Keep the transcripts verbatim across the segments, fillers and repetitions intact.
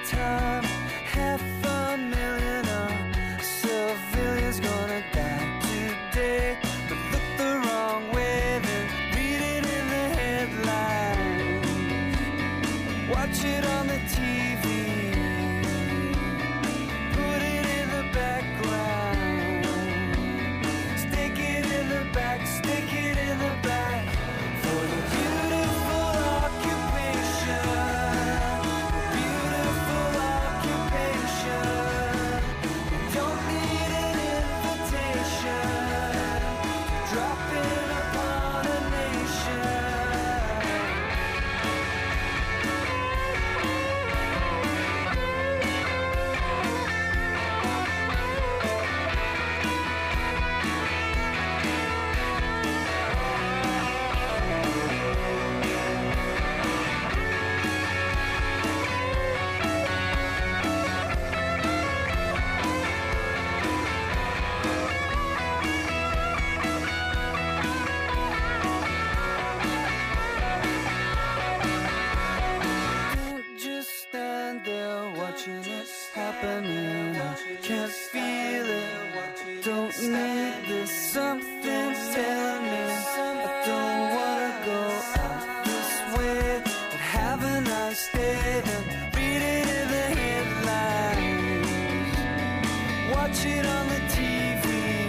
time. Half a million of civilians gonna die today. But look the wrong way, then read it in the headlines. Watch it on the T V. Put it in the background. Stick it in the back, stick it in the back. For the beautiful occupation. Beautiful occupation. Don't need an invitation. Drop in upon a nation. Don't just stand there watching it happening. Can't feel it. Don't need this. Something telling me I don't wanna go out this way. But have a nice day. Then read it in the headlines. Watch it on the T V.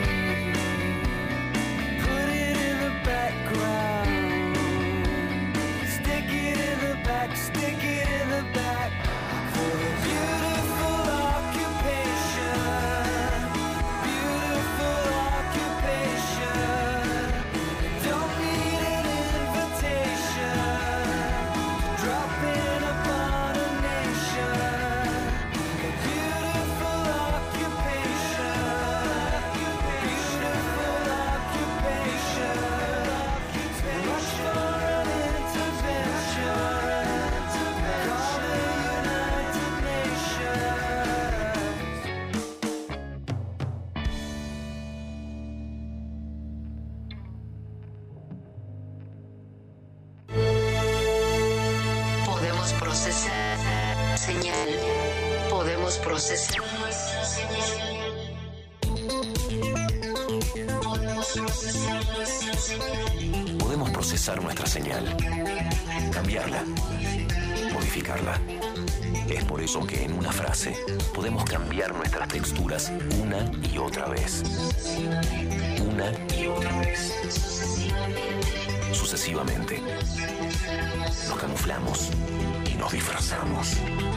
Put it in the background. Stick it in the back, stick it in the back. For the beautiful occupation. Beautiful occupation. Don't need an invitation. Drop in upon a nation. A beautiful occupation. Beautiful occupation. Much for an intervention. Call the United Nations. Podemos procesar señal. Podemos procesar nuestra señal. Podemos procesar nuestra señal. Podemos procesar nuestra señal, cambiarla, modificarla. Es por eso que en una frase podemos cambiar nuestras texturas una y otra vez. Una y otra vez. Sucesivamente. Nos camuflamos y nos disfrazamos.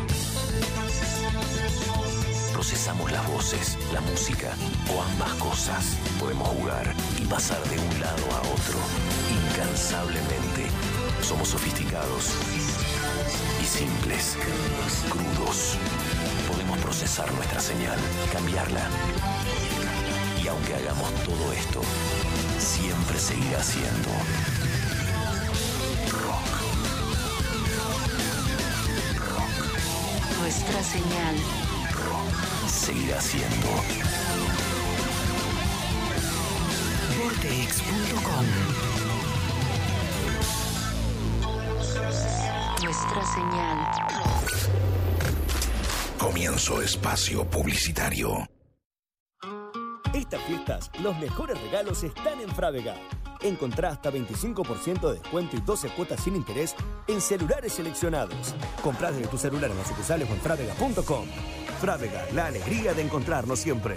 Procesamos las voces, la música o ambas cosas. Podemos jugar y pasar de un lado a otro incansablemente. Somos sofisticados y simples, crudos. Podemos procesar nuestra señal, cambiarla. Y aunque hagamos todo esto, siempre seguirá siendo rock. Rock. Nuestra señal. Rock seguirá siendo vortex punto com. Nuestra señal. Comienzo espacio publicitario. Estas fiestas, los mejores regalos están en Frávega. Encontrá hasta veinticinco por ciento de descuento y doce cuotas sin interés en celulares seleccionados. Comprá desde tu celular en las sucursales o en frávega punto com. Frávega, la alegría de encontrarnos siempre.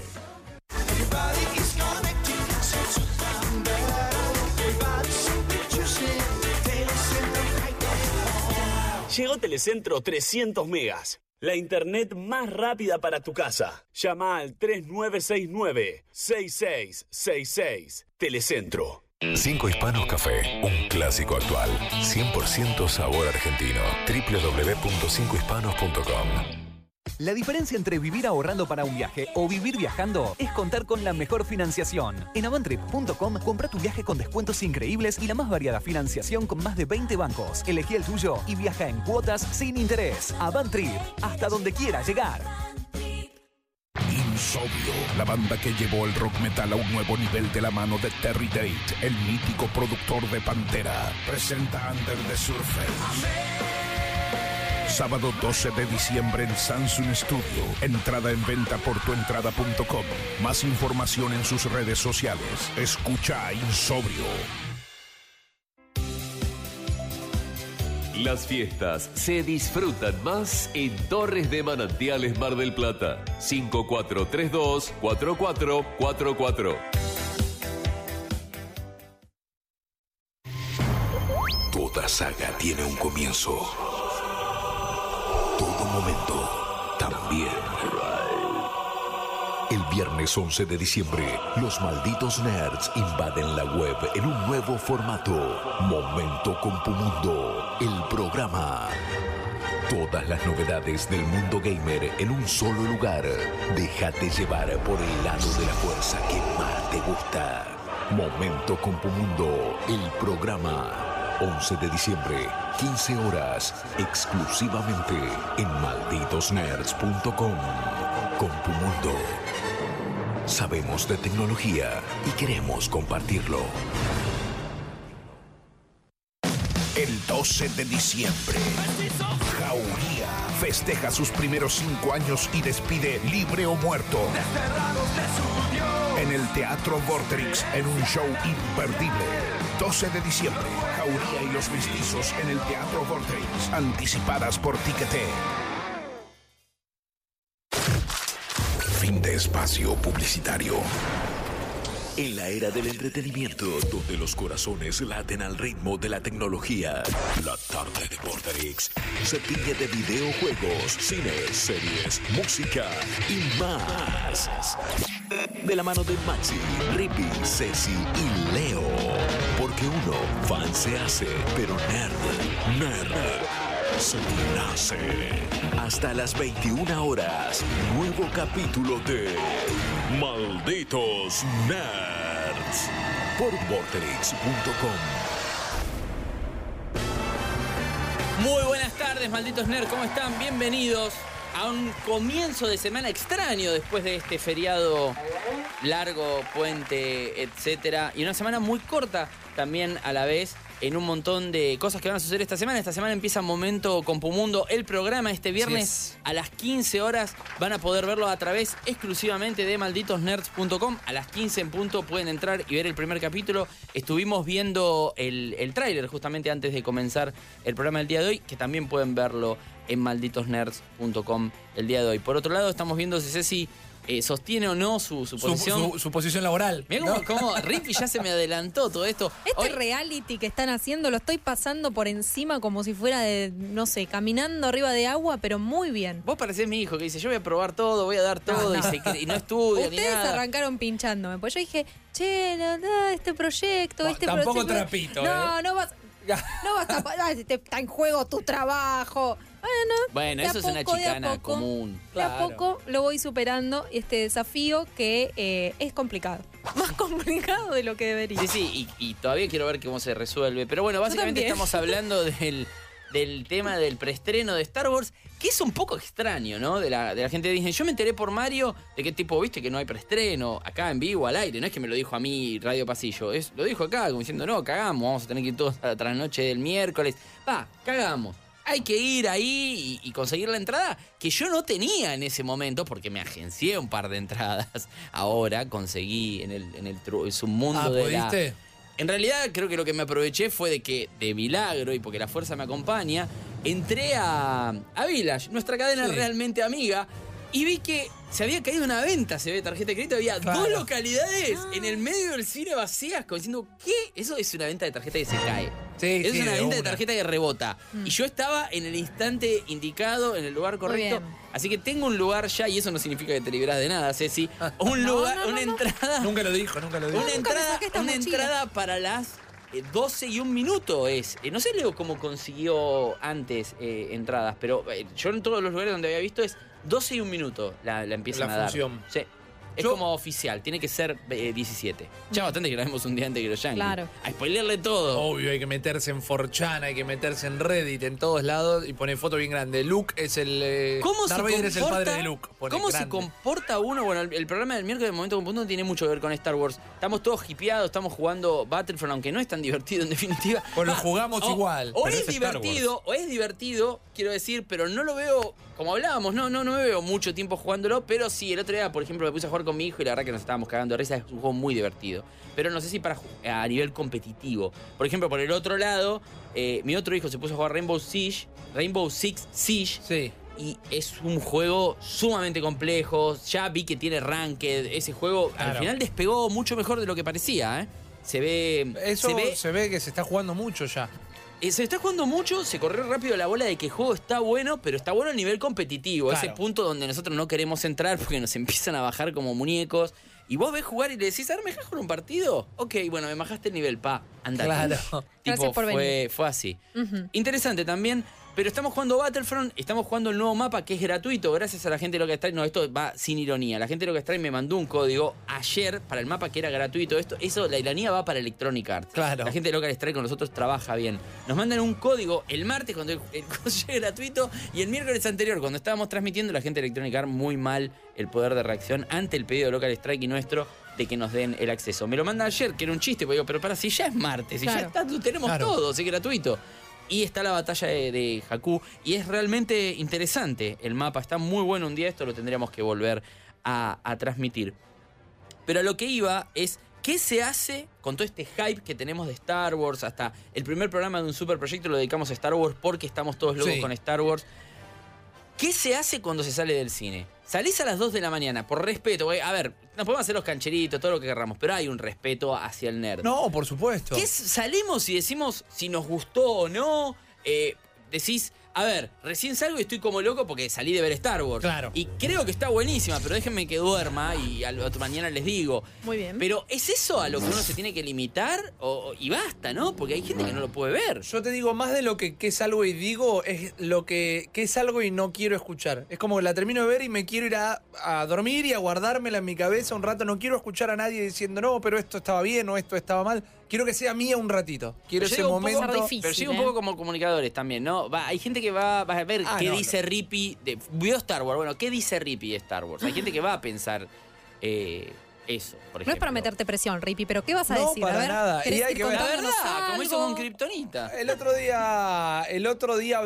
Llegó Telecentro trescientos megas. La internet más rápida para tu casa. Llama al tres nueve seis nueve, seis seis seis seis. Telecentro. Cinco Hispanos Café, un clásico actual. cien por ciento sabor argentino. doble u doble u doble u punto cinco hispanos punto com. La diferencia entre vivir ahorrando para un viaje o vivir viajando es contar con la mejor financiación. En avantrip punto com compra tu viaje con descuentos increíbles y la más variada financiación con más de veinte bancos. Elegí el tuyo y viaja en cuotas sin interés. Avantrip, hasta donde quieras llegar. Insomnio, la banda que llevó el rock metal a un nuevo nivel de la mano de Terry Date, el mítico productor de Pantera, presenta Under the Surface. Sábado doce de diciembre en Samsung Studio. Entrada en venta por tuentrada punto com. Más información en sus redes sociales. Escucha Insobrio. Las fiestas se disfrutan más en Torres de Manantiales Mar del Plata. cinco cuatro tres dos, cuatro cuatro cuatro cuatro. Toda saga tiene un comienzo. Todo momento también. El viernes once de diciembre, los malditos nerds invaden la web en un nuevo formato. Momento Compumundo, el programa. Todas las novedades del mundo gamer en un solo lugar. Déjate llevar por el lado de la fuerza que más te gusta. Momento Compumundo, el programa. once de diciembre, quince horas, exclusivamente en malditos nerds punto com. Compumundo. Sabemos de tecnología y queremos compartirlo. El doce de diciembre, Jauría festeja sus primeros cinco años y despide Libre o Muerto en el Teatro Vorterix en un show imperdible. doce de diciembre, Jauría y los Mestizos en el Teatro Vorterix. Anticipadas por Tiquete. Fin de espacio publicitario. En la era del entretenimiento, donde los corazones laten al ritmo de la tecnología, la tarde de Vorterix se tiñe de videojuegos, cines, series, música y más. De la mano de Maxi, Rippy, Ceci y Leo. Porque uno fan se hace, pero nerd, nerd se nace. Hasta las veintiuna horas, nuevo capítulo de Malditos Nerds por vorterix punto com. Muy buenas tardes, malditos nerds, ¿cómo están? Bienvenidos a un comienzo de semana extraño después de este feriado largo, puente, etcétera. Y una semana muy corta también a la vez, en un montón de cosas que van a suceder esta semana. Esta semana empieza Momento Compumundo, el programa este viernes a las quince horas. Van a poder verlo a través exclusivamente de malditos nerds punto com. A las quince en punto pueden entrar y ver el primer capítulo. Estuvimos viendo el, el tráiler justamente antes de comenzar el programa del día de hoy, que también pueden verlo en malditos nerds punto com el día de hoy. Por otro lado, estamos viendo si Ceci eh, sostiene o no su, su posición. Su, su, su posición laboral. Mirá cómo, cómo Rippy ya se me adelantó todo esto. Este Hoy, reality que están haciendo lo estoy pasando por encima como si fuera de, no sé, caminando arriba de agua, pero muy bien. Vos parecés mi hijo que dice, yo voy a probar todo, voy a dar todo, y, se, y no estudia ni Ustedes nada. arrancaron pinchándome, pues yo dije, che, no, no, este proyecto, No, este tampoco proyecto. trapito, No, ¿eh? no vas, no vas a ah, te- está en juego tu trabajo. Bueno, Bueno, de a eso es una poco, de a chicana poco, común. De a Claro. poco lo voy superando, este desafío que eh, es complicado. Más complicado de lo que debería. Sí, sí, y, y todavía quiero ver cómo se resuelve. Pero bueno, básicamente también. estamos hablando del, del tema del preestreno de Star Wars, que es un poco extraño, ¿no? De la, de la gente de Disney. Yo me enteré por Mario de qué tipo, viste, que no hay preestreno, acá en vivo, al aire. No es que me lo dijo a mí Radio Pasillo, es, lo dijo acá, como diciendo, no, cagamos, vamos a tener que ir todos a la trasnoche del miércoles. Va, cagamos. Hay que ir ahí y, y conseguir la entrada que yo no tenía en ese momento porque me agencié un par de entradas. Ahora conseguí en el, en el tru- submundo Ah, de la... ¿pudiste? En realidad creo que lo que me aproveché fue de que, de milagro y porque la fuerza me acompaña, entré a, a Village, nuestra cadena Sí. realmente amiga, y vi que se había caído una venta, se ve tarjeta de crédito, había Claro. dos localidades en el medio del cine vacías, como diciendo, ¿qué? Eso es una venta de tarjeta que se cae. Sí, es sí, una de venta de una. tarjeta que rebota. Mm. Y yo estaba en el instante indicado, en el lugar correcto. bien. Así que tengo un lugar ya, y eso no significa que te librás de nada, Ceci. Un No, lugar, no, no, una no. entrada. Nunca lo dijo, nunca lo dijo. Una nunca me entrada, saqué esta una mochila. entrada para las eh, doce y un minuto es. Eh, no sé, Leo, cómo consiguió antes eh, entradas, pero eh, yo en todos los lugares donde había visto es doce y un minuto la, la empiezan La a dar. función. Sí. Es Yo- como oficial, tiene que ser eh, diecisiete. Ya bastante que grabemos un día antes que los Yankees. Claro. A spoilerle todo. Obvio, hay que meterse en four chan, hay que meterse en Reddit, en todos lados y poner foto bien grande. Luke es el. Eh, ¿Cómo se Darth Vader es el comporta- padre de Luke. pone ¿Cómo se grande. comporta uno? Bueno, el, el programa del miércoles de Momento con Punto tiene mucho que ver con Star Wars. Estamos todos hipeados, estamos jugando Battlefront, aunque no es tan divertido en definitiva. Pues lo Ah, jugamos o- igual. O Pero es, es Star divertido, o es divertido, quiero decir, pero no lo veo, como hablábamos, no, no, no me veo mucho tiempo jugándolo, pero sí, el otro día, por ejemplo, me puse a jugar con mi hijo y la verdad que nos estábamos cagando de risa, es un juego muy divertido. Pero no sé si para ju- a nivel competitivo. Por ejemplo, por el otro lado, eh, mi otro hijo se puso a jugar Rainbow Siege, Rainbow Six Siege. Sí. Y es un juego sumamente complejo. Ya vi que tiene ranked. Ese juego al Claro. final despegó mucho mejor de lo que parecía, ¿eh? Se ve. Eso se ve que se está jugando mucho ya. eh, se está jugando mucho, se corrió rápido la bola de que el juego está bueno, pero está bueno a nivel competitivo. Claro. Ese punto donde nosotros no queremos entrar porque nos empiezan a bajar como muñecos. Y vos ves jugar y le decís, a ver, ¿me dejas con un partido? Ok, bueno, me bajaste el nivel, pa, andate. Claro. Tipo, Gracias por fue, venir. fue así. Ujú. Interesante también, pero estamos jugando Battlefront, estamos jugando el nuevo mapa que es gratuito, gracias a la gente de Lo que Strike. No, esto va sin ironía. La gente de Lo que Strike me mandó un código ayer para el mapa que era gratuito. Esto, eso, la ironía va para Electronic Arts. Claro. La gente de Local Strike con nosotros trabaja bien. Nos mandan un código el martes cuando el, el código es gratuito y el miércoles anterior cuando estábamos transmitiendo, la gente de Electronic Arts muy mal el poder de reacción ante el pedido de Local Strike y nuestro de que nos den el acceso. Me lo manda ayer, que era un chiste, porque digo, pero para, si ya es martes, si Claro. ya está, lo tenemos Claro. todo, es gratuito. Y está la batalla de, de Jakku. Y es realmente interesante el mapa. Está muy bueno un día. Esto lo tendríamos que volver a, a transmitir. Pero a lo que iba es, ¿qué se hace con todo este hype que tenemos de Star Wars? Hasta el primer programa de un super proyecto lo dedicamos a Star Wars porque estamos todos locos Sí. con Star Wars. ¿Qué se hace cuando se sale del cine? Salís a las dos de la mañana, por respeto. güey. A ver, nos podemos hacer los cancheritos, todo lo que querramos, pero hay un respeto hacia el nerd. No, por supuesto. ¿Qué es- salimos y decimos si nos gustó o no? Eh, decís, a ver, recién salgo y estoy como loco porque salí de ver Star Wars. Claro. Y creo que está buenísima, pero déjenme que duerma y al otro mañana les digo. Muy bien. Pero ¿es eso a lo que uno se tiene que limitar? O, y basta, ¿no? Porque hay gente que no lo puede ver. Yo te digo, más de lo que, que es algo y digo, es lo que, que es algo y no quiero escuchar. Es como que la termino de ver y me quiero ir a, a dormir y a guardármela en mi cabeza un rato. No quiero escuchar a nadie diciendo, no, pero esto estaba bien o esto estaba mal. Quiero que sea mía un ratito. Quiero Pero ese llega un momento. poco- difícil, pero llega un ¿eh? poco como comunicadores también, ¿no? Va, hay gente que va, va a ver Ah, qué no, dice Rippy. De, vio Star Wars, bueno, ¿qué dice Rippy de Star Wars? Hay gente que va a pensar eh, eso, por ejemplo. No es para meterte presión, Rippy, pero ¿qué vas a No, decir? para a ver, nada. ¿querés Y hay ir que ver- La contándonos verdad, como hizo algo? con Kryptonita. El otro día, el otro día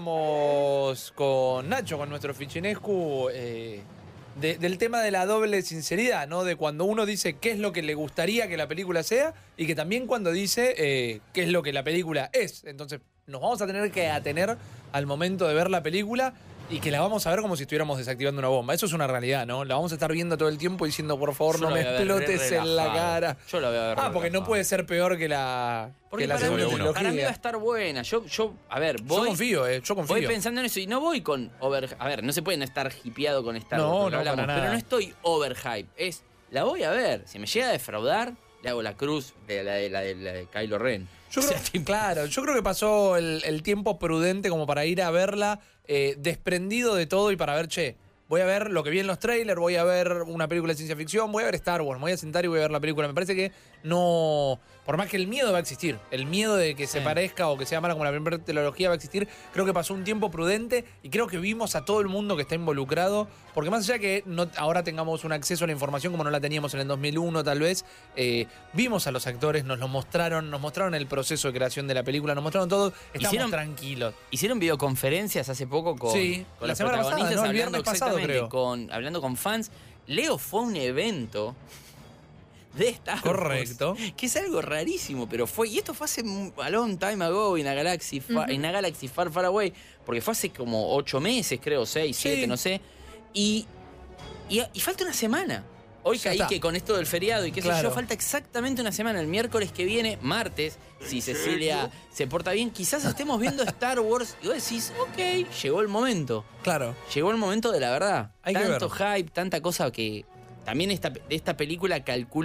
hablamos con Nacho, con nuestro Fichinescu, eh, de- del tema de la doble sinceridad, ¿no? De cuando uno dice qué es lo que le gustaría que la película sea y que también cuando dice eh, qué es lo que la película es. Entonces, nos vamos a tener que atener al momento de ver la película y que la vamos a ver como si estuviéramos desactivando una bomba. Eso es una realidad, ¿no? La vamos a estar viendo todo el tiempo diciendo, por favor, Yo no la me voy a ver re explotes en la relajado. cara. Yo la voy a ver Ah, re porque no relajado. puede ser peor que la, Porque que la para, mí, segunda trilogía. para mí va a estar buena. Yo, yo a ver, voy. Yo confío, eh, yo confío. Voy pensando en eso y no voy con over. A ver, no se pueden estar hipeado con Star Wars. No, porque no, hablamos, para nada. pero no estoy overhype. Es, la voy a ver. Si me llega a defraudar, le hago la cruz de la de, la de, la de Kylo Ren. Yo O creo, sea, tipo, claro, yo creo que pasó el, el tiempo prudente como para ir a verla eh, desprendido de todo y para ver, che, voy a ver lo que vi en los trailers, voy a ver una película de ciencia ficción, voy a ver Star Wars, me voy a sentar y voy a ver la película. Me parece que no, por más que el miedo va a existir, el miedo de que se Sí. parezca o que sea mala como la primera trilogía va a existir, creo que pasó un tiempo prudente y creo que vimos a todo el mundo que está involucrado, porque más allá que no, ahora tengamos un acceso a la información como no la teníamos en el dos mil uno tal vez, eh, vimos a los actores, nos lo mostraron, nos mostraron el proceso de creación de la película, nos mostraron todo, estamos Hicieron- tranquilos. Hicieron videoconferencias hace poco con, Sí, con la los semana pasada, protagonistas ¿no? El hablando viernes pasado, exactamente creo. con hablando con fans. Leo fue a un evento de Star Wars, Correcto. que es algo rarísimo, pero fue y esto fue hace un- a long time ago in a galaxy far, Ujú. in a galaxy far far away, porque fue hace como ocho meses, creo, seis, Sí. siete, no sé. Y, y y falta una semana. Hoy Ya caí está. que con esto del feriado y qué sé Claro. yo, falta exactamente una semana. El miércoles que viene, martes, si Cecilia se porta bien, quizás estemos viendo Star Wars y vos decís, ok, llegó el momento. Claro. Llegó el momento de la verdad. Hay que Tanto ver. hype, tanta cosa que... También esta, de esta película calculo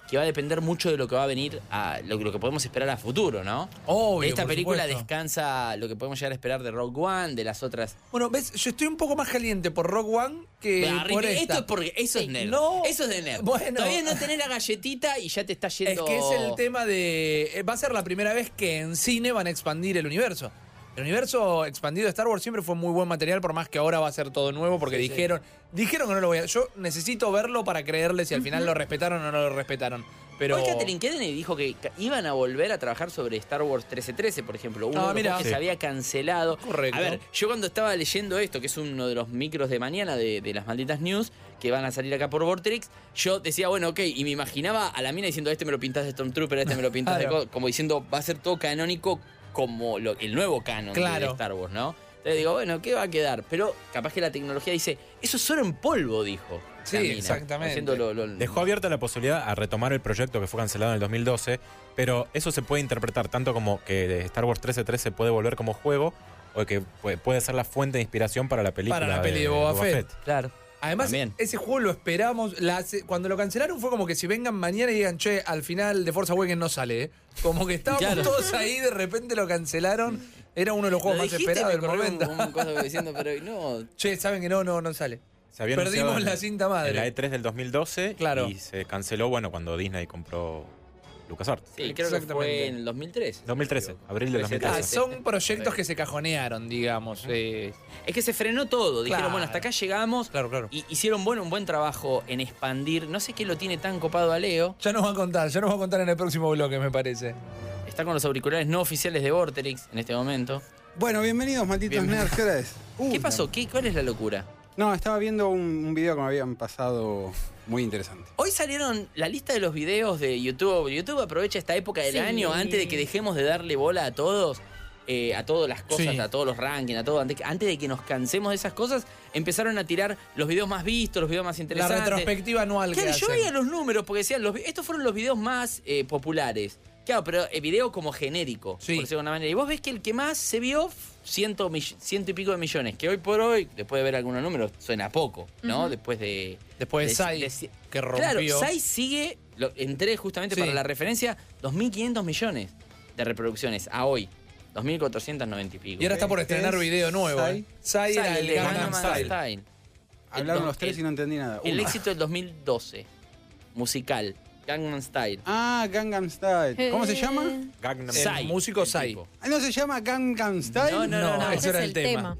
que va a depender mucho de lo que va a venir, a lo, lo que podemos esperar a futuro, ¿no? Obvio, Esta por película supuesto. descansa lo que podemos llegar a esperar de Rogue One, de las otras. Bueno, ves, yo estoy un poco más caliente por Rogue One que Nah, por Ricky, esta. esto es porque eso es Sí, nerd. no. Eso es de nerd. Bueno. Todavía no tenés la galletita y ya te está yendo. Es que es el tema de... eh, Va a ser la primera vez que en cine van a expandir el universo. El universo expandido de Star Wars siempre fue muy buen material, por más que ahora va a ser todo nuevo, porque Sí, sí. dijeron dijeron que no lo voy a... Yo necesito verlo para creerle si al final lo respetaron o no lo respetaron. Pero... Hoy Kathleen Kennedy dijo que ca- iban a volver a trabajar sobre Star Wars trece trece, por ejemplo. Uno Ah, de los mira. juegos que Sí. se había cancelado. Correcto. A ver, yo cuando estaba leyendo esto, que es uno de los micros de mañana de, de las malditas news, que van a salir acá por Vortex, yo decía, bueno, ok, y me imaginaba a la mina diciendo, este me lo pintas de Stormtrooper, este me lo pintas Claro. de... co-", como diciendo, va a ser todo canónico como lo- el nuevo canon de- Claro. de Star Wars, ¿no? Entonces digo, bueno, ¿qué va a quedar? Pero capaz que la tecnología dice, eso es oro en polvo, dijo. Sí, la mina, exactamente. haciendo lo- lo- Dejó abierta la posibilidad a retomar el proyecto que fue cancelado en el dos mil doce, pero eso se puede interpretar tanto como que Star Wars trece trece puede volver como juego o que puede, puede ser la fuente de inspiración para la película Para la peli de Boba Fett. Claro. Además, También. ese juego lo esperamos. la- cuando lo cancelaron fue como que si vengan mañana y digan, che, al final de Force Awakens no sale, ¿eh? Como que estábamos Claro. todos ahí, de repente lo cancelaron. Era uno de los juegos Lo más dijiste, esperados me del corrió momento. un- un coso diciendo, pero no. Che, saben que no, no, no sale. Se había Perdimos anunciado en- la cinta madre. En la E tres del dos mil doce Claro. y se canceló, bueno, cuando Disney compró LucasArts. Sí, creo que Exactamente. fue en el dos mil tres. dos mil trece, abril del Puede ser. Ah, dos mil trece. son proyectos que se cajonearon, digamos. eh. Es que se frenó todo. Dijeron, Claro. bueno, hasta acá llegamos. Claro, claro. Y hicieron bueno, un buen trabajo en expandir. No sé qué lo tiene tan copado a Leo. Ya nos va a contar, ya nos va a contar en el próximo bloque, me parece. Está con los auriculares no oficiales de Vorterix en este momento. Bueno, bienvenidos, malditos Bienvenido. nerds. ¿Qué hora es? Uh, ¿Qué pasó? ¿Qué, ¿Cuál es la locura? No, estaba viendo un, un video que me habían pasado muy interesante. Hoy salieron la lista de los videos de YouTube. YouTube aprovecha esta época del Sí. año antes de que dejemos de darle bola a todos. eh, a todas las cosas, Sí. a todos los rankings, a todo. Antes, antes de que nos cansemos de esas cosas, empezaron a tirar los videos más vistos, los videos más La interesantes. retrospectiva anual que Claro, yo hacen. veía los números porque decían, los, vi- estos fueron los videos más eh, populares. Claro, pero el video como genérico, Sí. por decirlo de una manera. Y vos ves que el que más se vio, ciento, mill- ciento y pico de millones, que hoy por hoy, después de ver algunos números, suena poco, ¿no? Ujú. Después de... Después de Sai, de- que rompió. Claro, Sai sigue, lo, entré justamente Sí. para la referencia, dos mil quinientos millones de reproducciones a hoy. dos mil cuatrocientos noventa y pico. Y ahora está por estrenar es video nuevo. Sai? eh. Sai Sai, era el de Gangnam Gangnam Style. Style. Hablaron El- los tres el- y no entendí nada. El Uno. éxito del dos mil doce, musical, Gangnam Style. Ah, Gangnam Style. ¿Cómo se llama? Gangnam El Sai, músico el Sai. tipo. Ah, ¿no se llama Gangnam Style? No, no, no, no. ese Ese era es el tema.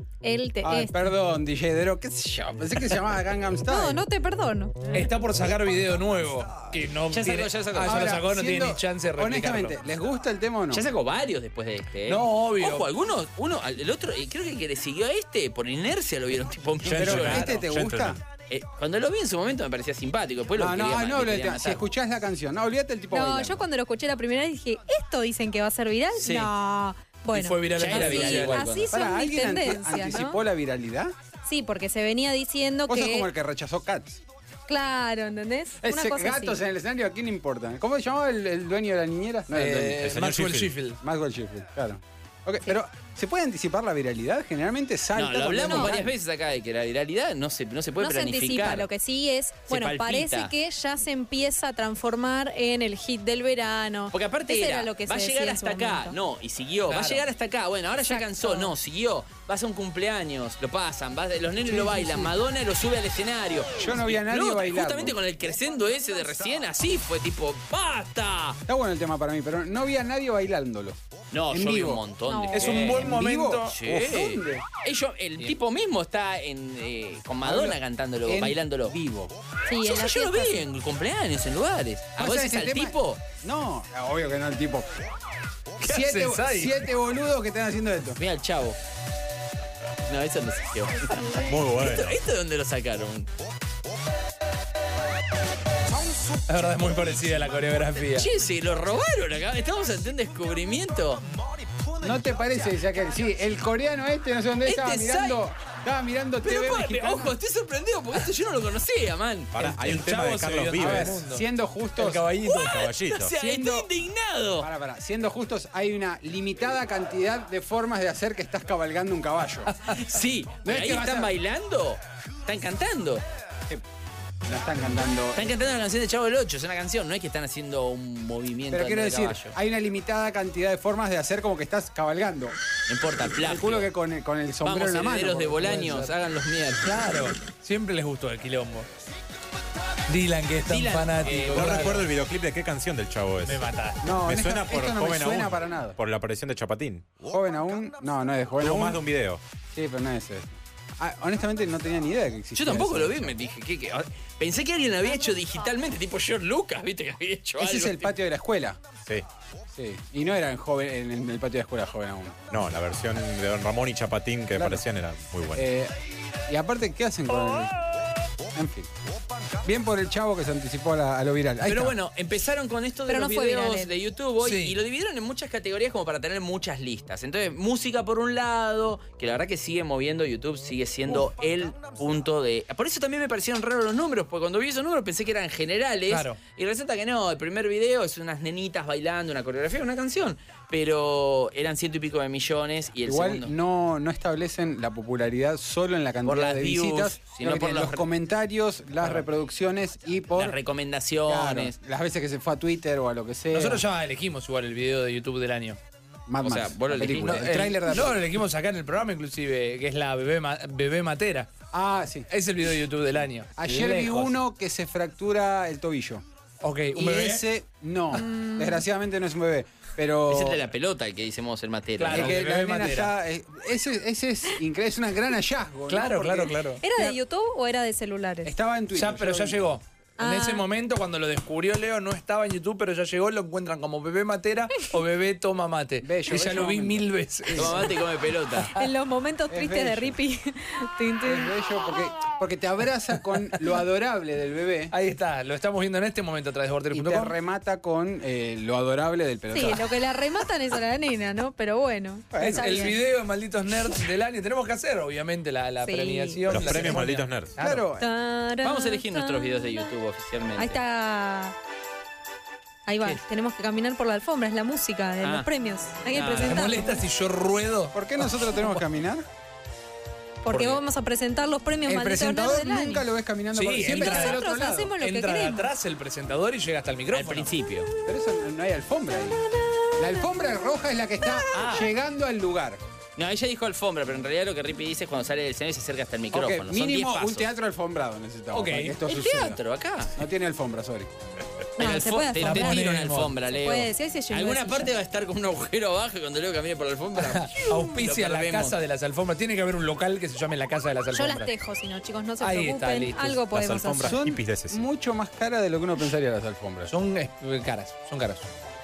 El te- Ay, es- perdón, D J Dero, qué sé yo. Pensé que se llamaba Gangnam Style. No, no te perdono. Está por sacar video nuevo. Que no Ya tiene- sacó, ya sacó. Ah, ya lo Ahora, sacó, no tiene siendo- ni chance de replicarlo. Honestamente, ¿les gusta el tema o no? Ya sacó varios después de este. ¿eh? No, obvio. Ojo, algunos, uno, al- el otro, eh, creo que el que le siguió a este, por inercia lo vieron tipo Pero, millones. ¿este te gusta? Gentleman. Eh, cuando lo vi en su momento me parecía simpático. Después lo No, quería, no, ma- no, me lo- quería si matar. escuchás la canción. No, olvídate el tipo No, bailando. yo cuando lo escuché la primera vez dije, ¿esto dicen que va a ser viral? Sí. No. Bueno, Y fue viral Ya en era la viral así, igual así cuando- son Pará, mis ¿alguien anti- tendencias, anticipó ¿no? la viralidad? Sí, porque se venía diciendo Vos sos que... como el que rechazó Cats. Claro, ¿entendés? Una Ese cosa gatos así. en el escenario, ¿a quién le importa? ¿Cómo se llamaba el, el dueño de la niñera? No era el dueño. Eh, El señor Maxwell Sheffield. Sheffield. Maxwell Sheffield, claro. Ok, pero ¿se puede anticipar la viralidad? Generalmente salta. No, lo cuando hablamos es varias viral. veces acá de que la viralidad no se, no se puede No se planificar. anticipa, lo que sí es, bueno, palpita. parece que ya se empieza a transformar en el hit del verano. Porque aparte Ese era, era lo que va a se llegar decía en su hasta acá, momento. no, y siguió, va a Claro. llegar hasta acá, bueno, ahora ya Exacto. cansó, no, siguió, va a ser un cumpleaños, lo pasan, va- los nenes Sí, lo sí, bailan, sí. Madonna lo sube al escenario. Yo no vi a nadie Explota, bailarlo. Justamente con el crescendo ese de recién, así fue tipo, ¡basta! Está bueno el tema para mí, pero no vi a nadie bailándolo. No, En yo vi vivo. un montón de No. Es un gente. buen ¿En momento. vivo? Sí. ¿Dónde? Ellos, el tipo mismo está en, eh, con Madonna Hablo cantándolo, en bailándolo. vivo. Sí, Sí, en sí, la yo lo vi fiesta, sí. en cumpleaños, en lugares. ¿A vos ¿Sabes decís ese al tema? tipo? No, obvio que no el tipo. ¿Qué Siete, haces ahí? siete boludos que están haciendo esto. Mira el chavo. No, eso no se quedó. Muy bueno. ¿Esto, ¿Esto de dónde lo sacaron? La verdad es muy parecida a la coreografía. Che, se lo robaron acá. Estamos ante un descubrimiento. ¿No te parece, Jacker? Sí, el coreano este, no sé dónde Este estaba mirando. Sai- Estaba mirando Pero T V pa- mexicano. ojo, estoy sorprendido porque esto yo no lo conocía, man. Pará, hay el un tema chavo de se Carlos vio- A ver, Vives. mundo. siendo justos. El caballito. El caballito. O sea, Siendo- estoy indignado. Para, para. Siendo justos, hay una limitada cantidad de formas de hacer que estás cabalgando un caballo. Sí, No pero es ahí que vas están a- bailando. Están cantando. no están cantando. Están cantando la canción de Chavo del ocho, es una canción, no es que están haciendo un movimiento Pero quiero de decir, caballo. hay una limitada cantidad de formas de hacer como que estás cabalgando. No importa, plagio. Calculo que con el, con el sombrero Vamos, en la mano. herederos de porque puede Bolaños, ser. hagan los mierdas. Claro, siempre les gustó el quilombo. Dylan, que es tan Dylan, fanático. Eh, no claro. recuerdo el videoclip de qué canción del Chavo es. Me mata. No, Me honesta- suena por esto no me Joven suena Aún. para nada. Por la aparición de Chapatín. Joven aún. No, no es de joven Tuvo aún. más de un video. Sí, pero no es ese. Ah, honestamente no tenía ni idea de que existía. Yo tampoco eso. lo vi, me dije, ¿qué, qué? Pensé que alguien lo había hecho digitalmente, tipo George Lucas, viste, que había hecho Ese algo. es el patio de la escuela. Sí. Sí. Y no era en, joven, en el patio de la escuela joven aún. No, la versión de Don Ramón y Chapatín que Claro. aparecían era muy buena. Eh, y aparte, ¿qué hacen con el...? En fin. Bien por el Chavo que se anticipó a, la- a lo viral. Ahí Pero está. bueno, empezaron con esto de Pero los no fue videos viral, eh. de YouTube hoy Sí. y lo dividieron en muchas categorías como para tener muchas listas. Entonces, música por un lado, que la verdad que sigue moviendo YouTube, sigue siendo el punto de... Por eso también me parecieron raros los números, porque cuando vi esos números pensé que eran generales. Claro. Y resulta que no, el primer video es unas nenitas bailando, una coreografía, una canción. Pero eran ciento y pico de millones y el Igual segundo... no, no establecen la popularidad solo en la cantidad Por las de views, visitas, sino sino que por tienen los los re- comentarios, las Claro. reproducciones y por Las recomendaciones. claro, las veces que se fue a Twitter o a lo que sea. Nosotros ya elegimos igual el video de YouTube del año. Mad o sea, Max, vos lo la película, elegiste. el tráiler de la No, lo película. elegimos acá en el programa inclusive, que es la bebé, ma- bebé matera. Ah, sí. Es el video de YouTube del año. Ayer vi Lejos. uno que se fractura el tobillo. Ok, un Y bebé. ese, no, desgraciadamente no es un bebé. Pero Es el de la pelota, el que hicimos el matero. Claro, es que de la bebé nena Matera. ya, eh, ese, ese es increíble, es un gran hallazgo. ¿no? Claro, Porque claro, claro. ¿Era de YouTube o era de celulares? Estaba en Twitter. Ya, pero yo ya lo vi. llegó. En Ah. ese momento, cuando lo descubrió Leo, no estaba en YouTube, pero ya llegó, lo encuentran como bebé matera o bebé toma mate. Bello, y ya bello lo vi momento. mil veces. Toma mate y come pelota. En los momentos Es tristes de bello. Rippy. Tin, tin. Es bello porque, porque te abraza con lo adorable del bebé Ahí está, lo estamos viendo en este momento a través de y border punto te com. remata con eh, lo adorable del Sí, pelotazo. lo que la rematan es a la nena, ¿no? Pero bueno. Bueno, Es está el bien. video de Malditos Nerds del año. Tenemos que hacer, obviamente, la, la Sí. premiación. Los la premios ceremonia. Malditos Nerds. Claro, Tarán, Vamos a elegir nuestros tarán. videos de YouTube oficialmente. Ahí está. Ahí va, ¿Qué? tenemos que caminar por la alfombra, es la música de Ah. los premios. Hay que Ah, ¿Te presentar. molesta si yo ruedo? ¿por qué nosotros tenemos que caminar? Porque ¿Por qué? vamos a presentar los premios El malditos presentador nerds del año. nunca lo ves caminando Sí, por siempre entra- está del otro Nosotros lado. hacemos lo que Entra de queremos. atrás el presentador y llega hasta el Al micrófono. principio. Pero eso no- no hay alfombra ahí. La alfombra roja es la que está Ah. llegando al lugar. No, ella dijo alfombra, pero en realidad lo que Rippy dice es cuando sale del escenario y se acerca hasta el micrófono. Ok, Son diez mínimo pasos. un teatro alfombrado necesitamos Ok. para que esto El suceda. teatro, acá. No tiene alfombra, sorry. No, El se alfo- puede te, te alfombrar. tiro una Ponemos. alfombra, Se Leo. puede, sí, sí, sí, ¿Alguna sí, parte sí. va a estar con un agujero abajo y cuando Leo camine por la alfombra? Auspicia lo la perdemos. casa de las alfombras. Tiene que haber un local que se llame la casa de las Yo alfombras. las tejo, si no, chicos, no se Ahí está, preocupen. listo. Algo Las podemos alfombras. hacer. Son hippies de ese sí. mucho más caras de lo que uno pensaría las alfombras. Son eh, caras, son caras.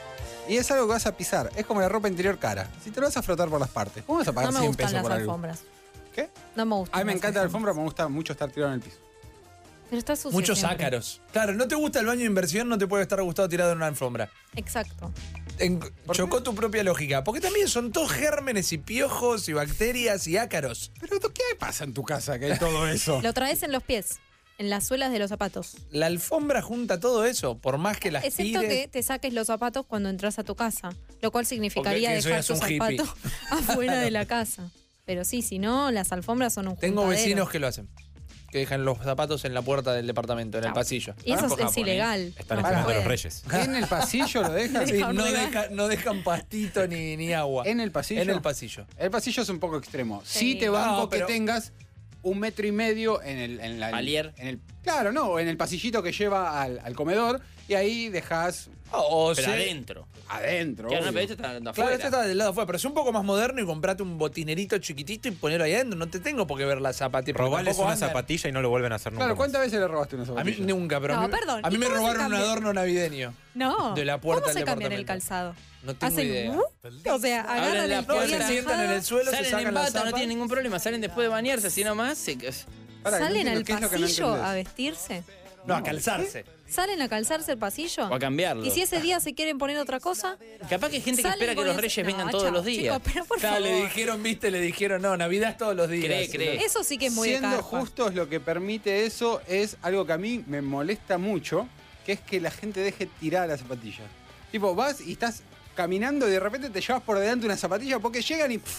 Y es algo que vas a pisar. Es como la ropa interior cara. Si te lo vas a frotar por las partes, ¿cómo vas a pagar No me cien gustan pesos las por algo? alfombras. ¿Qué? No me gustan. A mí me las encanta la alfombra, me gusta mucho estar tirado en el piso. Pero está sucio Muchos siempre. ácaros. Claro, no te gusta el baño de inversión, no te puede estar gustado tirado en una alfombra. Exacto. En- chocó tu propia lógica. Porque también son todos gérmenes y piojos y bacterias y ácaros. Pero ¿qué pasa en tu casa que hay todo eso? Lo traes en los pies, en las suelas de los zapatos. La alfombra junta todo eso, por más que las Excepto tires. que te saques los zapatos cuando entras a tu casa, lo cual significaría Porque que eso dejar ya tus es un hippie. zapatos afuera de la casa. Pero sí, si no, las alfombras son un Tengo juntadero. vecinos que lo hacen. Que dejan los zapatos en la puerta del departamento, en el Chau. pasillo. Y eso Tipo es japonés. ilegal. Están No esperando a puede. los reyes. ¿En el pasillo lo dejan? Sí, Dejan no, ruido. deja- no dejan pastito ni, ni agua. ¿En el pasillo? En el pasillo. El pasillo es un poco extremo. Sí, Sí. te banco No, pero- que tengas un metro y medio en el... En la, Palier. En el, claro, no, en el pasillito que lleva al, al comedor y ahí dejas O, o Pero sea- adentro. adentro. Claro, no, obvio. pero este está andando Claro, afuera. este está del lado afuera, pero es un poco más moderno y comprate un botinerito chiquitito y ponerlo ahí adentro. No te tengo por qué ver la zapatilla. porque Robales tampoco una andan. zapatilla y no lo vuelven a hacer nunca Claro, más. ¿cuántas veces le robaste una A mí zapatilla? nunca, pero No, a mí, perdón, a mí ¿y me cómo se robaron un cambia? adorno navideño. No. De la puerta ¿Cómo del se cambian el departamento. calzado? No tengo Hacen idea. ¿uh? O sea, Abren agarran la el puerta, pie se sientan en el suelo, se Salen sacan en la bata, no zapa. tienen ningún problema. Salen después de bañarse, así nomás. Se... Pará, no ¿Salen entiendo al qué es lo que no pasillo entendés. a vestirse? No, a calzarse. ¿Salen a calzarse el pasillo? O a cambiarlo. ¿Y si ese día se quieren poner otra cosa? Capaz que hay gente que Salen espera que con los ese- reyes No, vengan todos chao, los días. chicos, pero por Claro, favor. le dijeron, viste, le dijeron, no, Navidad es todos los días. Cree, cree. Eso sí que es muy de Siendo carpa. justos, lo que permite eso es algo que a mí me molesta mucho, que es que la gente deje tirada la zapatilla. Tipo, vas y estás caminando y de repente te llevas por delante una zapatilla porque llegan y pff,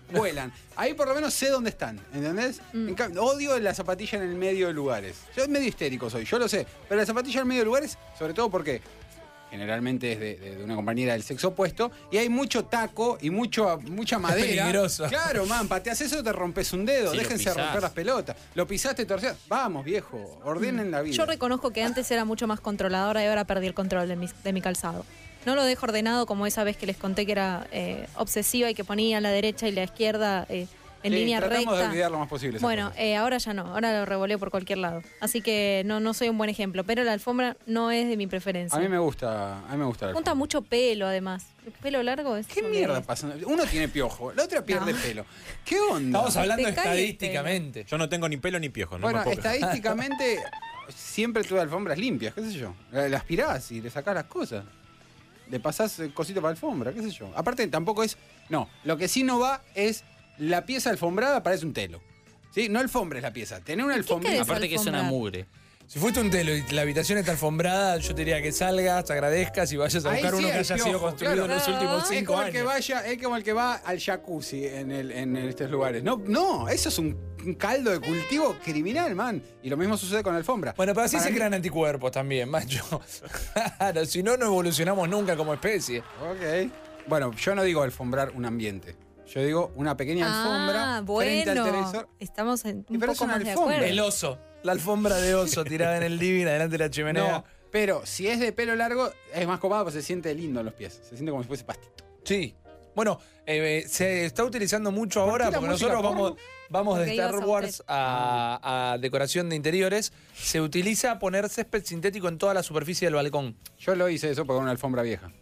vuelan. Ahí por lo menos sé dónde están, ¿entendés? Mm. En cambio, odio la zapatilla en el medio de lugares. Yo medio histérico soy, yo lo sé. Pero la zapatilla en el medio de lugares, sobre todo porque generalmente es de, de- de una compañera del sexo opuesto, y hay mucho taco y mucho, mucha madera. peligroso. Claro, man, pateas eso, te rompes un dedo. Sí, lo Déjense pisás. romper las pelotas. Lo pisaste, torcías. Vamos, viejo, ordenen la vida. Yo reconozco que antes era mucho más controladora y ahora perdí el control de mi, de mi calzado. No lo dejo ordenado como esa vez que les conté que era eh, obsesiva y que ponía la derecha y la izquierda eh, en Sí, línea tratamos recta. de olvidar lo más posible. esas Bueno, cosas. eh, ahora ya no, ahora lo revoleo por cualquier lado. Así que no, no soy un buen ejemplo, pero la alfombra no es de mi preferencia. A mí me gusta, a mí me gusta la Junta mucho pelo además. El pelo largo es... ¿Qué mierda pasa? Uno tiene piojo, la otra pierde No. pelo. ¿Qué onda? Estamos hablando Te cae el estadísticamente. Yo no tengo ni pelo ni piojo, no Bueno, me puedo quejar. estadísticamente siempre tuve alfombras limpias, qué sé yo. La, la aspirás y le sacás las cosas. Le pasás eh, cosito para alfombra, qué sé yo. Aparte tampoco es... No, lo que sí no va es la pieza alfombrada parece un telo. ¿Sí? No alfombra es la pieza. Tener una alfombrita... Aparte que es una mugre. Si fuiste un telo y la habitación está alfombrada, yo te diría que salgas, agradezcas y vayas a Ahí buscar sí uno que hay haya piojo, sido construido claro. en los últimos Es cinco como el que años. vaya, es como el que va al jacuzzi en, el, en estos lugares. No, no, eso es un, un caldo de cultivo criminal, man. Y lo mismo sucede con la alfombra. Bueno, pero así Para se mí- crean anticuerpos también, macho. Claro, si no, no evolucionamos nunca como especie. Ok. Bueno, yo no digo alfombrar un ambiente. Yo digo una pequeña alfombra Ah, frente al bueno. televisor. Estamos en, Y un pero es poco una más de alfombra. acuerdo. El oso. La alfombra de oso tirada en el living, adelante de la chimenea. No, pero si es de pelo largo, es más cómodo porque se siente lindo en los pies. Se siente como si fuese pastito. Sí. Bueno, eh, se está utilizando mucho ahora qué la porque música nosotros vamos, vamos de Porque Star ibas a Wars a, a decoración de interiores. Se utiliza poner césped sintético en toda la superficie del balcón. Yo lo hice eso porque era una alfombra vieja.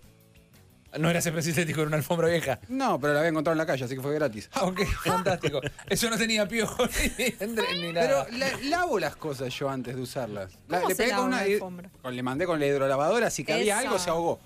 No era césped sintético, era una alfombra vieja. No, pero la había encontrado en la calle, así que fue gratis. Ah, ok, fantástico. Eso no tenía piojo ni, ni, ni nada. Pero la- lavo las cosas yo antes de usarlas. La- ¿Cómo le se pegué lava con una una. alfombra? con- Le mandé con la hidrolavadora, si cabía Eso. algo se ahogó.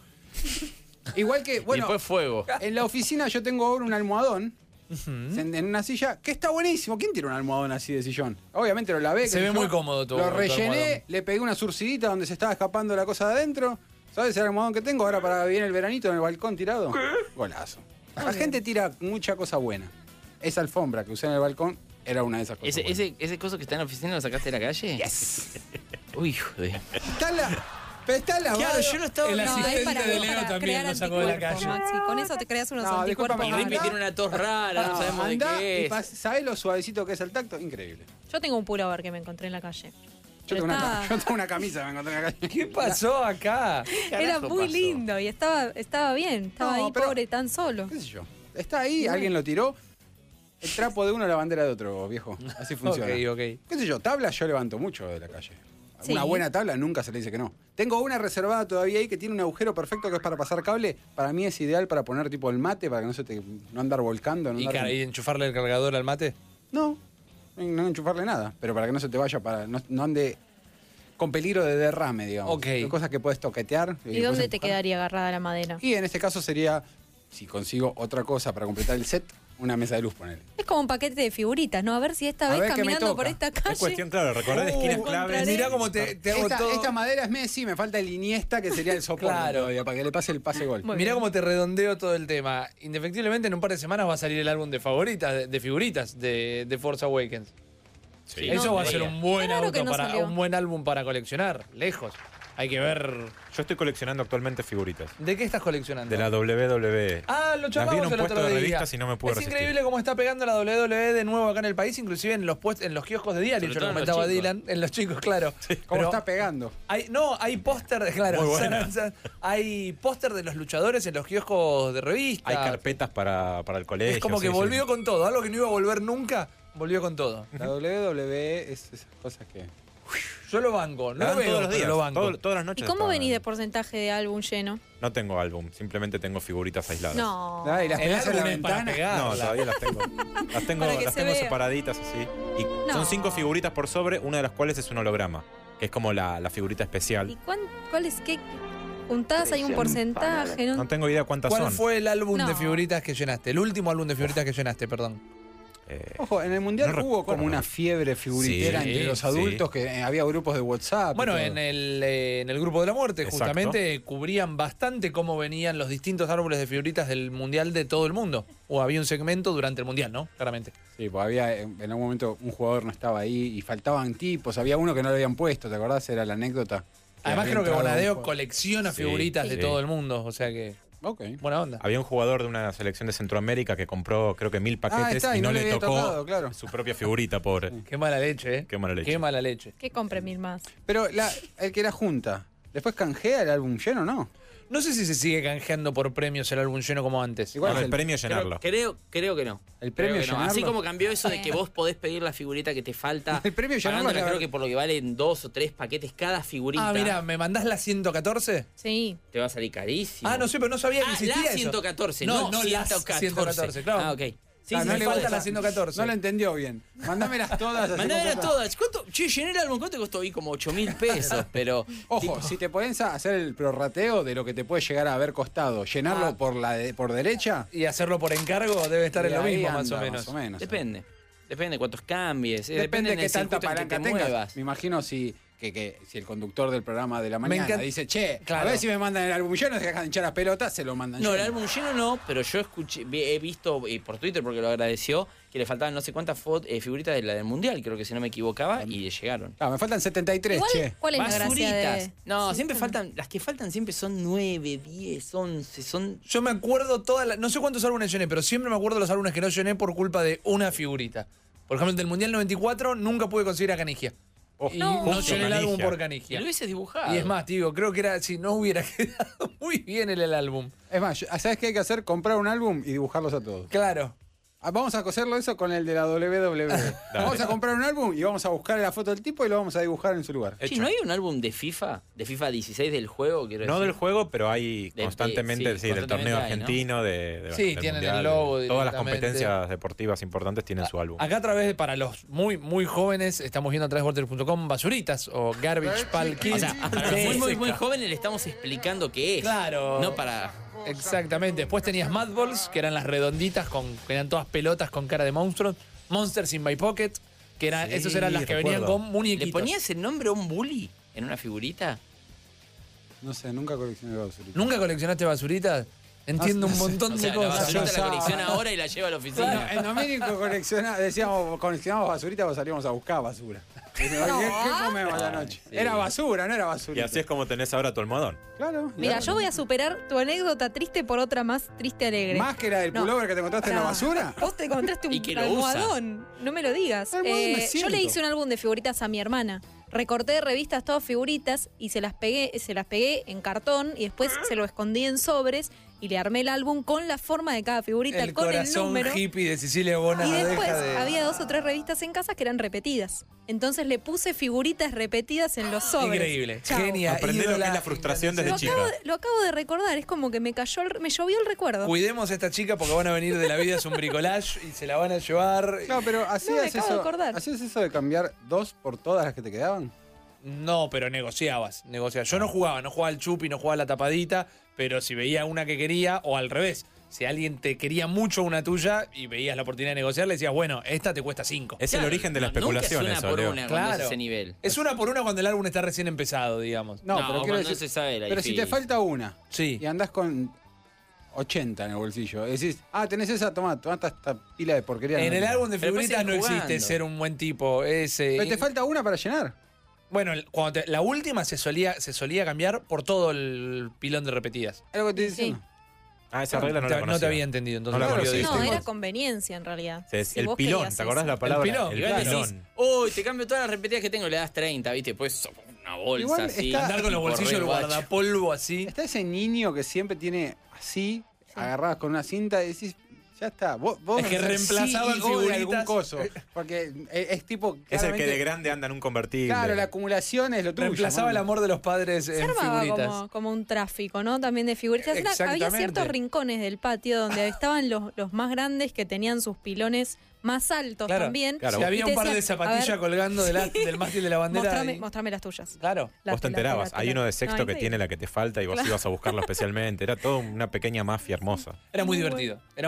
Igual que, bueno, y después fuego. en la oficina yo tengo ahora un almohadón en, en una silla que está buenísimo. ¿Quién tiene un almohadón así de sillón? Obviamente lo lavé. Se qué sé ve yo, muy cómodo tu- Lo tu rellené, almohadón. le pegué una surcidita donde se estaba escapando la cosa de adentro. ¿Sabes el almohadón que tengo ahora para viene el veranito en el balcón tirado? Golazo. La gente tira mucha cosa buena. Esa alfombra que usé en el balcón era una de esas cosas. ¿Ese, buenas. ese, ¿Ese coso que está en la oficina lo sacaste de la calle? Yes. Uy, hijo de... Está la. Pero está lavado. Claro, yo lo estaba El No, viendo. es asistente para, de es Leo para también crear lo sacó de la anticuerpos, calle. Maxi. Con eso te creas unos No, anticuerpos. disculpa, Y Rippy Andá. tiene una tos rara, no, sabemos de andá qué y es. pas- ¿sabés lo suavecito que es el tacto? Increíble. Yo tengo un pullover que me encontré en la calle. Yo Pero tengo, una, está- ca- yo tengo una camisa, me encontré en la calle. ¿Qué pasó acá? Era carajo muy pasó? lindo y estaba, estaba bien. Estaba No, ahí pero- pobre, tan solo. ¿Qué sé yo? Está ahí, alguien lo tiró. El trapo de uno, la bandera de otro, viejo. Así funciona. Ok, ok. ¿Qué sé yo? Tablas yo levanto mucho de la calle. Sí. Una buena tabla nunca se le dice que no. Tengo una reservada todavía ahí que tiene un agujero perfecto que es para pasar cable. Para mí es ideal para poner tipo el mate, para que no se te no andar volcando. No, ¿Y, andar- cara- y enchufarle el cargador al mate? no, no enchufarle nada. Pero para que no se te vaya, para no, no ande con peligro de derrame, digamos. Ok. Son cosas que puedes toquetear. ¿Y dónde puedes te empujar. quedaría agarrada la madera? Y en este caso sería, si consigo otra cosa para completar el set, una mesa de luz, ponele. Es como un paquete de figuritas, ¿no? A ver si esta A vez ver qué me caminando toca. por esta calle. Es cuestión, claro, recordar esquinas Uh, claves. encontraré. Mirá cómo te, te hago Esta, todo. esta madera es Messi, me falta el Iniesta, que sería el soporte Claro. todavía, para que le pase el pase gol. Muy Mirá bien. cómo te redondeo todo el tema. Indefectiblemente en un par de semanas va a salir el álbum de favoritas, de, de figuritas de, de Force Awakens. Sí, Eso no va a sabía. ser un buen Qué raro auto que no para salió. un buen álbum para coleccionar, lejos. Hay que ver. Yo estoy coleccionando actualmente figuritas. ¿De qué estás coleccionando? De la W W E. Ah, lo Las vi en charlamos un el puesto otro de día. revistas y no me pude Es resistir. increíble cómo está pegando la W W E de nuevo acá en el país, inclusive en los puest- en los kioscos de diario, Sobre yo todo lo en los comentaba chicos. Dylan, en los chicos, claro. ¿Cómo Pero está pegando? hay, no, hay póster, de- claro, Muy buena. San- San- hay póster de los luchadores en los kioscos de revistas. Hay carpetas para, para el colegio. Es como que sí, sí. volvió con todo, algo que no iba a volver nunca, volvió con todo. La W W E es esas cosas que... Yo lo banco, no La lo dan veo, todos los pero días, lo banco. todo- todas las ¿Y noches. cómo está- venís de porcentaje de álbum lleno? No tengo álbum, simplemente tengo figuritas aisladas. No. Ah, y las El pegás en la álbum es para ventana. pegar. No, todavía las tengo. Las tengo, Para que las se tengo vea. separaditas así. Y No. son cinco figuritas por sobre, una de las cuales es un holograma, que es como la, la figurita ¿Y especial. cuán, cuál es qué? ¿Juntás hay un porcentaje? ¿no? No tengo idea cuántas ¿Cuál son. fue el álbum No. de figuritas que llenaste? El último álbum de figuritas que llenaste, perdón. Eh, Ojo, en el Mundial no hubo recuerdo. como una fiebre figuritera Sí, entre los sí. adultos, que eh, había grupos de WhatsApp. y Bueno, todo. en el, eh, en el grupo de la muerte, Exacto. justamente cubrían bastante cómo venían los distintos árboles de figuritas del mundial de todo el mundo. O había un segmento durante el mundial, ¿no? Claramente. Sí, pues había, en en algún momento un jugador no estaba ahí y faltaban tipos, había uno que no lo habían puesto, ¿te acordás? Era la anécdota. Además había creo que entrado un Bonadeo jugador. colecciona Sí, figuritas de sí. todo el mundo, o sea que Ok. buena onda. Había un jugador de una selección de Centroamérica que compró creo que mil paquetes está, y no, le había tocó tocado, claro. su propia figurita, pobre. Qué mala leche, ¿eh? Qué mala leche. Qué mala leche. Que compre mil más. Pero la, el que era junta, ¿después canjea el álbum lleno o no? No sé si se sigue canjeando por premios el álbum lleno como antes. Igual Bueno, es el premio es Creo, llenarlo. creo, creo que no. El premio Creo que no. llenarlo. Así como cambió eso de que Bueno. vos podés pedir la figurita que te falta. El premio llenarlo pagándola, es la creo ver- que por lo que valen dos o tres paquetes cada figurita. Ah, mira, ¿me mandás la ciento catorce? Sí. Te va a salir carísimo. Ah, no sé, pero no sabía que Ah, existía la eso. ciento catorce, No, no, no las ciento catorce. ciento catorce, claro. Ah, ok. Sí, Ah, sí, no me le falta falta la la ciento catorce. No lo entendió bien. Mándame todas. así Mandámelas como- todas. ¿Cuánto? Che, llené el álbum, ¿cuánto costó? Y como ocho mil pesos, pero... Ojo, tipo, si te podés hacer el prorrateo de lo que te puede llegar a haber costado, llenarlo Ah. por la de- por derecha. Y hacerlo por encargo debe estar en y lo ahí mismo, anda, más o menos. Más o menos. Depende. Depende de cuántos cambies. eh, Depende de del qué tanta circuito en que palanca te tengas. muevas. Me imagino si, que, que, si el conductor del programa de la Me mañana encanta- dice, che, Claro. a ver si me mandan el álbum lleno, se dejan hinchar las pelotas, se lo mandan No, el lleno. álbum lleno no, pero yo escuché, vi- he visto eh, por Twitter, porque lo agradeció, que le faltaban no sé cuántas fo- eh, figuritas de la del Mundial, creo que si no me equivocaba, y le llegaron. Ah, me faltan setenta y tres, Igual, che. ¿cuál es la gracia Basuritas. de...? No, Sí, siempre sí. faltan, las que faltan siempre son nueve, diez, once, son... Yo me acuerdo todas las... No sé cuántos álbumes llené, pero siempre me acuerdo los álbumes que no llené por culpa de una figurita. Por ejemplo, del Mundial noventa y cuatro nunca pude conseguir a Canigia. y no, justo llené el álbum Canigia. por Y Canigia. lo hubieses dibujado. Y es más, tío, creo que era si no hubiera quedado muy bien el, el álbum. Es más, yo- ¿sabes qué hay que hacer? Comprar un álbum y dibujarlos a todos. Claro. Ah, vamos a coserlo eso con el de la doble u doble u E. Vamos a comprar un álbum y vamos a buscar la foto del tipo y lo vamos a dibujar en su lugar. Che, ¿no hay un álbum de FIFA? De FIFA dieciséis del juego, quiero No decir. del juego, pero hay De- de- constantemente, sí, sí, del torneo constantemente hay, ¿no? argentino, de, de- Sí, del tienen mundial, el logo de- Todas las directamente. competencias deportivas importantes tienen su álbum. Acá a través, de- para los muy muy jóvenes, estamos viendo a través de Vortex punto com basuritas o Garbage Pal Kids. O sea, a los Sí, muy, muy, sí, muy claro. jóvenes le estamos explicando qué es. Claro. No para... Exactamente. Después tenías Mad Balls, que eran las redonditas, con, que eran todas pelotas con cara de monstruos. Monsters in My Pocket, que eran, Sí, esos eran las que venían recuerdo. con muñequitos. ¿Le ponías el nombre a un bully en una figurita? No sé, nunca coleccioné basuritas. ¿Nunca coleccionaste basuritas? Entiendo un montón O sea, de la cosas. basurita Yo la sabía. colecciona ahora y la lleva a la oficina. No, en Domínico colecciona, decíamos, coleccionábamos basuritas, pues salíamos a buscar basura. Y decíamos, ¿Qué, qué comemos a la noche? Sí. Era basura, no era Y basura. así es como tenés ahora tu almohadón. Claro. y Mira, ahora- yo voy a superar tu anécdota triste por otra más triste alegre. ¿Más que la del No. pullover que te encontraste en la Ah, basura? Vos te encontraste un Y que lo usa. almohadón. No me lo digas. Almohadón me Eh, yo siento. le hice un álbum de figuritas a mi hermana. Recorté de revistas todas figuritas y se las pegué, se las pegué en cartón y después se lo escondí en sobres y le armé el álbum con la forma de cada figurita, El con el corazón número. hippie de Cecilia Bona. Y después deja de- había dos o tres revistas en casa que eran repetidas. Entonces le puse figuritas repetidas en los sobres. Increíble. Chao. Genia. Aprendé lo que ídola, es la frustración Lo desde chica. acabo, de, lo acabo de recordar, es como que me cayó, el- me llovió el recuerdo. Cuidemos a esta chica porque van a venir de la vida es un bricolage y se la van a llevar. No, pero No, me hacías acabo de eso. acordar. ¿Hacías eso de cambiar dos por todas las que te quedaban? No, pero negociabas, negociabas. Yo no jugaba, no jugaba al chupi, no jugaba a la tapadita, pero si veía una que quería, o al revés, si alguien te quería mucho una tuya y veías la oportunidad de negociar, le decías, bueno, esta te cuesta cinco. Es el Claro, origen de la no- nunca es especulación, una eso, por Leo. una cuando es Claro. ese nivel. Es una por una cuando el álbum está recién empezado, digamos. No, No, pero cuando quiero no decir. se sabe la pero si te difícil. falta una Sí. y andás con ochenta en el bolsillo, decís, ah, tenés esa, toma, toma esta, esta pila de porquería. En el álbum de Pero figuritas después no siguen existe jugando. ser un buen tipo. Es, eh, Pero te falta una para llenar. bueno, el- cuando te- la última se solía, se solía cambiar por todo el pilón de repetidas. Es lo que te Sí. diciendo. Ah, esa regla no te, la no conocía. te había entendido, entonces. No la por conocía. periodista. No, Tengo- era conveniencia en realidad. Sí, es Si el vos pilón, querías ¿te acordás eso. la palabra? pilón, El Igual Claro. decís, uy, te cambio todas las repetidas que tengo, le das treinta, ¿viste? Pues una bolsa Igual así. está- Andar con los tipo bolsillos, el re guacho. guardapolvo así. Está ese niño que siempre tiene así, agarradas con una cinta y decís, ya está. Vos, vos Es que sí reemplazaban y vos de figuritas. algún coso. Porque es, es tipo. Es el que claramente- de grande anda en un convertible. Claro, la acumulación es lo tuyo. Reemplazaba el mano. amor de los padres Se en armaba figuritas. como, como un tráfico, ¿no? También de figuritas. Era- había Exactamente. ciertos rincones del patio donde estaban los, los más grandes que tenían sus pilones más altos Claro, también. claro. Y Si había te un par de decían, a zapatillas ver, colgando de la- del mástil de la bandera. Mostrame, y- mostrame las tuyas. Claro. Las- Vos te las- enterabas. las- Hay uno de las- sexto no, que increíble. tiene la que te falta y vos Claro. ibas a buscarlo especialmente. Era toda una pequeña mafia hermosa. Era muy Muy divertido. Era muy divertido.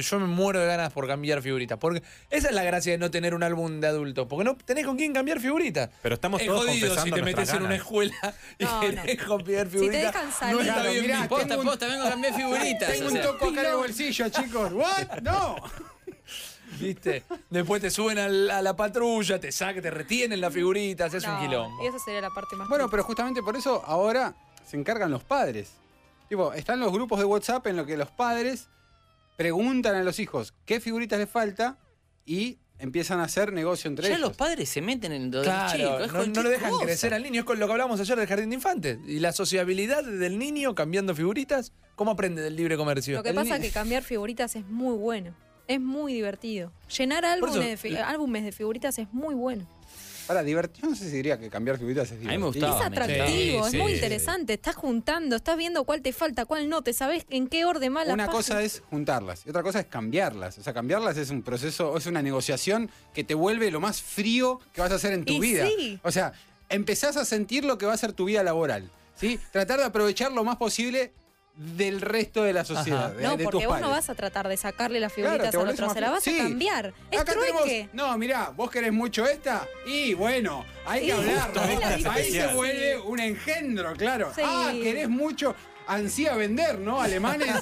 yo me muero de ganas por cambiar figuritas. Porque esa es la gracia de no tener un álbum de adultos. Porque no tenés con quién cambiar figuritas. Pero estamos es todos jodido confesando si te nuestras metes en una ganas. escuela y No, querés no. cambiar Si te figuritas. dejan salir. no está Claro, bien mirá, visto. Posta, tengo un- posta, vengo a cambiar figuritas. Tengo o un sea. toco acá en el bolsillo, chicos. ¿What? No. ¿Viste? Después te suben al- a la patrulla, te sacan, te retienen las figuritas, es No, un quilombo. Y esa sería la parte más. Bueno, triste. pero justamente por eso ahora se encargan los padres. Tipo, están los grupos de WhatsApp en los que los padres preguntan a los hijos qué figuritas les falta y empiezan a hacer negocio entre Ya ellos. los padres se meten en lo del Claro, chico. es no, no cualquier le dejan cosa. crecer al niño. Es con lo que hablamos ayer del jardín de infantes. Y la sociabilidad del niño cambiando figuritas, ¿cómo aprende del libre comercio? Lo que El pasa ni- es que cambiar figuritas es muy bueno. Es muy divertido. Llenar álbumes, eso- de, fi- álbumes de figuritas es muy bueno. Para divertir, yo no sé si diría que cambiar figuritas es mí me divertido. gustaba. Es atractivo, Sí, es muy sí. interesante. Estás juntando, estás viendo cuál te falta, cuál no. Te sabes en qué orden va la Una página. cosa es juntarlas y otra cosa es cambiarlas. O sea, cambiarlas es un proceso, es una negociación que te vuelve lo más frío que vas a hacer en tu Y vida. sí. O sea, empezás a sentir lo que va a ser tu vida laboral. ¿Sí? Tratar de aprovechar lo más posible del resto de la sociedad, Ajá. de, No, de porque tus vos padres. no vas a tratar de sacarle las Claro, figuritas te al volvés otro, más se la frío. vas Sí. a cambiar. Es Acá tenemos- trueque. no, mirá, vos querés mucho esta y bueno, hay que Sí, hablar. justo, es la Ahí diferencia. se vuelve un engendro, claro. Sí. Ah, querés mucho. Ansía vender, ¿no? Alemanes.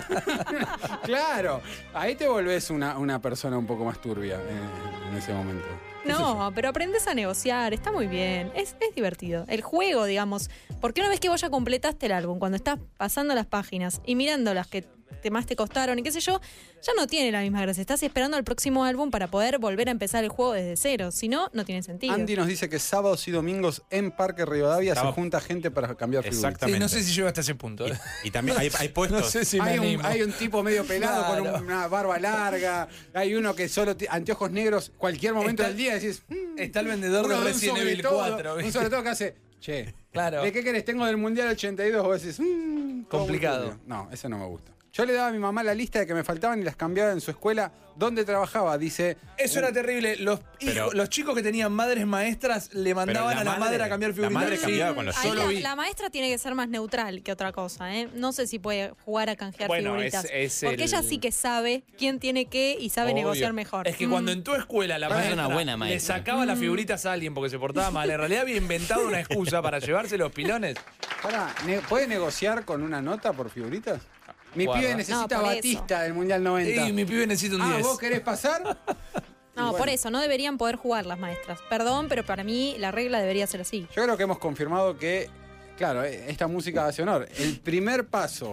Claro. Ahí te volvés una, una persona un poco más turbia en, en ese momento. ¿Qué sé yo? No, pero aprendes a negociar, está muy bien, es, es divertido. El juego, digamos, porque una vez que vos ya completaste el álbum, cuando estás pasando las páginas y mirando las que te más te costaron y qué sé yo, ya no tiene la misma gracia. Estás esperando al próximo álbum para poder volver a empezar el juego desde cero, si no, no tiene sentido. Andy nos dice que sábados y domingos en Parque Rivadavia Estaba- se junta gente para cambiar figuras. Sí, Exactamente. no sé si llego hasta ese punto. ¿eh? Y también hay, hay puestos. No sé si me Hay un, animo. hay un tipo medio pelado Claro. con una barba larga, hay uno que solo tiene anteojos negros cualquier momento Está- del día decís, "Mm, Está el vendedor uno de un Resident sobre Evil todo, cuatro. un ¿viste? sobre todo que hace, che, Claro. ¿de qué querés? Tengo del Mundial ochenta y dos, vos decís, "Mm, todo muy Complicado. turbio". No, eso no me gusta. Yo le daba a mi mamá la lista de que me faltaban y las cambiaba en su escuela donde trabajaba. Dice, Eso era terrible. Los, Pero- hijos- los chicos que tenían madres maestras le mandaban la a la madre, madre- a cambiar la figuritas. madre Sí. cambiaba con los Ahí Yo la, lo vi. la maestra tiene que ser más neutral que otra cosa, ¿eh? No sé si puede jugar a canjear Bueno, figuritas. es- es porque el- ella sí que sabe quién tiene qué y sabe Obvio. negociar mejor. Es que Mm. cuando en tu escuela la Es una maestra, buena le maestra. sacaba las figuritas a alguien porque se portaba mal, en realidad había inventado una excusa para llevarse los pilones. pará, ne- ¿puede negociar con una nota por figuritas? Mi Guarda. pibe necesita No, por Batista del Mundial noventa. Y mi pibe necesita un Ah, diez. ¿vos querés pasar? No, Y bueno. por eso, no deberían poder jugar las maestras. Perdón, pero para mí la regla debería ser así. Yo creo que hemos confirmado que, claro, eh, esta música hace honor. El primer paso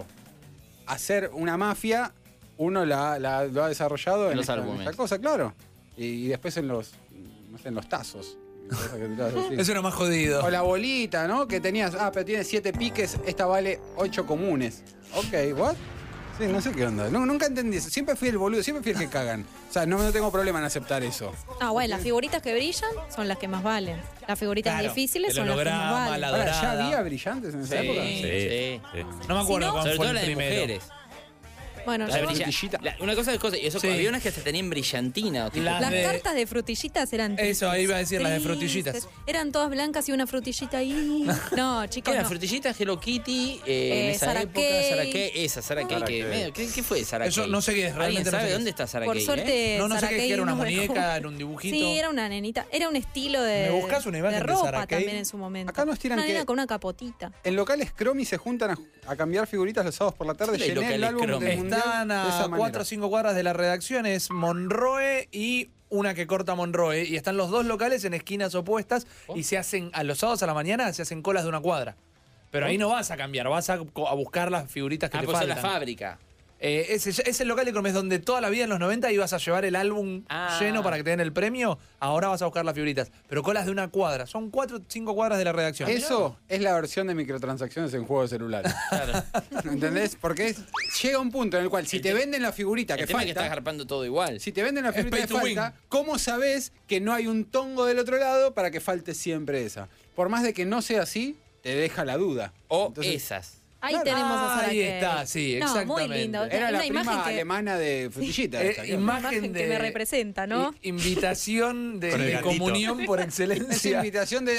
a ser una mafia, uno la, la- lo ha desarrollado en, Los esta, en álbumes. esta cosa, claro. Y, y después en los, no sé, en los tazos. Cosas que te así. Eso era más jodido. O la bolita, ¿no? Que tenías, ah, pero tiene siete piques, esta vale ocho comunes. Ok, ¿what? Sí, no sé qué onda. No, nunca entendí eso. Siempre fui el boludo, siempre fui el que cagan. O sea, no, no tengo problema en aceptar eso. Ah, bueno, las figuritas que brillan son las que más valen. Las figuritas Claro, difíciles el son las que más holograma, valen. la Ahora, ¿ya dorada. había brillantes en esa Sí, época? sí. Sí. No me acuerdo Si no- cuál Sobre fue todo el las de primero. mujeres. Bueno, La yo- brilla- frutillita. la- una cosa de cosas, y eso Sí. había unas que hasta tenían brillantina. tipo- Las las de- cartas de frutillitas eran Eso, ahí iba a decir, las de tristes. frutillitas. Eran todas blancas y una frutillita ahí. No, ¿Qué chicos, eran? no. Frutillitas, Hello Kitty, eh, Eh, en esa Sarah época, Kay. Sarah Kay, esa Sarah Kay, Sarah que Kay. medio- ¿qué, qué fue Sarah Eso Kay? no sé qué es, ¿Alguien realmente no sabe sé qué dónde es. está Sarah Por Kay? eh? suerte, No, no sé Sarah qué es, Kay que era una nos dejó. muñeca, era un dibujito. Sí, era una nenita. Era un estilo de, ¿Me buscas una imagen de de ropa Sarah Kay? también en su momento. Acá nos tiran una que- nena con una capotita. En locales Cromi se juntan a, a cambiar figuritas los sábados por la tarde. Sí, hay Llené el locales álbum Cromi. del Mundial Están de esa a manera. cuatro o cinco cuadras de la redacción, es Monroe y una que corta Monroe. Y están los dos locales en esquinas opuestas y se hacen, a los sábados a la mañana, se hacen colas de una cuadra. Pero ahí no vas a cambiar, vas a, a buscar las figuritas que Ah, te pues es faltan. la fábrica. Eh, ese, ese local de Cromi es donde toda la vida en los noventa ibas a llevar el álbum Ah. lleno para que te den el premio. Ahora vas a buscar las figuritas. Pero colas de una cuadra. Son cuatro o cinco cuadras de la redacción. Eso es la versión de microtransacciones en juegos celulares. Claro. ¿Entendés? Porque es- llega un punto en el cual si El te te- venden la figurita El que tema es que estás falta, garpando todo igual. si te venden la Es figurita pay que to win. falta, ¿cómo sabés que no hay un tongo del otro lado para que falte siempre esa? Por más de que no sea así, te deja la duda. O Entonces, esas. Ahí Claro. tenemos a Sarah Ahí Kay. está, sí, No, muy exactamente. lindo. Era la una prima imagen que, alemana de frutillita. Eh, esta, claro. imagen imagen de- que me representa, ¿no? I- invitación de, Con el de gatito. comunión por Es excelencia. invitación de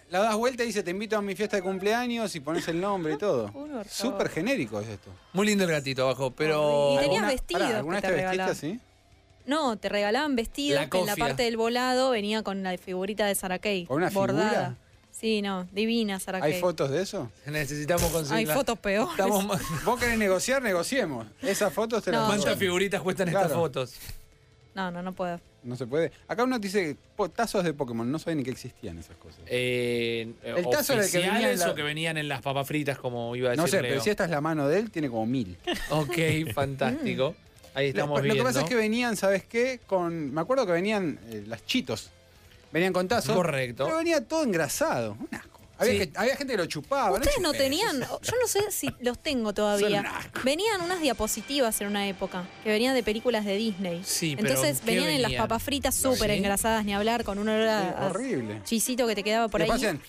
la das vuelta y dice, te invito a mi fiesta de cumpleaños y pones el nombre y todo. Súper genérico es esto. Muy lindo el gatito abajo, pero... Y tenías ¿Alguna- vestidos pará, ¿Alguna que vez te te vestiste regalaban. así? No, te regalaban vestidos La que en la cofia. parte del volado venía con la figurita de Sarah Kay. ¿Con una bordada. figura? Sí, no, divina Sarah Kay. ¿Hay fotos de eso? Necesitamos conseguir. Hay fotos peores. Estamos... Vos querés negociar, negociemos. Esas fotos te las No, doy. ¿Cuántas figuritas cuestan estas Claro. fotos? No, no, no puedo. No se puede. Acá uno dice po- tazos de Pokémon. No sabía ni que existían esas cosas. Eh, El tazo era el que venía en oficiales la- o que venían en las papas fritas, como iba a decir No sé, Leo. pero si esta es la mano de él, tiene como mil. Ok, fantástico. Ahí estamos lo, lo viendo. que pasa es que venían, ¿sabes qué? Con, me acuerdo que venían eh, las Chitos. Venían con tazos. Correcto. Pero venía todo engrasado. Un asco. Había, Sí. que- había gente que lo chupaba. Ustedes no chupes. tenían, yo no sé si los tengo Son todavía. un asco. Venían unas diapositivas en una época, que venían de películas de Disney. Sí, pero Entonces ¿en qué venían en las venían? papas fritas súper ¿Sí? engrasadas, ni hablar, con un olor a, Sí, a horrible. chisito que te quedaba por Y ahí. después hacían,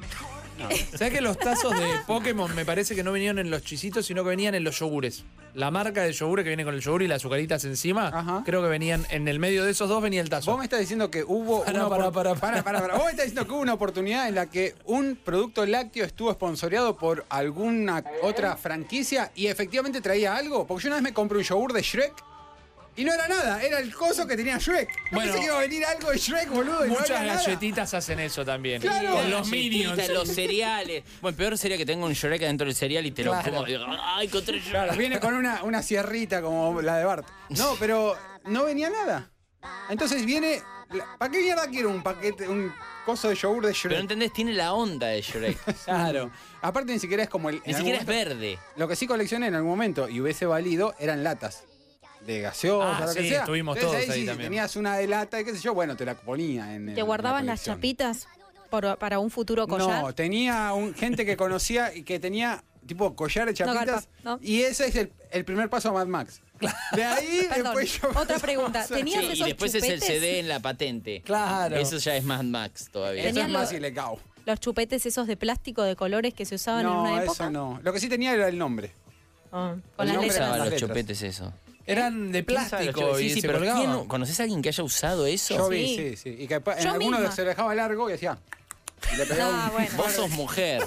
¿Sabes que los tazos de Pokémon me parece que no venían en los chisitos, sino que venían en los yogures? La marca de yogur que viene con el yogur y las azucaritas encima, Ajá. creo que venían en el medio de esos dos venía el tazo. Vos me estás diciendo que hubo Pará, una pará, opor- pará, pará, pará, pará. Vos me estás diciendo que hubo una oportunidad en la que un producto lácteo estuvo esponsoreado por alguna otra franquicia y efectivamente traía algo. Porque yo una vez me compré un yogur de Shrek y no era nada, era el coso que tenía Shrek. No Bueno, pensé que iba a venir algo de Shrek, boludo. Y no Muchas había nada. galletitas hacen eso también. Claro. Con los Las minions. galletitas, los cereales. Bueno, peor sería que tenga un Shrek adentro del cereal y te lo Claro. como. y digo, Ay, encontré Shrek. Claro, viene con una, una sierrita como la de Bart. No, pero no venía nada. Entonces viene. ¿Para qué mierda quiero un paquete, un coso de yogur de Pero no Shrek? entendés, tiene la onda de Shrek. Claro. Aparte ni siquiera es como el. Ni en algún siquiera es momento- verde. Lo que sí coleccioné en algún momento y hubiese valido eran latas de gaseosa, Ah, lo que sí, sea. estuvimos Entonces, todos ahí si también. tenías una de lata y qué sé yo, bueno, te la ponía en. ¿Te en guardabas la las colección. chapitas por- para un futuro collar? No, tenía un, gente que conocía y que tenía tipo collares, chapitas. garpa, no. Y ese es el, el primer paso a Mad Max. De ahí Perdón, después yo. otra pregunta. Sí, ¿Tenías y esos después es el chupetes? C D en la patente. Claro. Eso ya es Mad Max todavía. Eso es Tenías más lo- ilegal. Los chupetes esos de plástico de colores que se usaban en una No, época. eso no. Lo que sí tenía era el nombre. Ah, El con las nombre letras. era- Usaban los letras. chupetes eso. Eran de ¿Quién sabe los plástico chupetes? y Sí, sí, se pero colgaban. ¿quién- ¿conoces a alguien que haya usado eso? Yo vi, Sí. sí, sí. Y que después en Yo alguno misma. se lo dejaba largo y decía. y le pegaba Ah, un- bueno. Vos sos mujer.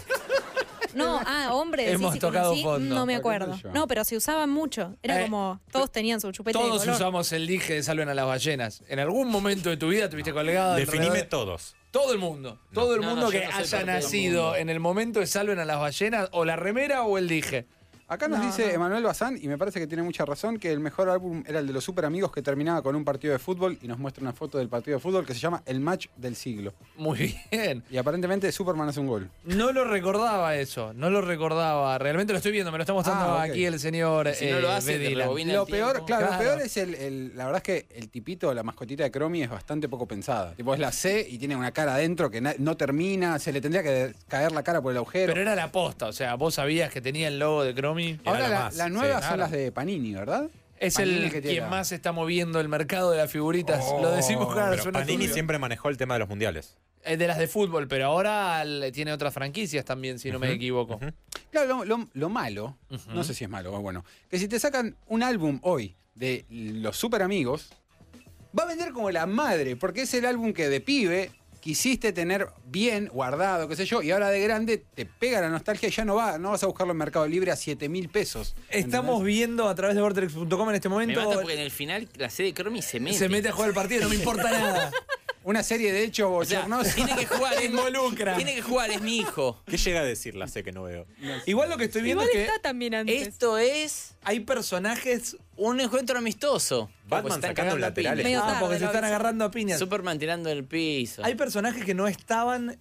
No, ah, hombre, decís Hemos si tocado conocí, fondo. no me ¿Qué acuerdo. sé yo? No, pero se usaban mucho. Era Eh, como, todos tenían su chupete de Todos color. usamos el dije de Salven a las ballenas. En algún momento de tu vida tuviste colgado. Definime alrededor- todos. Todo el mundo. Todo el No, mundo no, yo que no soy haya parte del nacido mundo. en el momento de Salven a las ballenas, o la remera o el dije. Acá nos No, dice no. Emanuel Bazán, y me parece que tiene mucha razón, que el mejor álbum era el de los Super Amigos que terminaba con un partido de fútbol y nos muestra una foto del partido de fútbol que se llama El Match del Siglo. Muy bien. Y aparentemente Superman hace un gol. No lo recordaba eso, no lo recordaba. Realmente lo estoy viendo, me lo está mostrando Ah, ok. aquí el señor. Si no lo eh, hace, te Bedila. rebobina Lo el peor, tiempo. claro, Claro. lo peor es el, el- la verdad es que el tipito, la mascotita de Cromi es bastante poco pensada. Tipo, es la C y tiene una cara adentro que na- no termina, se le tendría que caer la cara por el agujero. Pero era la posta, o sea, vos sabías que tenía el logo de Cromi. Ahora lo la- más, las sí, nuevas claro. son las de Panini, ¿verdad? Es Panini el que tiene quien la- más está moviendo el mercado de las figuritas. lo decimos claro, Pero suena Panini turbio. siempre manejó el tema de los mundiales. Es de las de fútbol, pero ahora le- tiene otras franquicias también, si no me Ujú, equivoco. ujú. Claro, lo, lo- lo malo, no sé si es malo o bueno, que si te sacan un álbum hoy de los Super Amigos, va a vender como la madre, porque es el álbum que de pibe quisiste tener bien guardado, qué sé yo, y ahora de grande te pega la nostalgia y ya no va, no vas a buscarlo en Mercado Libre a siete mil pesos. Estamos ¿entendés? viendo a través de vortex punto com en este Me momento. mata porque en el final la sede de Cromi se mete. Se mete a jugar el partido, no me importa nada. Una serie de hechos O sea, bochornosos. tiene que jugar, es, Involucra. tiene que jugar, es mi hijo. ¿Qué llega a decir la sé que no veo? Igual lo que estoy viendo Igual es que está también antes. Esto es hay personajes. un encuentro amistoso. Batman Porque se están sacando cagando a laterales. piñas. Medio Ah, tarde porque se lo están aviso. agarrando a piñas. Superman tirando el piso. Hay personajes que no estaban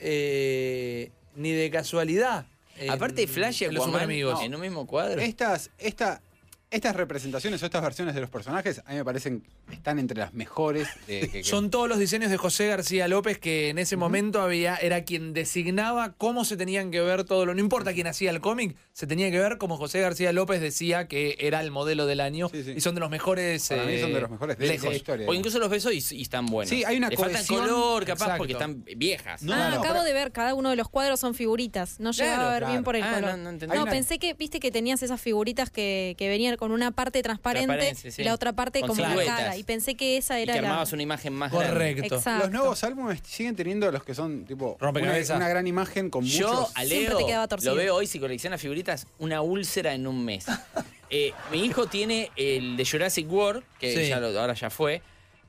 eh, ni de casualidad. en- Aparte de Flash y en los Aquaman Superamigos. en un mismo cuadro. Estas, esta, estas representaciones o estas versiones de los personajes a mí me parecen que están entre las mejores. de- que- que- Son todos los diseños de José García López, que en ese momento había, era quien designaba cómo se tenían que ver todo lo. No importa quién hacía el cómic, se tenía que ver como José García López decía que era el modelo del año. Sí, sí. Y son de los mejores. Para mí eh, son de los mejores de lejos. la historia. O incluso los besos y, y están buenos. Sí, hay una Le faltan cohesión. color, capaz, Exacto. porque están viejas. No, ah, no, acabo pero- de ver, cada uno de los cuadros son figuritas. No llegaba Claro, a ver claro. bien por el Ah, color. no, no entendí. Hay una- pensé que, viste que tenías esas figuritas que, que venían, con una parte transparente Transparencia, sí. y la otra parte Con como la siluetas. cara. Y pensé que esa Y era que la... armabas una imagen más Correcto. grande. Exacto. Los nuevos álbumes siguen teniendo los que son tipo una, Rompecabezas. una gran imagen con Yo muchos. a Siempre Leo te quedaba torcido. lo veo hoy si colecciona figuritas, una úlcera en un mes. Eh, mi hijo tiene el de Jurassic World, que Sí. ya lo- ahora ya fue,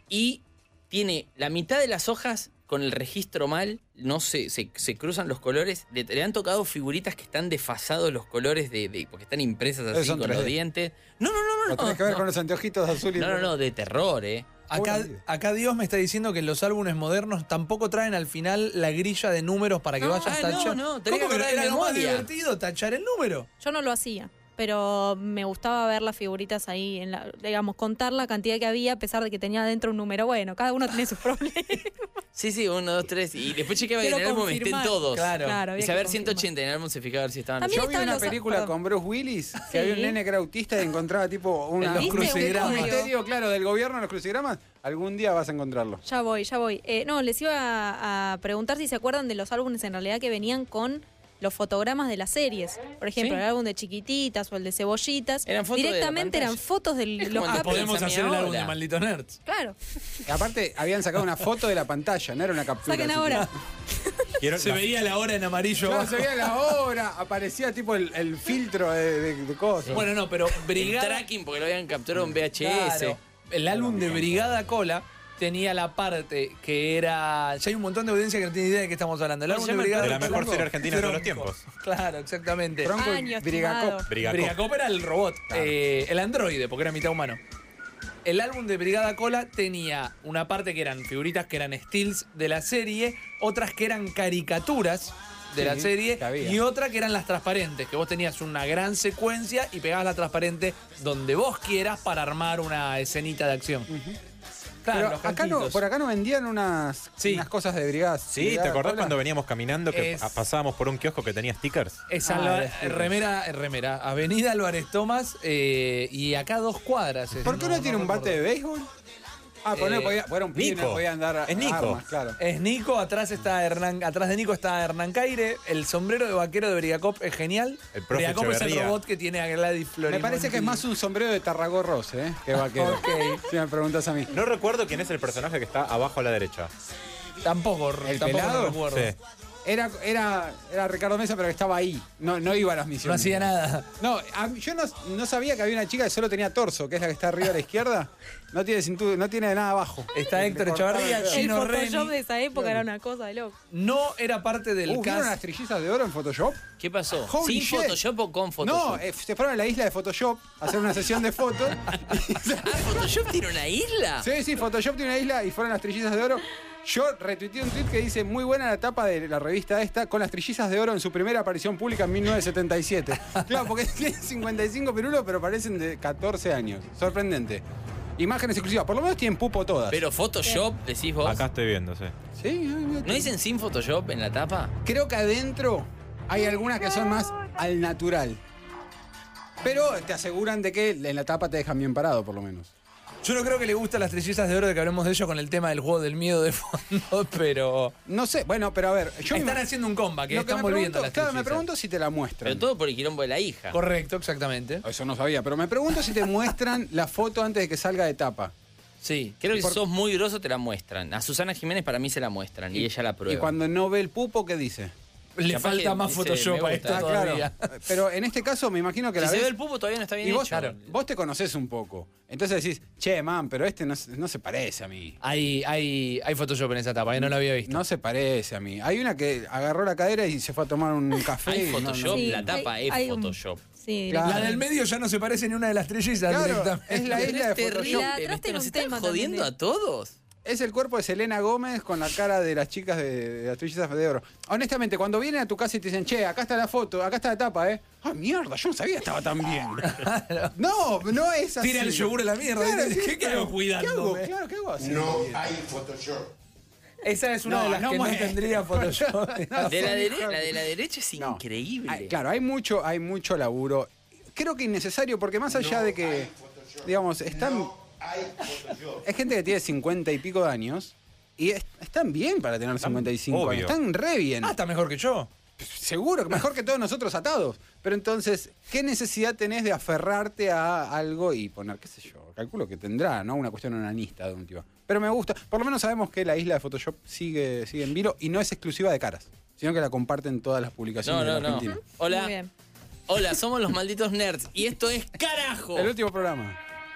y tiene la mitad de las hojas con el registro mal, no se, se, se cruzan los colores, le, le han tocado figuritas que están desfasados los colores de, de- porque están impresas Esos así son con tres D. los dientes. No, no, no, no. Lo tenés que ver no. con los anteojitos azul y No, no, no, de terror, eh. Acá, acá Dios me está diciendo que los álbumes modernos tampoco traen al final la grilla de números para que No, vayas ah, tachando. no, no, tenés ¿Cómo que que acordar de era lo más memoria. divertido tachar el número? Yo no lo hacía, pero me gustaba ver las figuritas ahí, en la, digamos, contar la cantidad que había a pesar de que tenía adentro un número. Bueno, cada uno tiene sus problemas. Sí, sí, uno, dos, tres. Y después chequeaba que en Quiero el álbum estén confirmar. todos. Claro. Claro, había Y saber que ciento confirmar. ochenta en el álbum se fijaba a ver si estaban También Yo vi estaban una los- película perdón. con Bruce Willis que Sí. había un nene que era autista y encontraba tipo una, En los un crucigramas. un misterio, claro, del gobierno en los crucigramas. Algún día vas a encontrarlo. Ya voy, ya voy. Eh, no, les iba a, a preguntar si se acuerdan de los álbumes en realidad que venían con los fotogramas de las series. Por ejemplo, Sí. el álbum de Chiquititas o el de Cebollitas. Eran fotos de la Directamente pantalla. eran fotos de Es los como capítulos. Podemos Pensame hacer el álbum ahora. de Malditos Nerds. Claro, Y aparte, habían sacado una foto de la pantalla, no era una captura. saquen así. ahora. Quiero- Se la- veía la hora en amarillo. Claro, abajo. se veía la hora, aparecía tipo el, el filtro de, de- de cosas. Bueno, no, pero El Brigada. tracking porque lo habían capturado en V H S. Claro, el álbum de Brigada Cola tenía la parte que era. Ya hay un montón de audiencia que no tiene idea de qué estamos hablando. El ¿Cómo álbum se de llama? Brigada de la mejor Tronco. serie argentina de todos los Tronco. tiempos. Claro, exactamente. Tronco y Años, Brigacop. estimado. Brigacop. Brigacop era el robot, eh, el androide, porque era mitad humano. El álbum de Brigada Cola tenía una parte que eran figuritas que eran stills de la serie, otras que eran caricaturas de Sí, la serie que había. y otra que eran las transparentes, que vos tenías una gran secuencia y pegabas la transparente donde vos quieras para armar una escenita de acción. Claro, Pero los acá no, ganchitos. por acá no vendían unas, Sí. unas cosas de brigadas. Sí, ¿te Brigada acordás Cola? cuando veníamos caminando que Es- a- pasábamos por un kiosco que tenía stickers? Esa Ah, Alba- era stickers. remera, eh, remera, Avenida Álvarez Tomás eh, y acá dos cuadras. es- ¿Por qué no, tiene un bate de béisbol? Ah, pues no Eh, podía, era un pibe, Nico. no podía andar Es Nico. armas, claro. Es Nico, atrás está Hernán, atrás de Nico está Hernán Caire, el sombrero de vaquero de Brigacop es genial. El profe Brigacop es el Echeverría. robot que tiene a Gladys Me Florimonti. parece que es más un sombrero de Tarragorros, ¿eh? Que vaquero. Ok. Si me preguntas a mí. No recuerdo quién es el personaje que está abajo a la derecha. Tampoco, ¿El tampoco pelado? lo recuerdo. Sí. Era, era, era Ricardo Mesa, pero que estaba ahí. No, no iba a las misiones. No hacía nada. No, a mí- yo no, no sabía que había una chica que solo tenía torso, que es la que está arriba a la izquierda. No tiene cintura, no tiene nada abajo. Está Le Héctor cortaron Echeverría, el dedo. El Gino Photoshop Reni. de esa época era una cosa de loco. No era parte del Uh, ¿Vieron cast. las trillizas de oro en Photoshop? ¿Qué pasó? Holy ¿Sin shit. Photoshop o con Photoshop? No, eh, se fueron a la isla de Photoshop a hacer una sesión de fotos. Ah, ¿Photoshop tiene una isla? Sí, sí, Photoshop tiene una isla y fueron las trillizas de oro. Yo retuiteé un tweet que dice muy buena la tapa de la revista esta con las trillizas de oro en su primera aparición pública en mil novecientos setenta y siete. Claro, porque tienen cincuenta y cinco pirulos, pero parecen de catorce años. Sorprendente. Imágenes exclusivas, por lo menos tienen pupo todas. Pero Photoshop, decís vos. Acá estoy viendo, sí. Sí, ay, mira ¿No que- dicen sin Photoshop en la tapa? Creo que adentro hay algunas que son más al natural. Pero te aseguran de que en la tapa te dejan bien parado, por lo menos. Yo no creo que le gustan las trillizas de oro de que hablemos de ello con el tema del juego del miedo de fondo, pero. No sé, bueno, pero a ver. Yo Están me- haciendo un comeback, que lo que están me volviendo pregunto- las claro, trillizas. me pregunto si te la muestran. Pero todo por el quilombo de la hija. Correcto, exactamente. Eso no sabía, pero me pregunto si te muestran la foto antes de que salga de tapa. Sí, creo que Por- si sos muy groso te la muestran. A Susana Jiménez para mí se la muestran y, ella la prueba. Y cuando no ve el pupo, ¿qué dice? Le Capaz falta que más dice, Photoshop me a gusta. esto Ah, todavía. claro. Pero en este caso me imagino que Si la se ves. ve el pupo todavía no está bien y vos, hecho. vos te conocés un poco. Entonces decís, che, man, pero este no, se- no se parece a mí. Hay, hay, hay Photoshop en esa etapa, yo no lo había visto. No se parece a mí. Hay una que agarró la cadera y se fue a tomar un café. Hay y no- Photoshop, no- Sí, la tapa hay- es hay un- Photoshop. Sí, Claro. La del medio ya no se parece ni una de las trillizas Claro, directamente. es la isla de Es terrible, Photoshop. La atrás ¿viste? tiene Nos un están tema jodiendo también. a todos. Es el cuerpo de Selena Gómez con la cara de las chicas de, de las trillizas de oro. Honestamente, cuando vienen a tu casa y te dicen, che, acá está la foto, acá está la tapa, ¿eh? Ah, mierda, yo no sabía que estaba tan bien. No, no es así. Tira el yogur a la mierda. Claro, ¿Qué, sí, qué claro. hago cuidándome? ¿Qué hago? Claro, ¿qué hago así? No hay Photoshop. Esa es una No, de las no que no muestra. tendría Photoshop. No, De la, son dere- hijos- la de la derecha es No. increíble. Hay- claro, hay mucho, hay mucho laburo. Creo que innecesario, porque más allá No de que, hay Photoshop. digamos, están. No hay Photoshop. Es gente que tiene cincuenta y pico de años y es- están bien para tener cincuenta y cinco obvio. años. Están re bien. Ah, está mejor que yo. Seguro, mejor que todos nosotros atados. Pero entonces, ¿qué necesidad tenés de aferrarte a algo y poner, qué sé yo? Calculo que tendrá, ¿no? Una cuestión onanista de un tipo. Pero me gusta. Por lo menos sabemos que la isla de Photoshop sigue, sigue en vilo y no es exclusiva de Caras, sino que la comparten todas las publicaciones No, de no, la no. Argentina. Hola. Muy bien. Hola, somos los malditos nerds. Y esto es Carajo. El último programa.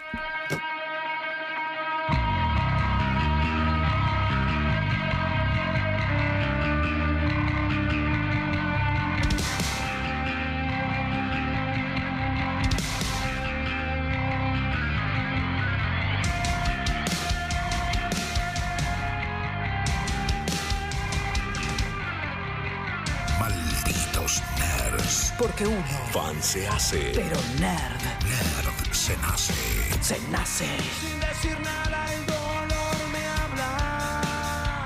Malditos nerds. Porque uno Fan se hace. Pero nerd. Nerd se nace. Se nace. Sin decir nada el dolor me habla.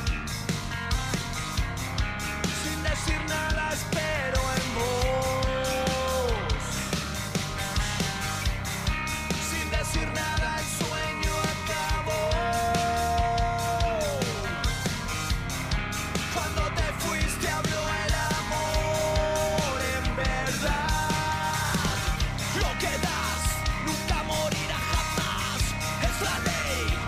Sin decir nada espero en vos. Sin decir nada el sueño acabó. Cuando te fuiste habló el amor en verdad. Lo que das nunca morirá jamás. Es la ley.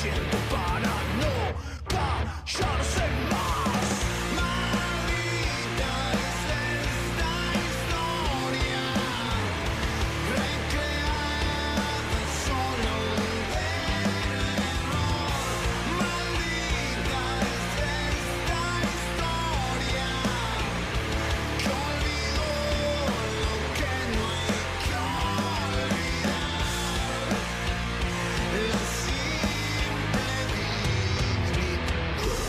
suficiente para no callarse más. Maldita es esta historia, recreada solo de error. Maldita es esta historia que olvidó lo que no hay que olvidar. La simple dignidad.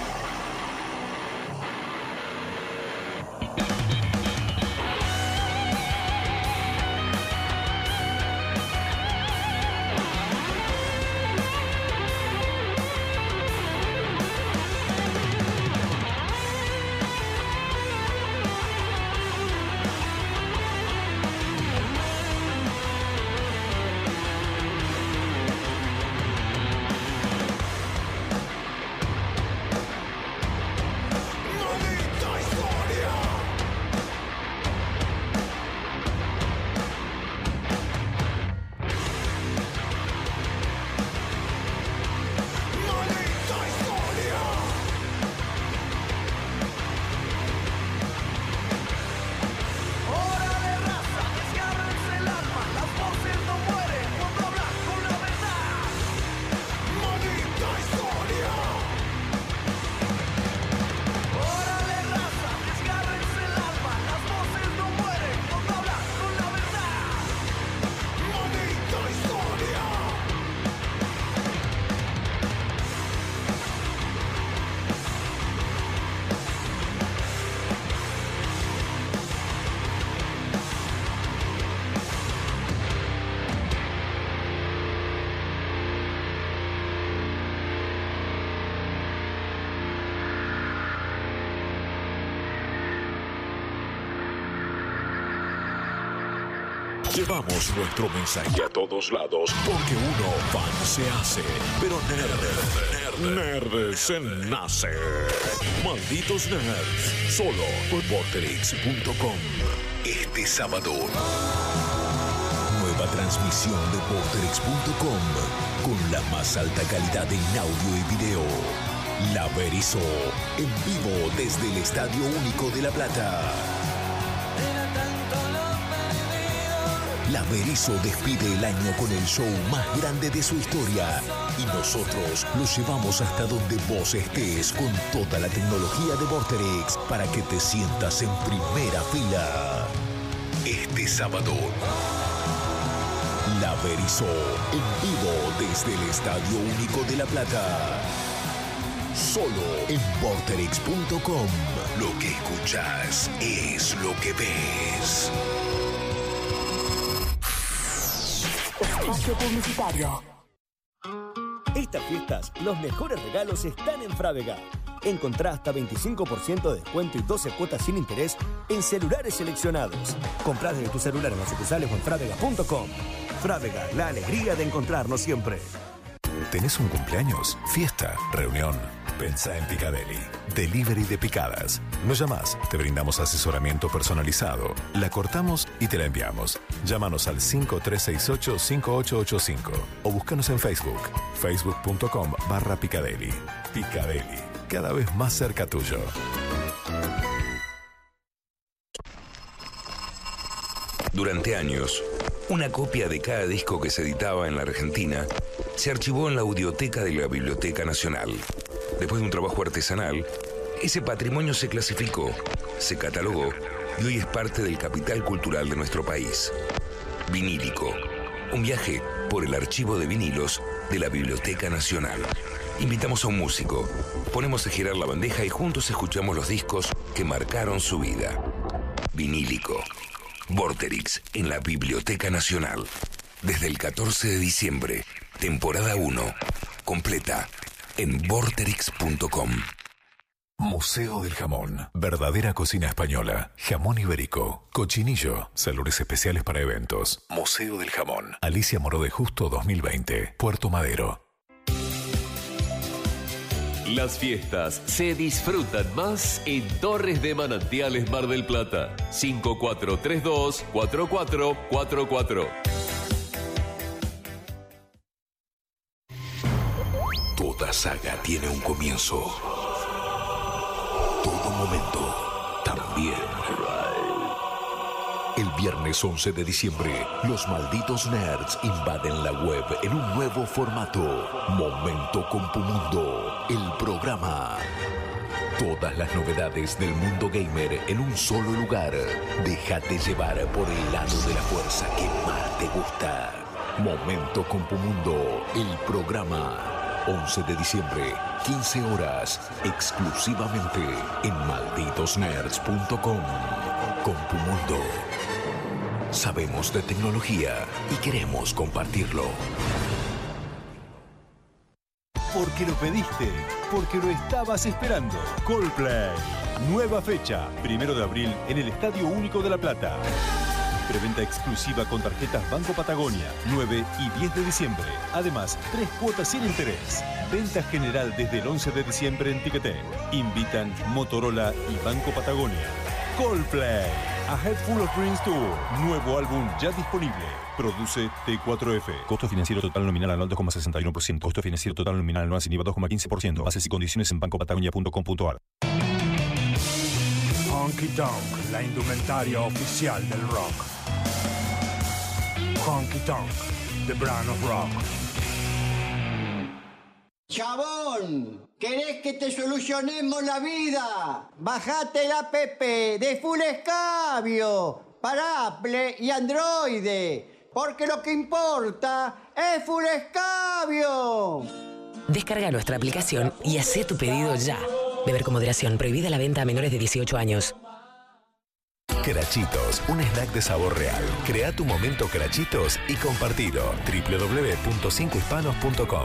Maldita historia. Maldita historia. Hora de raza, desgárrense el alma, las voces no mueren cuando hablas con la verdad. Maldita historia. Órale raza, desgárrense el alma, las voces no mueren cuando hablas con la verdad. Maldita historia. Llevamos nuestro mensaje a todos lados porque uno fan se hace, pero nerd, nerd se nace. Malditos nerds, solo por Vorterix punto com. Este sábado, nueva transmisión de Vorterix punto com con la más alta calidad en audio y video. La Berizo, en vivo desde el Estadio Único de La Plata. La Berizo despide el año con el show más grande de su historia y nosotros lo llevamos hasta donde vos estés con toda la tecnología de Vorterix para que te sientas en primera fila. Este sábado, La Berizo en vivo desde el Estadio Único de La Plata. Solo en Vorterix punto com. Lo que escuchas es lo que ves. Espacio publicitario. Estas fiestas, los mejores regalos están en Frávega. Encontrá hasta veinticinco por ciento de descuento y doce cuotas sin interés en celulares seleccionados. Comprá desde tu celular en las sucursales o en Frávega punto com. Frávega, la alegría de encontrarnos siempre. ¿Tenés un cumpleaños? Fiesta, reunión. Pensá en Picadeli. Delivery de picadas. Nos llamás, te brindamos asesoramiento personalizado, la cortamos y te la enviamos. Llámanos al cinco tres seis ocho, cinco ocho ocho cinco o búscanos en Facebook. Facebook punto com barra Picadeli. Picadeli, cada vez más cerca tuyo. Durante años, una copia de cada disco que se editaba en la Argentina se archivó en la audioteca de la Biblioteca Nacional. Después de un trabajo artesanal, ese patrimonio se clasificó, se catalogó y hoy es parte del capital cultural de nuestro país. Vinílico, un viaje por el archivo de vinilos de la Biblioteca Nacional. Invitamos a un músico, ponemos a girar la bandeja y juntos escuchamos los discos que marcaron su vida. Vinílico. Vorterix en la Biblioteca Nacional. Desde el catorce de diciembre, temporada uno, completa en Vorterix punto com. Museo del Jamón. Verdadera cocina española. Jamón ibérico. Cochinillo. Sabores especiales para eventos. Museo del Jamón. Alicia Moró de Justo dos mil veinte. Puerto Madero. Las fiestas se disfrutan más en Torres de Manantiales Mar del Plata. cinco cuatro tres dos, cuatro cuatro cuatro cuatro. Toda saga tiene un comienzo. Todo momento también. El viernes once de diciembre, los malditos nerds invaden la web en un nuevo formato. Momento Compumundo, el programa. Todas las novedades del mundo gamer en un solo lugar. Déjate llevar por el lado de la fuerza que más te gusta. Momento Compumundo, el programa. once de diciembre, quince horas, exclusivamente en malditos nerds punto com. Compumundo. Sabemos de tecnología y queremos compartirlo. Porque lo pediste, porque lo estabas esperando. Coldplay. Nueva fecha, primero de abril en el Estadio Único de La Plata. Preventa exclusiva con tarjetas Banco Patagonia, nueve y diez de diciembre. Además, tres cuotas sin interés. Venta general desde el once de diciembre en Ticketek. Invitan Motorola y Banco Patagonia. Coldplay, A Head Full of Dreams Tour. Nuevo álbum ya disponible. Produce T cuatro F. Costo financiero total nominal anual dos coma sesenta y uno por ciento. Costo financiero total nominal anual sin I V A dos coma quince por ciento. Bases y condiciones en banco patagonia punto com punto a r. Honky Tonk, la indumentaria oficial del rock. Honky Tonk, the brand of rock. Chabón, ¿querés que te solucionemos la vida? Bajate el app de Full Escabio para Apple y Android, porque lo que importa es Full Escabio. Descarga nuestra aplicación y haz tu pedido ya. Beber con moderación. Prohibida la venta a menores de dieciocho años. Crachitos, un snack de sabor real. Crea tu momento Crachitos y compartilo. doble u doble u doble u punto cinco hispanos punto com.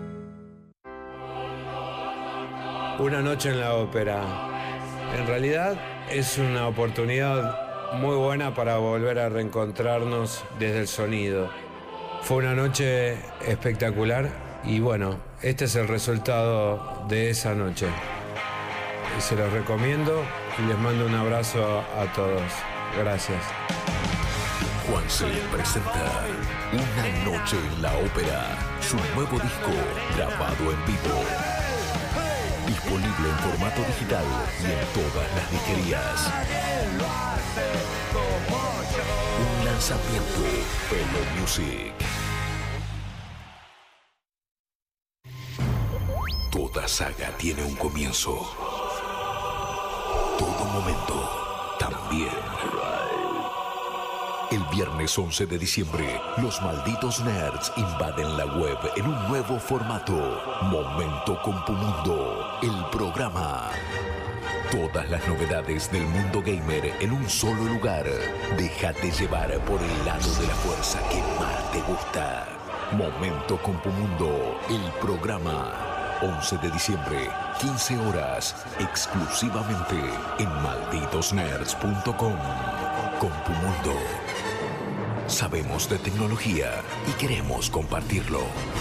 Una noche en la ópera. En realidad es una oportunidad muy buena para volver a reencontrarnos desde el sonido. Fue una noche espectacular y bueno, este es el resultado de esa noche. Y se los recomiendo y les mando un abrazo a todos. Gracias. Juancel presenta Una noche en la ópera, su nuevo disco grabado en vivo. Disponible en formato digital y en todas las disquerías. Un lanzamiento Pelo Music. Toda saga tiene un comienzo. Todo momento también. El viernes once de diciembre, los malditos nerds invaden la web en un nuevo formato. Momento Compumundo, el programa. Todas las novedades del mundo gamer en un solo lugar. Déjate llevar por el lado de la fuerza que más te gusta. Momento Compumundo, el programa. once de diciembre, quince horas, exclusivamente en malditos nerds punto com. Compumundo. Sabemos de tecnología y queremos compartirlo.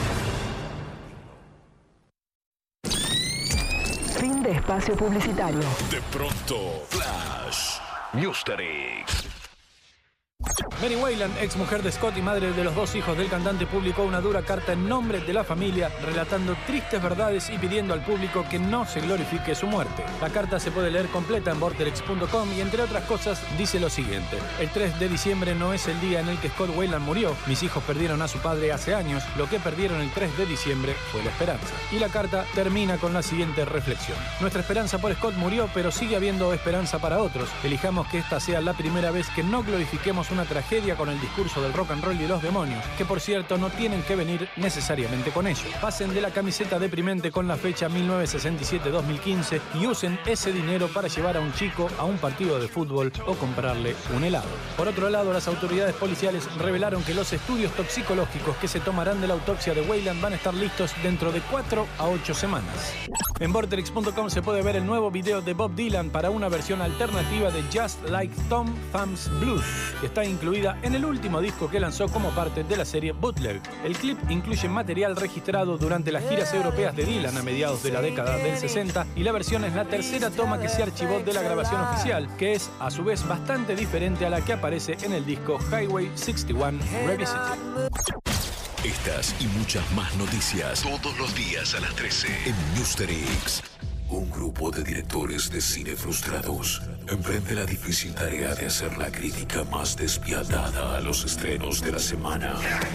Fin de espacio publicitario. De pronto, Flash. Newsterix. Mary Wayland, ex mujer de Scott y madre de los dos hijos del cantante, publicó una dura carta en nombre de la familia, relatando tristes verdades y pidiendo al público que no se glorifique su muerte. La carta se puede leer completa en vortex punto com y, entre otras cosas, dice lo siguiente: el tres de diciembre no es el día en el que Scott Wayland murió. Mis hijos perdieron a su padre hace años. Lo que perdieron el tres de diciembre fue la esperanza. Y la carta termina con la siguiente reflexión: nuestra esperanza por Scott murió, pero sigue habiendo esperanza para otros. Elijamos que esta sea la primera vez que no glorifiquemos una tragedia con el discurso del rock and roll y los demonios, que por cierto no tienen que venir necesariamente con ello. Pasen de la camiseta deprimente con la fecha mil novecientos sesenta y siete dos mil quince y usen ese dinero para llevar a un chico a un partido de fútbol o comprarle un helado. Por otro lado, las autoridades policiales revelaron que los estudios toxicológicos que se tomarán de la autopsia de Wayland van a estar listos dentro de cuatro a ocho semanas. En vortex punto com se puede ver el nuevo video de Bob Dylan para una versión alternativa de Just Like Tom Thumb's Blues, que está incluida en el último disco que lanzó como parte de la serie Bootleg. El clip incluye material registrado durante las giras europeas de Dylan a mediados de la década del sesenta y la versión es la tercera toma que se archivó de la grabación oficial, que es a su vez bastante diferente a la que aparece en el disco Highway sesenta y uno Revisited. Estas y muchas más noticias todos los días a las trece en Newsterix. Un grupo de directores de cine frustrados emprende la difícil tarea de hacer la crítica más despiadada a los estrenos de la semana.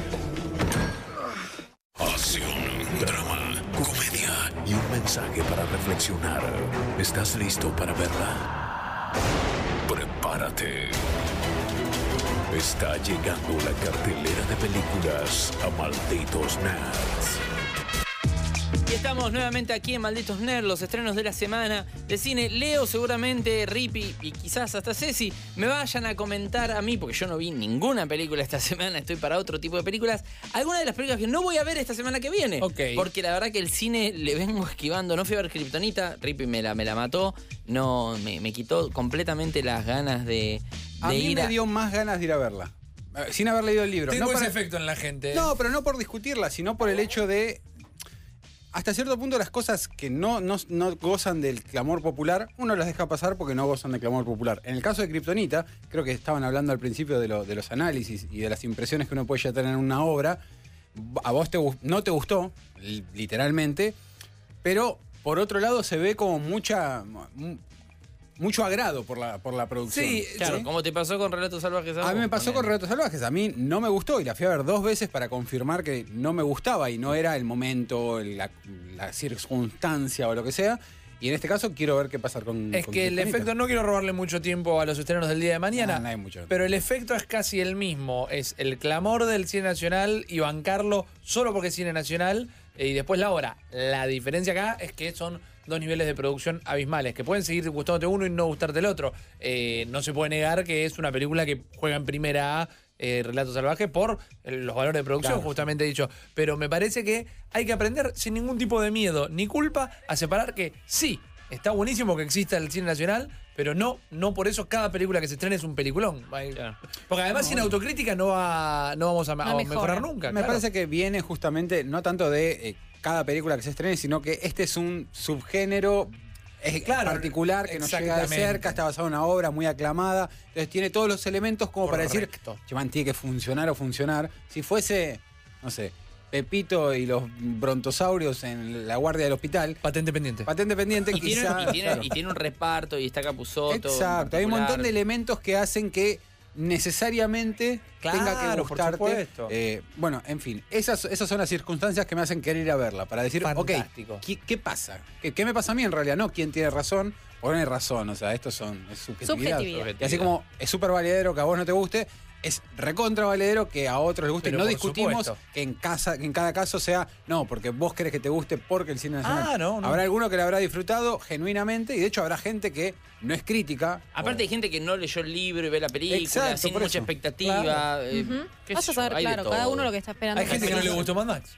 Acción, drama, comedia y un mensaje para reflexionar. ¿Estás listo para verla? Prepárate. Está llegando la cartelera de películas a Malditos Nerds. Y estamos nuevamente aquí en Malditos Nerds, los estrenos de la semana de cine. Leo, seguramente, Rippy y quizás hasta Ceci me vayan a comentar a mí, porque yo no vi ninguna película esta semana, estoy para otro tipo de películas. Algunas de las películas que no voy a ver esta semana que viene. Ok. Porque la verdad que el cine le vengo esquivando. No fui a ver Kryptonita, Rippy me la, me la mató. No, me, me quitó completamente las ganas de, de A mí ir me a... dio más ganas de ir a verla. Eh, Sin haber leído el libro. Tengo no ese para- efecto en la gente. No, pero no por discutirla, sino por el hecho de... Hasta cierto punto las cosas que no, no, no gozan del clamor popular, uno las deja pasar porque no gozan del clamor popular. En el caso de Kryptonita, creo que estaban hablando al principio de, lo- de los análisis y de las impresiones que uno puede ya tener en una obra. A vos te, gu- no te gustó, li- literalmente, pero por otro lado se ve como mucha... mu- mucho agrado por la, por la producción. Sí, claro, como te pasó con Relatos Salvajes. A mí me pasó con Relatos Salvajes. A mí no me gustó y la fui a ver dos veces para confirmar que no me gustaba y no era el momento, la, la circunstancia o lo que sea. Y en este caso quiero ver qué pasa con Es con que el Kryptonita. efecto, no quiero robarle mucho tiempo a los estrenos del día de mañana, No, no hay mucho. pero el efecto es casi el mismo. Es el clamor del cine nacional y bancarlo solo porque es cine nacional eh, y después la hora. La diferencia acá es que son dos niveles de producción abismales, que pueden seguir gustándote uno y no gustarte el otro. Eh, no se puede negar que es una película que juega en primera A, eh, Relatos Salvajes, por el- los valores de producción, Claro. justamente dicho. Pero me parece que hay que aprender sin ningún tipo de miedo ni culpa a separar que sí, está buenísimo que exista el cine nacional, pero no, no por eso cada película que se estrene es un peliculón. Porque además sin autocrítica no, va, no vamos a, a mejorar nunca. Me claro. parece que viene justamente, no tanto de eh, cada película que se estrene, sino que este es un subgénero eh, particular que nos llega de exactamente. cerca, está basado en una obra muy aclamada, entonces tiene todos los elementos como para decir, Correcto. che, man, tiene que funcionar o funcionar. Si fuese, no sé, Pepito y los brontosaurios en la guardia del hospital. Patente pendiente. Patente pendiente, Y tiene, quizá, y, tiene, claro. y tiene un reparto y está Capusotto. Exacto, hay un montón de elementos que hacen que necesariamente Claro, tenga que por gustarte. supuesto. Eh, bueno, en fin, esas, esas son las circunstancias que me hacen querer ir a verla, para decir, Fantástico. ok, ¿qué, qué pasa? ¿Qué, qué me pasa a mí en realidad? No, ¿quién tiene razón? O no hay razón, o sea, estos son es subjetividad. Subjetividad. Y así como es súper valedero que a vos no te guste, es recontra valedero que a otros les guste. Pero No por discutimos supuesto. que en, casa, que en cada caso sea, no, porque vos querés que te guste porque el cine nacional. Ah, no, no. Habrá alguno que la habrá disfrutado genuinamente y de hecho habrá gente que no es crítica. Aparte hay gente que no leyó el libro y ve la película Exacto, sin por mucha eso. expectativa. Claro. eh, Ujú. qué Vas sé a yo, saber, hay de claro, cada todo. uno lo que está esperando. Hay gente que no le gustó Mad Max.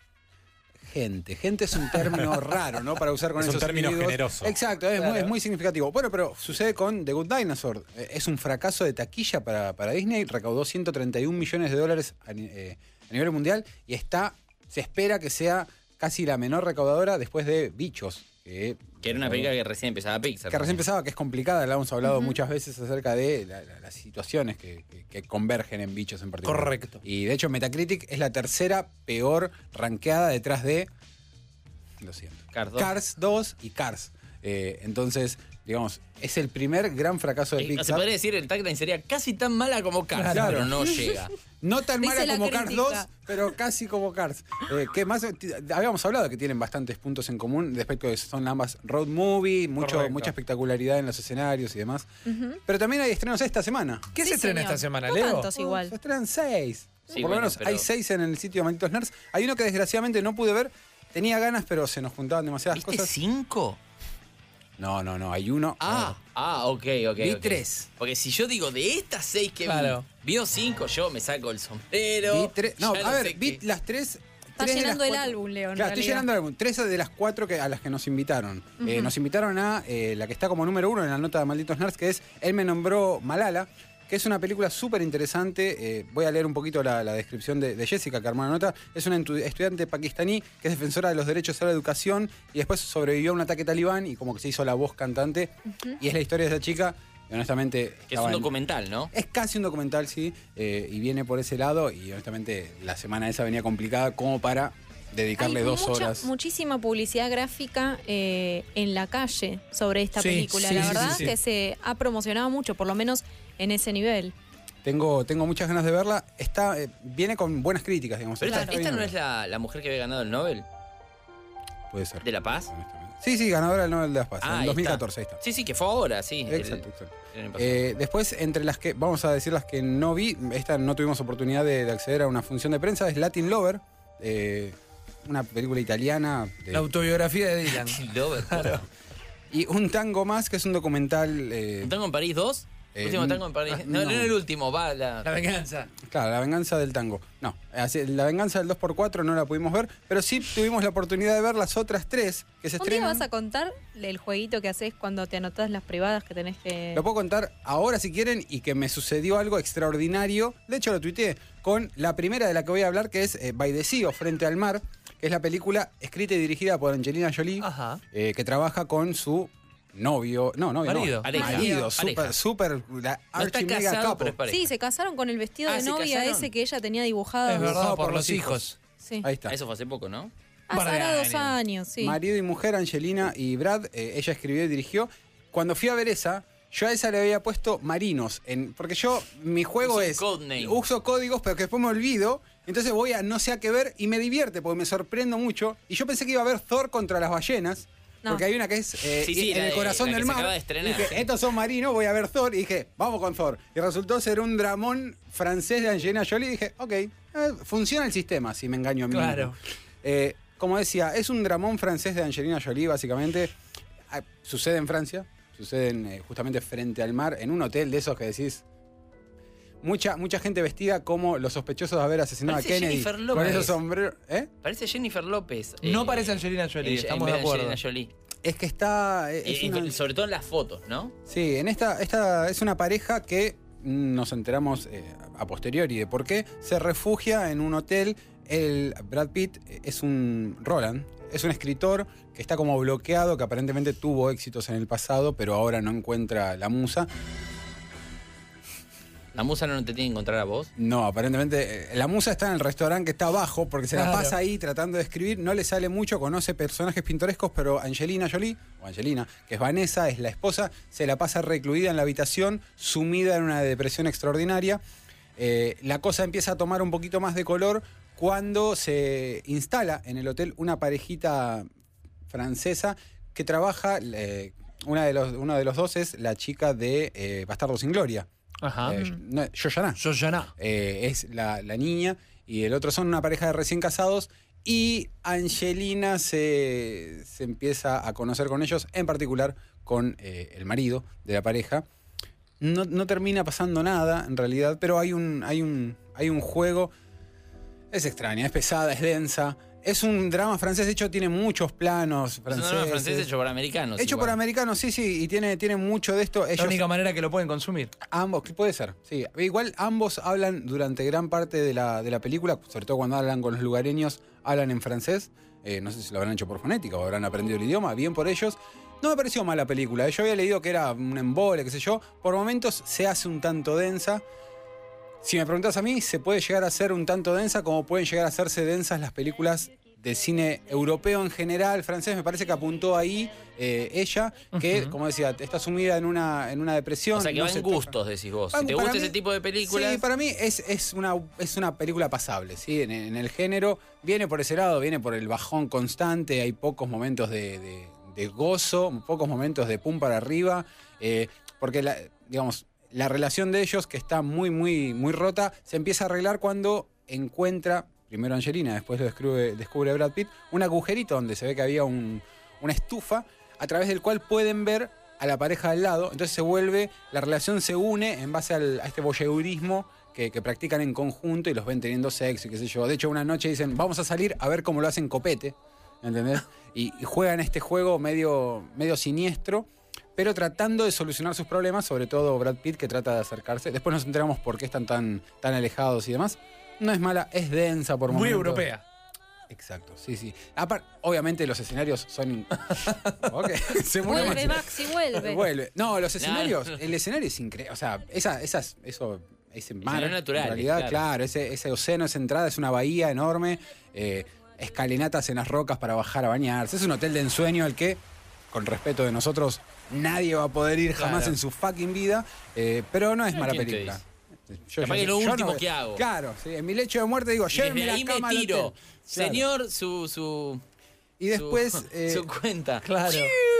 Gente, gente es un término raro, ¿no? Para usar con Es un esos término individuos. generoso. Exacto, es, Claro. muy, es muy significativo. Bueno, pero sucede con The Good Dinosaur. Eh, Es un fracaso de taquilla para, para Disney. Recaudó ciento treinta y un millones de dólares a, ni- eh, a nivel mundial y está, se espera que sea casi la menor recaudadora después de Bichos. Que, Que era una película que recién empezaba Pixar. que recién empezaba, que es complicada, la hemos hablado muchas veces acerca de la- la- las situaciones que, que- que convergen en Bichos en particular. Correcto. Y de hecho Metacritic es la tercera peor rankeada detrás de, lo siento, Cars dos. Cars dos y Cars. Eh, entonces, digamos, es el primer gran fracaso de Eh, Pixar. se podría decir el tagline sería casi tan mala como Cars, Claro. pero no llega. No tan Dice mala la como Cars crítica. dos, pero casi como Cars. Eh, que más, t- habíamos hablado que tienen bastantes puntos en común respecto de que son ambas road movie, mucho, Correcto. mucha espectacularidad en los escenarios y demás. Ujú. Pero también hay estrenos esta semana. ¿Qué Sí, se estrena señor. esta semana, No Leo? tantos igual. Se estrenan seis. Sí, Por lo bueno, menos pero- hay seis en el sitio de Malditos Nerds. Hay uno que desgraciadamente no pude ver. Tenía ganas, pero se nos juntaban demasiadas ¿Viste cosas. cinco? No, no, no. Hay uno. Ah, ah, ok, ok. Vi ok. tres. Porque si yo digo de estas seis que Claro. vi, vio cinco, yo me saco el sombrero. Vi tres. No, ya a ver, sé vi qué- las tres. Está tres de llenando las el cuatro- álbum, Leo, en Claro, estoy realidad. llenando el álbum. Tres de las cuatro que, a las que nos invitaron. Eh, Ujú. nos invitaron a eh, la que está como número uno en la nota de Malditos Nerds, que es Él me nombró Malala, que es una película súper interesante. Eh, voy a leer un poquito la, la descripción de, de Jessica, que armó la nota. Es una entu- estudiante pakistaní que es defensora de los derechos a la educación y después sobrevivió a un ataque talibán y como que se hizo la voz cantante. Y es la historia de esa chica. honestamente... Que es estaba un en- documental, ¿no? Es casi un documental, sí, eh, y viene por ese lado, y honestamente la semana esa venía complicada como para dedicarle Hay dos mucha- horas. Muchísima publicidad gráfica eh, en la calle sobre esta Sí, película. sí, la sí, verdad sí, sí. que se ha promocionado mucho, por lo menos en ese nivel. Tengo, tengo muchas ganas de verla. Está, eh, viene con buenas críticas, digamos. Pero Está- esta, está esta bien no es la, la mujer que había ganado el Nobel Puede ser. de la Paz. Sí, sí, ganadora del Nobel de la Paz, Ah, en ahí dos mil catorce, ahí está. Sí, sí, que fue ahora, sí. Exacto, el- exacto. el año pasado. Eh, después, entre las que, vamos a decir las que no vi, esta no tuvimos oportunidad de, de acceder a una función de prensa, es Latin Lover, eh, una película italiana. De, La autobiografía de Dylan. Lover, claro. Y Un Tango Más, que es un documental... Eh, ¿Un tango en París dos? Eh, último n- tango en París. ah, No, no, no. era el último, va. La, La venganza. Claro, La Venganza del Tango. No, así, La Venganza del dos por cuatro no la pudimos ver, pero sí tuvimos la oportunidad de ver las otras tres que se ¿Un día estrenan. vas a contar el jueguito que haces cuando te anotás las privadas que tenés que...? Lo puedo contar ahora si quieren y que me sucedió algo extraordinario. De hecho, lo tuiteé con la primera de la que voy a hablar, que es eh, By the Sea o Frente al Mar, que es la película escrita y dirigida por Angelina Jolie, eh, que trabaja con su novio, no, novio, Marido. no, Pareja. marido, Pareja. súper, súper, la No está archi mega casado, capo. pero es pareja. Sí, se casaron con el vestido Ah, de ¿se novia casaron? ese que ella tenía dibujado. Es verdad, Dibujado por los hijos. Sí. Ahí está. Eso fue hace poco, ¿no? Hace par de ahora dos años. años, sí. Marido y mujer, Angelina y Brad, eh, ella escribió y dirigió. Cuando fui a ver esa, yo a esa le había puesto Marinos, en, porque yo, mi juego Es un es, codename. uso códigos, pero que después me olvido, entonces voy a no sé a qué ver y me divierte, porque me sorprendo mucho. Y yo pensé que iba a ver Thor contra las ballenas, No. porque hay una que es eh, Sí, sí, en la el de- corazón la que del se mar. acaba de estrenar. Dije, estos son marinos, voy a ver Thor, y dije, vamos con Thor. Y resultó ser un dramón francés de Angelina Jolie, y dije, ok, eh, funciona el sistema, si me engaño a mí Claro. mismo. Eh, como decía, es un dramón francés de Angelina Jolie, básicamente. Ah, sucede en Francia, sucede en, eh, justamente frente al mar, en un hotel de esos que decís. Mucha, mucha gente vestida como los sospechosos de haber asesinado Parece a Kennedy. Jennifer Con López. esos sombreros. ¿Eh? Parece Jennifer López. No eh, parece Angelina Jolie, en- estamos en de vez acuerdo. Angelina Jolie. Es que está. eh, es Eh, una- Sobre todo en las fotos, ¿no? Sí, en esta, esta es una pareja que mm, nos enteramos eh, a posteriori de por qué se refugia en un hotel. El Brad Pitt eh, es un Roland, es un escritor que está como bloqueado, que aparentemente tuvo éxitos en el pasado, pero ahora no encuentra la musa. La musa no te tiene que encontrar a vos. No, aparentemente eh, la musa está en el restaurante que está abajo porque se la Claro. pasa ahí tratando de escribir, no le sale mucho, conoce personajes pintorescos, pero Angelina Jolie, o Angelina, que es Vanessa, es la esposa, se la pasa recluida en la habitación, sumida en una depresión extraordinaria. Eh, la cosa empieza a tomar un poquito más de color cuando se instala en el hotel una parejita francesa que trabaja, eh, una de los, uno de los dos es la chica de eh, Bastardo sin Gloria. Ajá. Eh, no, Yoyana. Yoyana. Eh, es la, la niña y el otro son una pareja de recién casados y Angelina se, se empieza a conocer con ellos, en particular con eh, el marido de la pareja. No, no termina pasando nada en realidad, pero hay un, hay un, hay un juego. Es extraña, es pesada, es densa. Es un drama francés, de hecho tiene muchos planos Es un franceses. drama francés hecho por americanos. Hecho igual. por americanos, sí, sí, y tiene, tiene mucho de esto. La Ellos, única manera que lo pueden consumir. Ambos, que puede ser, sí. Igual ambos hablan durante gran parte de la, de la película, sobre todo cuando hablan con los lugareños, hablan en francés. Eh, no sé si lo habrán hecho por fonética o habrán aprendido el idioma, bien por ellos. No me pareció mala película. Yo había leído que era un embole, qué sé yo. Por momentos se hace un tanto densa. Si me preguntas a mí, se puede llegar a ser un tanto densa como pueden llegar a hacerse densas las películas de cine europeo en general, francés. Me parece que apuntó ahí eh, ella, que, Ujú. como decía, está sumida en una, en una depresión. O sea que no va se en toca. gustos, decís vos. Ah, Si te para gusta mí- ese tipo de películas. Sí, para mí es, es, una, es una película pasable, ¿sí? En, en el género. Viene por ese lado, viene por el bajón constante, hay pocos momentos de, de- de gozo, pocos momentos de pum para arriba, eh, porque, la, digamos, la relación de ellos, que está muy, muy, muy rota, se empieza a arreglar cuando encuentra, primero Angelina, después lo descubre, descubre Brad Pitt, un agujerito donde se ve que había un- una estufa a través del cual pueden ver a la pareja al lado. Entonces se vuelve, la relación se une en base al- a este voyeurismo que, que practican en conjunto y los ven teniendo sexo y qué sé yo. De hecho, una noche dicen, vamos a salir a ver cómo lo hacen copete, ¿entendés? Y, y juegan este juego medio, medio siniestro, pero tratando de solucionar sus problemas, sobre todo Brad Pitt, que trata de acercarse. Después nos enteramos por qué están tan, tan alejados y demás. No es mala, es densa por Muy momentos. europea. Exacto, sí, sí. Aparte, obviamente los escenarios son... Okay. Se muere Vuelve, Maxi. Maxi, vuelve. Vuelve. No, los escenarios, No, no. el escenario es increíble. O sea, esa, esas, eso, ese mar, Escenarios naturales, en realidad, claro. claro, ese, ese océano, esa entrada es una bahía enorme, eh, escalinatas en las rocas para bajar a bañarse. Es un hotel de ensueño al que, con respeto de nosotros, nadie va a poder ir jamás Claro. en su fucking vida, eh, pero no es mala ¿Quién te película. Capaz que lo yo último no- que hago. Claro, sí, en mi lecho de muerte digo, Y desde llévenme la ahí cama me al tiro. hotel. Claro. Señor, su, su. Y después, Su, eh, su cuenta. Claro.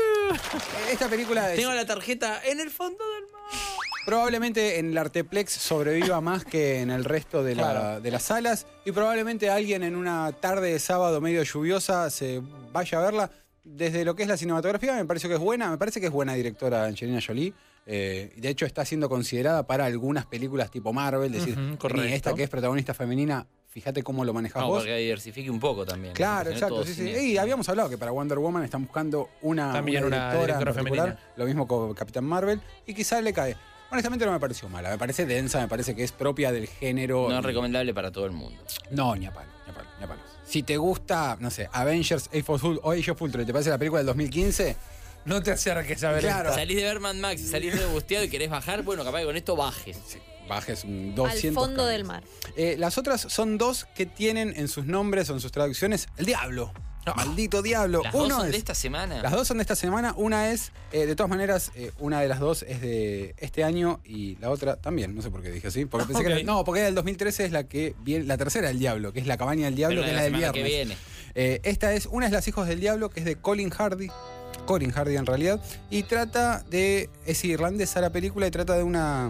Esta película es- Tengo la tarjeta en el fondo del mar. probablemente en el Arteplex sobreviva más que en el resto de, la- Claro. de las salas y probablemente alguien en una tarde de sábado medio lluviosa se vaya a verla. Desde lo que es la cinematografía me parece que es buena, me parece que es buena directora Angelina Jolie. Eh, de hecho está siendo considerada para algunas películas tipo Marvel, decir, Ujú, "Vení, correcto. esta que es protagonista femenina, fíjate cómo lo manejas No, vos". porque diversifique un poco también. Claro, Porque no exacto, todo sí, sí. cine- Y habíamos hablado que para Wonder Woman están buscando una, También una directora, directora en particular, femenina. lo mismo con Capitán Marvel, y quizás le cae. Honestamente no me pareció mala, me parece densa, me parece que es propia del género. No es y- recomendable para todo el mundo. No, ni a palo, ni a palo, ni a palo. Si te gusta, no sé, Avengers, Age of Ul- o Age of Ultron, ¿te parece la película del dos mil quince? No te acerques a ver Claro. esta. Salís de ver Mad Max y salís de busteado y querés bajar, bueno, capaz que con esto bajes. Bajes un Al doscientos. fondo del mar. Eh, las otras son dos que tienen en sus nombres o en sus traducciones el diablo. Maldito diablo. Las Uno dos son es- de esta semana. Las dos son de esta semana. Una es, eh, de todas maneras, eh, una de las dos es de este año y la otra también. No sé por qué dije así. Porque pensé que Ok. era- no, porque era del dos mil trece, es la que viene, la tercera del diablo, que es la cabaña del diablo, Pero que es la la de del la semana viernes. que viene. Eh, esta es, una es Las Hijos del Diablo, que es de Colin Hardy. Colin Hardy en realidad. Y trata de. Es irlandesa la película y trata de una.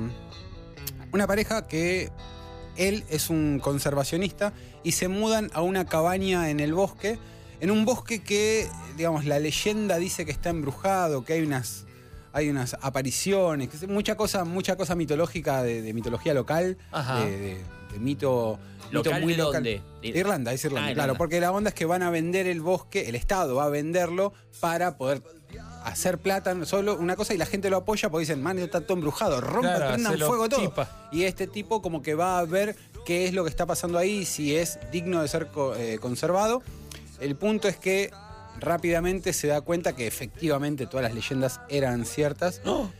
Una pareja que. Él es un conservacionista y se mudan a una cabaña en el bosque. En un bosque que, digamos, la leyenda dice que está embrujado, que hay unas. Hay unas apariciones, que es mucha cosa, mucha cosa mitológica de, de mitología local, Ajá. de, de- de mito, mito ¿Local muy de local. dónde? De Irlanda, es Irlanda, Ah, claro, Irlanda. porque la onda es que van a vender el bosque, el Estado va a venderlo para poder hacer plata, no solo una cosa, y la gente lo apoya porque dicen, man, esto está todo embrujado, rompan, Claro, prendan se lo fuego todo. tipa. Y este tipo como que va a ver qué es lo que está pasando ahí, si es digno de ser co- eh, conservado. El punto es que rápidamente se da cuenta que efectivamente todas las leyendas eran ciertas.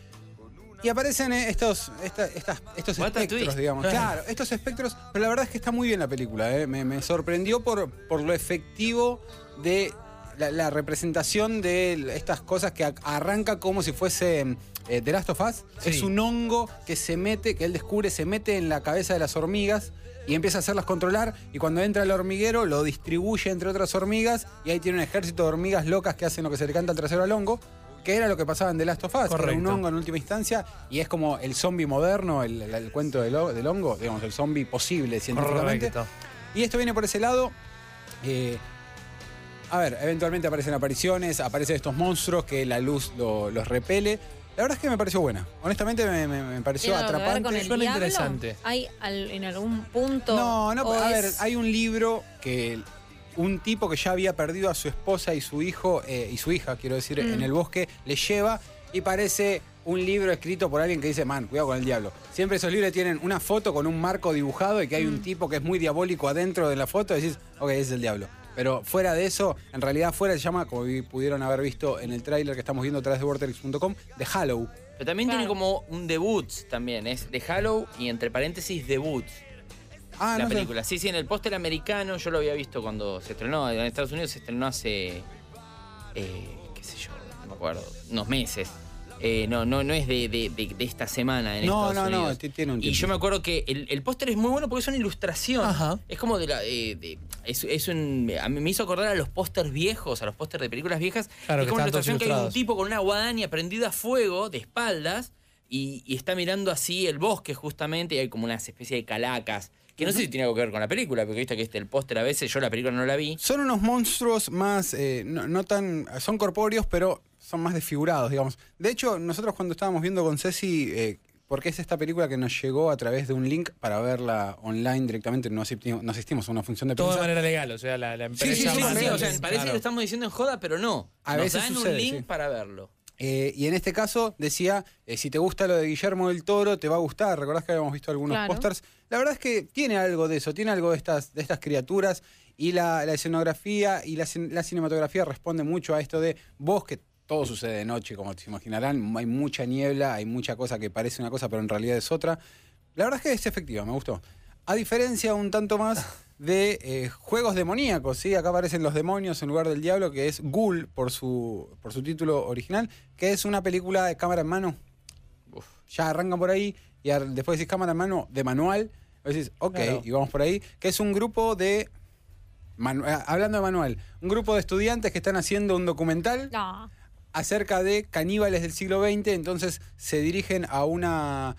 Y aparecen eh, estos, esta- estas- estos What a espectros, twist. digamos. Claro, estos espectros, pero la verdad es que está muy bien la película. eh. Me, me sorprendió por, por lo efectivo de la, la representación de estas cosas que a- arranca como si fuese eh, The Last of Us. Sí. Es un hongo que se mete, que él descubre, se mete en la cabeza de las hormigas y empieza a hacerlas controlar. Y cuando entra al hormiguero, lo distribuye entre otras hormigas y ahí tiene un ejército de hormigas locas que hacen lo que se le canta al trasero al hongo. Que era lo que pasaba en The Last of Us, que era un Correcto. hongo en última instancia, y es como el zombie moderno, el, el- el cuento del, ho- del hongo, digamos, el zombie posible científicamente. Correcto. Y esto viene por ese lado. eh, a ver, eventualmente aparecen apariciones, aparecen estos monstruos que la luz lo- los repele. La verdad es que me pareció buena. Honestamente me, me- me pareció ¿Tiene algo que ver atrapante. con el Suena diablo? interesante. ¿Hay al- en algún punto? No, no, o a es- ver, hay un libro que un tipo que ya había perdido a su esposa y su hijo, eh, y su hija, quiero decir, Mm. en el bosque, le lleva y parece un libro escrito por alguien que dice, man, cuidado con el diablo. Siempre esos libros tienen una foto con un marco dibujado y que hay un tipo que es muy diabólico adentro de la foto y decís, ok, ese es el diablo. Pero fuera de eso, en realidad fuera se llama, como vi- pudieron haber visto en el tráiler que estamos viendo a través de vortex punto com, de Hallow. Pero también tiene como un debut también. Es de Hallow y entre paréntesis debut. Ah, la no sé. película. Sí, sí, en el póster americano yo lo había visto cuando se estrenó. En Estados Unidos se estrenó hace. eh, qué sé yo, no me acuerdo. Unos meses. Eh, no, no, no es de, de- de- de esta semana en No, Estados no, no, Unidos. t- tiene un Y tiempo. yo me acuerdo que el, el póster es muy bueno porque es una ilustración. Ajá. Es como de la. eh, de- es, es un. A mí me hizo acordar a los pósters viejos, a los pósters de películas viejas. Claro, es que como una están todos ilustración que hay un ilustrados. tipo con una guadaña prendida a fuego de espaldas y, y está mirando así el bosque justamente y hay como una especie de calacas. Que no sé si tiene algo que ver con la película, porque viste que este, el póster a veces, yo la película no la vi. Son unos monstruos más, eh, no, no tan, son corpóreos, pero son más desfigurados, digamos. De hecho, nosotros cuando estábamos viendo con Ceci, eh, porque es esta película que nos llegó a través de un link para verla online directamente, no asistimos, no asistimos a una función de Todo de prensa. manera legal, o sea, la, la empresa. Sí, sí, sí, manda- sí, o sea, parece claro. que lo estamos diciendo en joda, pero no. A Nos veces dan sucede, un link sí. para verlo. Eh, y en este caso decía, eh, si te gusta lo de Guillermo del Toro, te va a gustar. ¿Recordás que habíamos visto algunos Claro. pósters? La verdad es que tiene algo de eso, tiene algo de estas, de estas criaturas. y la, la escenografía y la, la cinematografía responde mucho a esto de bosque. Todo sucede de noche, como se imaginarán. Hay mucha niebla, hay mucha cosa que parece una cosa, pero en realidad es otra. La verdad es que es efectiva, me gustó. A diferencia un tanto más de eh, juegos demoníacos, ¿sí? Acá aparecen los demonios en lugar del diablo, que es Ghoul por su, por su título original, que es una película de cámara en mano. Uf, ya arrancan por ahí y después decís cámara en mano de manual. Decís, ok, claro. Y vamos por ahí. Que es un grupo de... Manu, hablando de manual, un grupo de estudiantes que están haciendo un documental no. acerca de caníbales del siglo veinte. Entonces se dirigen a una...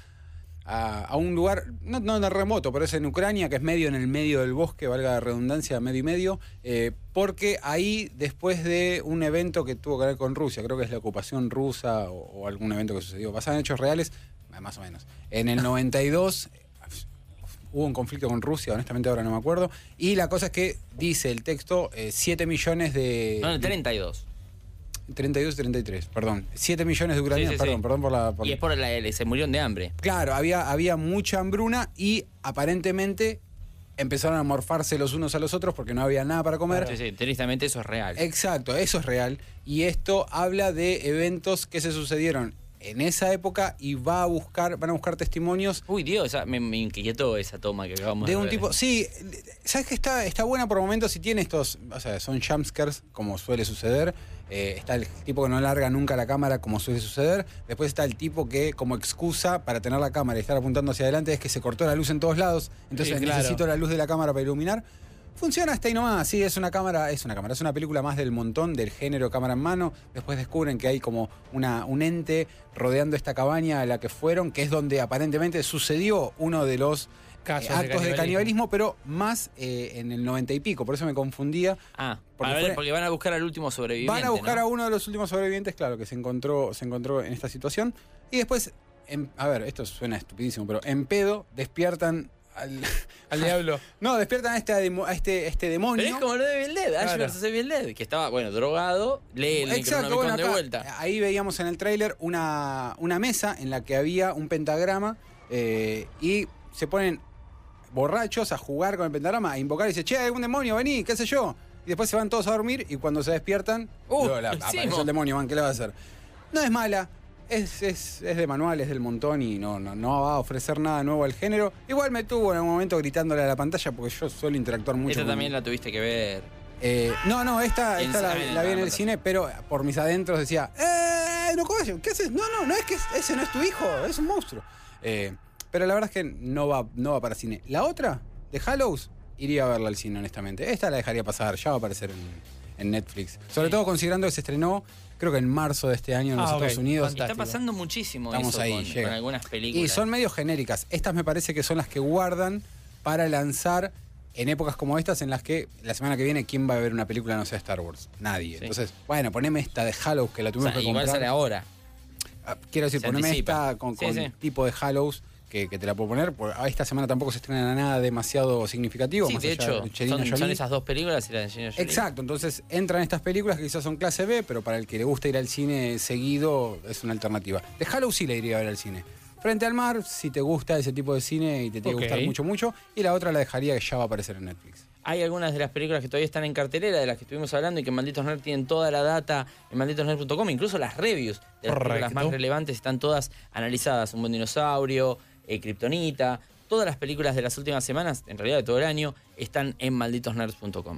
A, a un lugar, no, no de remoto, pero es en Ucrania, que es medio en el medio del bosque, valga la redundancia, medio y medio, eh, porque ahí, después de un evento que tuvo que ver con Rusia, creo que es la ocupación rusa o, o algún evento que sucedió, pasaban hechos reales, más o menos. En el noventa y dos hubo un conflicto con Rusia, honestamente ahora no me acuerdo, y la cosa es que dice el texto eh, siete millones de... No, el treinta y dos. treinta y dos y treinta y tres, perdón. siete millones de ucranianos, sí, sí, perdón, sí. perdón por la... Por... Y es por la L, se murieron de hambre. Claro, había, había mucha hambruna y aparentemente empezaron a morfarse los unos a los otros porque no había nada para comer. Sí, sí, tristemente eso es real. Exacto, eso es real. Y esto habla de eventos que se sucedieron en esa época y va a buscar, van a buscar testimonios. Uy, Dios, esa, me, me inquietó esa toma que acabamos de, de un ver. tipo, sí, sabes que está, está buena por momentos y tiene estos, o sea, son jumpscares como suele suceder. Eh, está el tipo que no larga nunca la cámara como suele suceder. Después está el tipo que como excusa para tener la cámara y estar apuntando hacia adelante es que se cortó la luz en todos lados. Entonces sí, claro. necesito la luz de la cámara para iluminar. Funciona hasta ahí nomás, sí, es una cámara, es una cámara, es una película más del montón, del género cámara en mano. Después descubren que hay como una, un ente rodeando esta cabaña a la que fueron, que es donde aparentemente sucedió uno de los Casos eh, actos de canibalismo. de canibalismo, pero más eh, en el noventa y pico, por eso me confundía. Ah, porque, a ver, fue, porque van a buscar al último sobreviviente. Van a buscar ¿no? a uno de los últimos sobrevivientes, claro, que se encontró, se encontró en esta situación. Y después, en, a ver, esto suena estupidísimo, pero en pedo despiertan al, al diablo. No, despiertan a este, a este, este demonio. Pero es como lo de Evil Dead, Ash versus Evil Dead, que estaba, bueno, drogado, lee el Exacto, bueno, acá, de vuelta. Ahí veíamos en el tráiler una, una mesa en la que había un pentagrama eh, y se ponen borrachos a jugar con el pentagrama, a invocar y dice, che, hay un demonio, vení, qué sé yo. Y después se van todos a dormir y cuando se despiertan, uh, la, apareció el demonio, man, ¿qué le va a hacer? No es mala, es, es, es de manual, es del montón y no, no, no va a ofrecer nada nuevo al género. Igual me tuvo en algún momento gritándole a la pantalla porque yo suelo interactuar mucho. Esta con... también la tuviste que ver. Eh, no, no, esta, esta la, la vi en el cine, pero por mis adentros decía, ¡eh! No, ¿qué haces? No, no, no es que ese no es tu hijo, es un monstruo. Eh, Pero la verdad es que no va, no va para cine. La otra, de Hallows, iría a verla al cine, honestamente. Esta la dejaría pasar, ya va a aparecer en, en Netflix. Sobre sí. todo considerando que se estrenó, creo que en marzo de este año en ah, los okay. Estados Unidos. Fantástico. Está pasando muchísimo Estamos eso ahí, con, llega. con algunas películas. Y son medio genéricas. Estas me parece que son las que guardan para lanzar en épocas como estas en las que la semana que viene, ¿quién va a ver una película no sea Star Wars? Nadie. Sí. Entonces, bueno, poneme esta de Hallows que la tuvimos o sea, que comprar. Igual sale ahora. Quiero decir, se poneme anticipa. esta con, sí, con sí. tipo de Hallows. Que, que te la puedo poner. Esta semana tampoco se estrena nada demasiado significativo. Sí, más de allá hecho, de son, son esas dos películas y la de Angelina Jolie. Exacto, entonces entran estas películas que quizás son clase B, pero para el que le gusta ir al cine seguido es una alternativa. De Hallows sí le iría a ver al cine. Frente al mar, si te gusta ese tipo de cine y te tiene okay. que gustar mucho, mucho. Y la otra la dejaría que ya va a aparecer en Netflix. Hay algunas de las películas que todavía están en cartelera, de las que estuvimos hablando y que en Malditos Nerd tienen toda la data en malditos nerd punto com, incluso las reviews de las películas más relevantes están todas analizadas. Un buen dinosaurio, eh, Kryptonita, todas las películas de las últimas semanas, en realidad de todo el año, están en malditos nerds punto com.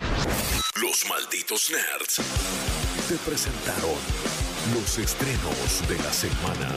Los Malditos Nerds te presentaron los estrenos de la semana.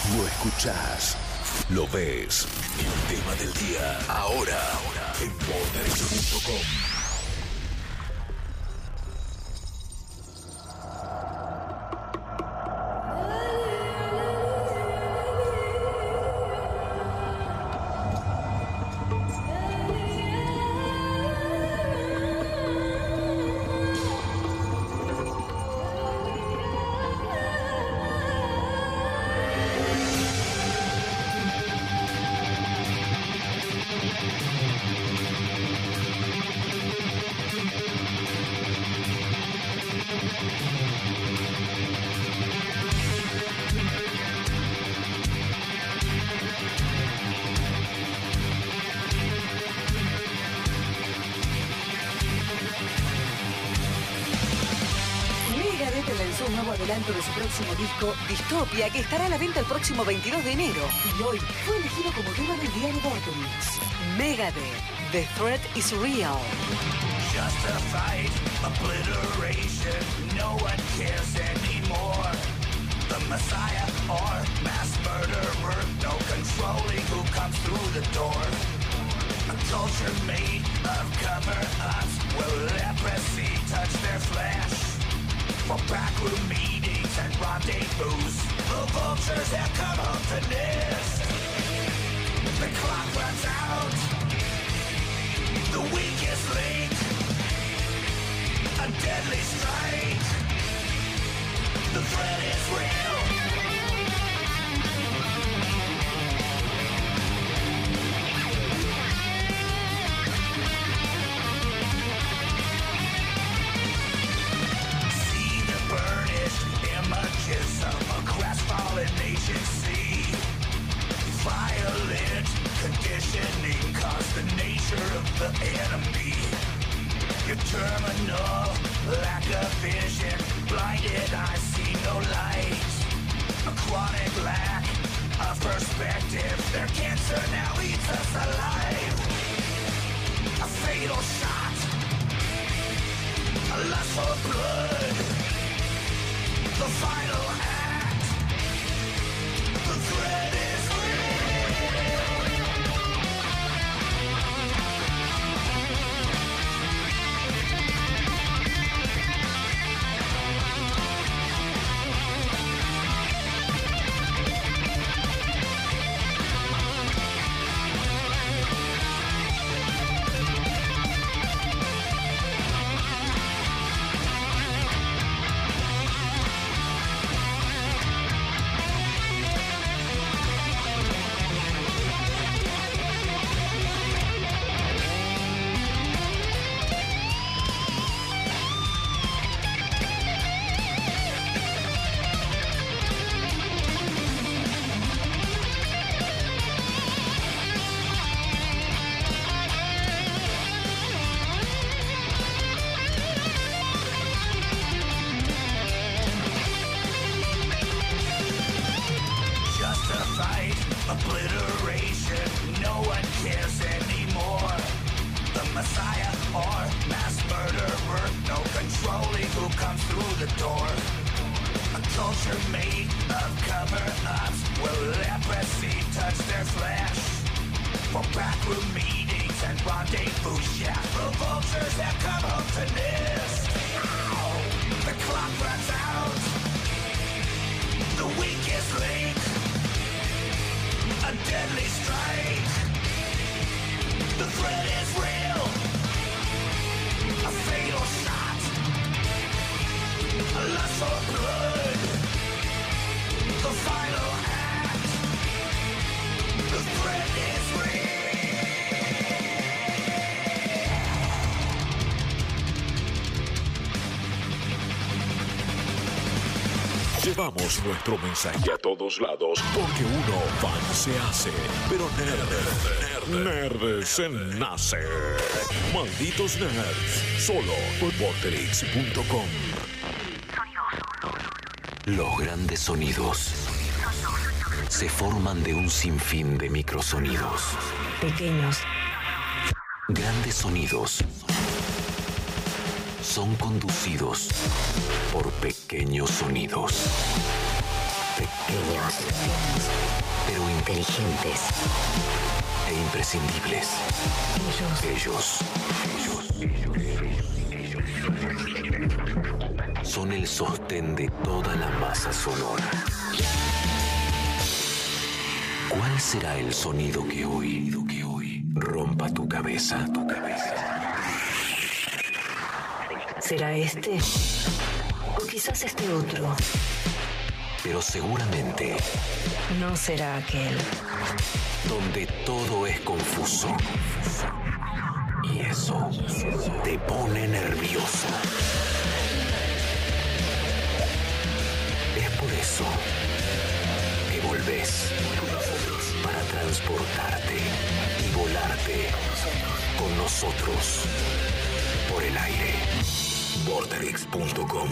Lo escuchás, lo ves. El tema del día, ahora, ahora en Vorterix punto com. lanzó un nuevo adelanto de su próximo disco, Dystopia, que estará a la venta el próximo veintidós de enero. Y hoy fue elegido como tema del día de Vorterix. Megadeth, The Threat is Real. Justified obliteration, no one cares anymore. The Messiah or mass murderer, no controlling who comes through the door. A culture made of cover-ups, will leprosy touch their flesh? For backroom meetings and rendezvous, the vultures have come home to nest. The clock runs out, the weakest link, a deadly strike. The threat is real. See the burnished images of a crestfallen nation sea. Violent conditioning caused the nature of the enemy. Your terminal lack of vision, blinded eyes see no light. A chronic lack of perspective, their cancer now eats us alive. A fatal shot, a lust for blood. The final act, the threat is justified obliteration, no one cares anymore. The Messiah or mass murderer, no controlling who comes through the door. A culture made of cover-ups, will leprosy touch their flesh? For backroom meetings and rendezvous, yeah, the vultures have come home to nest. The clock runs out, the weakest link, a deadly strike. The threat is real. A fatal shot, a lust for blood. The final act, the threat is real. Llevamos nuestro mensaje a todos lados porque uno fan se hace, pero nerd, nerd, nerd se nace. Malditos nerds, solo por Vorterix punto com. Los grandes sonidos se forman de un sinfín de microsonidos. Pequeños. Grandes sonidos son conducidos por pequeños sonidos. Pequeños, pero inteligentes. E imprescindibles. Ellos. Ellos. Ellos. Son el sostén de toda la masa sonora. ¿Cuál será el sonido que hoy, que hoy rompa tu cabeza, tu cabeza? ¿Será este? O quizás este otro. Pero seguramente No será aquel. donde todo es confuso. Y eso te pone nervioso. Es por eso que volvés para transportarte y volarte con nosotros por el aire. Vorterix punto com.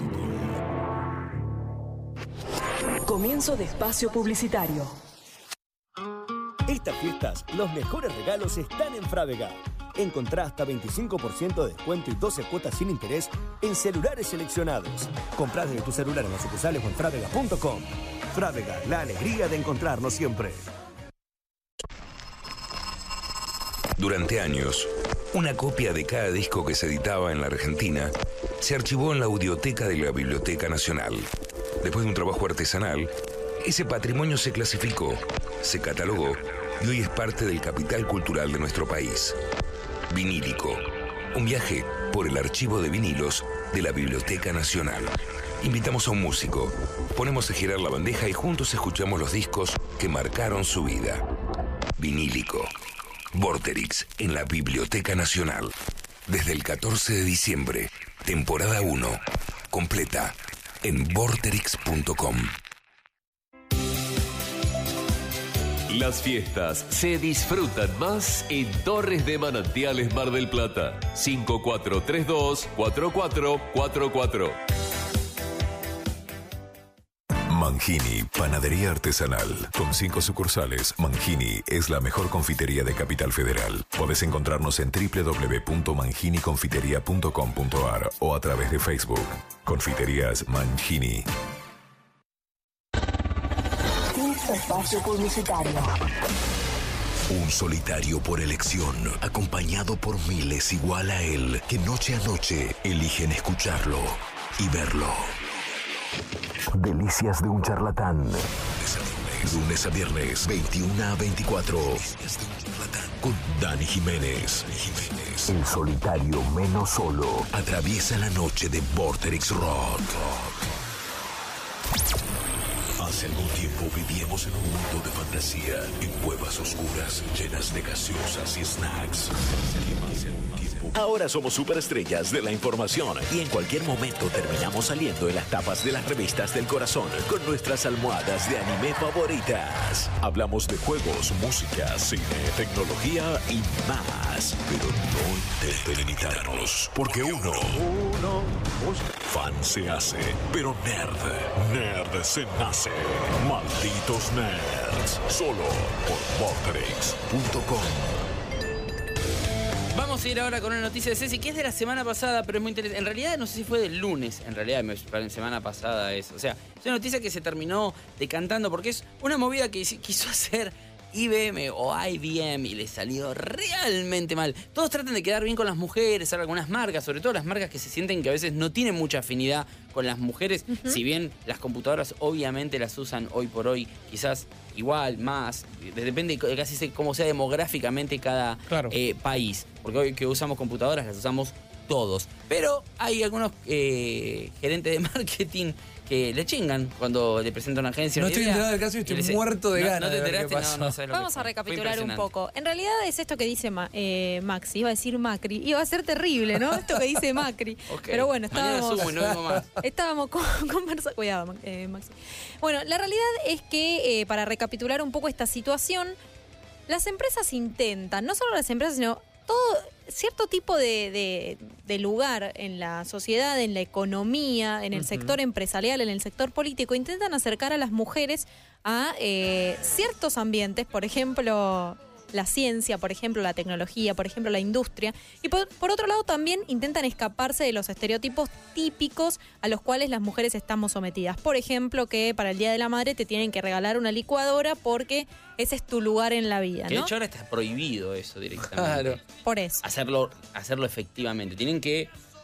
Comienzo de espacio publicitario. Estas fiestas, los mejores regalos están en Frávega. Encontrá hasta veinticinco por ciento de descuento y doce cuotas sin interés en celulares seleccionados. Comprá desde tu celular en las sucursales o en frávega punto com. Frávega, la alegría de encontrarnos siempre. Durante años, una copia de cada disco que se editaba en la Argentina se archivó en la audioteca de la Biblioteca Nacional. Después de un trabajo artesanal, ese patrimonio se clasificó, se catalogó y hoy es parte del capital cultural de nuestro país. Vinílico, un viaje por el archivo de vinilos de la Biblioteca Nacional. Invitamos a un músico, ponemos a girar la bandeja y juntos escuchamos los discos que marcaron su vida. Vinílico, Vorterix en la Biblioteca Nacional. Desde el catorce de diciembre, temporada uno, completa en vorterix punto com. Las fiestas se disfrutan más en Torres de Manantiales Mar del Plata. cinco cuatro tres dos, cuatro cuatro cuatro cuatro. Mangini, panadería artesanal. Con cinco sucursales, Mangini es la mejor confitería de Capital Federal. Podés encontrarnos en doble u doble u doble u punto mangini confitería punto com punto a r o a través de Facebook. Confiterías Mangini. Espacio publicitario. Un solitario por elección, acompañado por miles igual a él, que noche a noche eligen escucharlo y verlo. Delicias de un charlatán. Lunes a viernes, veintiuno a veinticuatro. Con Dani Jiménez. El solitario menos solo atraviesa la noche de Vorterix Rock. Hace algún tiempo vivíamos en un mundo de fantasía, en cuevas oscuras, llenas de gaseosas y snacks. Ahora somos superestrellas de la información y en cualquier momento terminamos saliendo en las tapas de las revistas del corazón con nuestras almohadas de anime favoritas. Hablamos de juegos, música, cine, tecnología y más. Pero no intenten imitarnos, porque uno, uno fan se hace, pero nerd, nerd se nace. Malditos nerds, solo por vorterix punto com. Vamos a ir ahora con una noticia de Ceci, que es de la semana pasada, pero es muy interesante. En realidad, no sé si fue del lunes, en realidad, me en semana pasada es. O sea, es una noticia que se terminó decantando porque es una movida que quiso hacer I B M o I B M y le salió realmente mal. Todos tratan de quedar bien con las mujeres, algunas marcas, sobre todo las marcas que se sienten que a veces no tienen mucha afinidad con las mujeres, uh-huh. Si bien las computadoras obviamente las usan hoy por hoy, quizás igual, más, depende casi de cómo sea demográficamente cada claro. eh, país, porque hoy que usamos computadoras las usamos todos, pero hay algunos eh, gerentes de marketing que le chingan cuando le presentan una agencia. No una estoy idea, enterado del caso y estoy les... muerto de no, ganas. No te de enteraste, ver qué no, no sé lo Vamos que a recapitular un poco. En realidad es esto que dice Ma, eh, Maxi, iba a decir Macri. Iba a ser terrible, ¿no? Esto que dice Macri. Okay. Pero bueno, estábamos. Sumo y no digo más. Estábamos conversando. Cuidado, eh, Maxi. Bueno, la realidad es que, eh, para recapitular un poco esta situación, las empresas intentan, no solo las empresas, sino todo cierto tipo de, de, de lugar en la sociedad, en la economía, en el uh-huh. sector empresarial, en el sector político, intentan acercar a las mujeres a eh, ciertos ambientes, por ejemplo, la ciencia, por ejemplo, la tecnología, por ejemplo, la industria. Y por, por otro lado también intentan escaparse de los estereotipos típicos a los cuales las mujeres estamos sometidas. Por ejemplo, que para el Día de la Madre te tienen que regalar una licuadora porque ese es tu lugar en la vida, Que de ¿no? hecho ahora está prohibido eso directamente. Claro. Por eso. Hacerlo, hacerlo efectivamente. Tienen que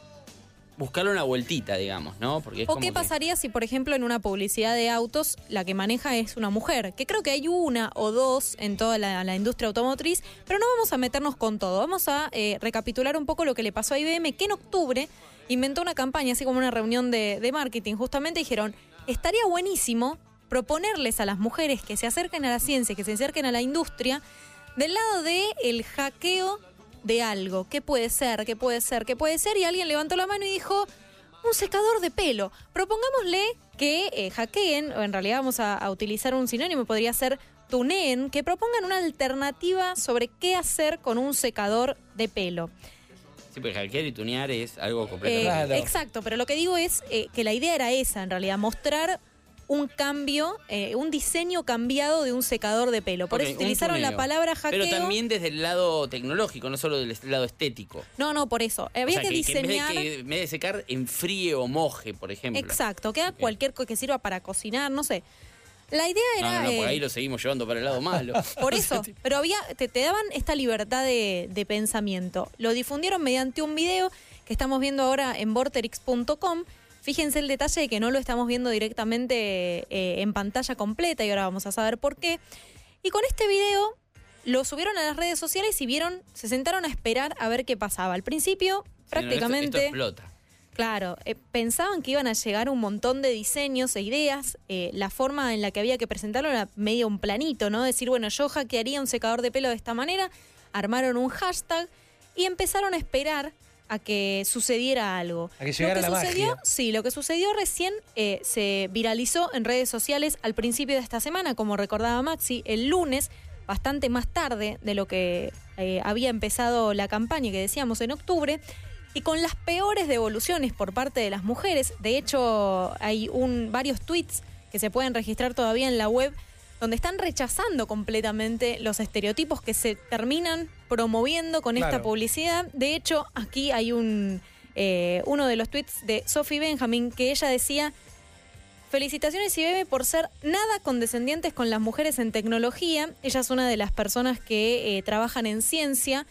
buscarle una vueltita, digamos, ¿no? Porque es ¿O como qué que- pasaría si, por ejemplo, en una publicidad de autos la que maneja es una mujer? Que creo que hay una o dos en toda la, la industria automotriz, pero no vamos a meternos con todo. Vamos a eh, recapitular un poco lo que le pasó a I B M, que en octubre inventó una campaña, así como una reunión de, de marketing. Justamente dijeron, estaría buenísimo proponerles a las mujeres que se acerquen a la ciencia, que se acerquen a la industria, del lado del hackeo de algo. ¿Qué puede ser? ¿Qué puede ser? ¿Qué puede ser? Y alguien levantó la mano y dijo, un secador de pelo. Propongámosle que eh, hackeen, o en realidad vamos a, a utilizar un sinónimo, podría ser tuneen, que propongan una alternativa sobre qué hacer con un secador de pelo. Sí, porque hackear y tunear es algo Eh, completamente... Exacto, pero lo que digo es eh, que la idea era esa, en realidad, mostrar un cambio, eh, un diseño cambiado de un secador de pelo. Por Ok, eso un utilizaron la tuneo. palabra hackeo. Pero también desde el lado tecnológico, no solo del lado estético. No, no, por eso. Eh, Había O sea, que diseñar... en, vez de que en vez de secar, enfríe o moje, por ejemplo. Exacto, queda cualquier cosa que sirva para cocinar, no sé. La idea No, era... no, no, por eh, ahí lo seguimos llevando para el lado malo. Por eso, pero había, te, te daban esta libertad de, de pensamiento. Lo difundieron mediante un video que estamos viendo ahora en vorterix punto com. Fíjense el detalle de que no lo estamos viendo directamente eh, en pantalla completa y ahora vamos a saber por qué. Y con este video lo subieron a las redes sociales y vieron, se sentaron a esperar a ver qué pasaba. Al principio, prácticamente... Esto, esto explota. Claro, eh, pensaban que iban a llegar un montón de diseños e ideas. Eh, la forma en la que había que presentarlo era medio un planito, ¿no? Decir, bueno, yo hackearía un secador de pelo de esta manera. Armaron un hashtag y empezaron a esperar a que sucediera algo. A que llegara lo que la sucedió, magia. Sí, lo que sucedió recién eh, se viralizó en redes sociales al principio de esta semana, como recordaba Maxi, el lunes, bastante más tarde de lo que eh, había empezado la campaña que decíamos en octubre. Y con las peores devoluciones por parte de las mujeres. De hecho, hay un, varios tweets que se pueden registrar todavía en la web donde están rechazando completamente los estereotipos que se terminan promoviendo con Claro. esta publicidad. De hecho, aquí hay un eh, uno de los tweets de Sophie Benjamin que ella decía: felicitaciones I B M por ser nada condescendientes con las mujeres en tecnología. Ella es una de las personas que eh, trabajan en ciencia.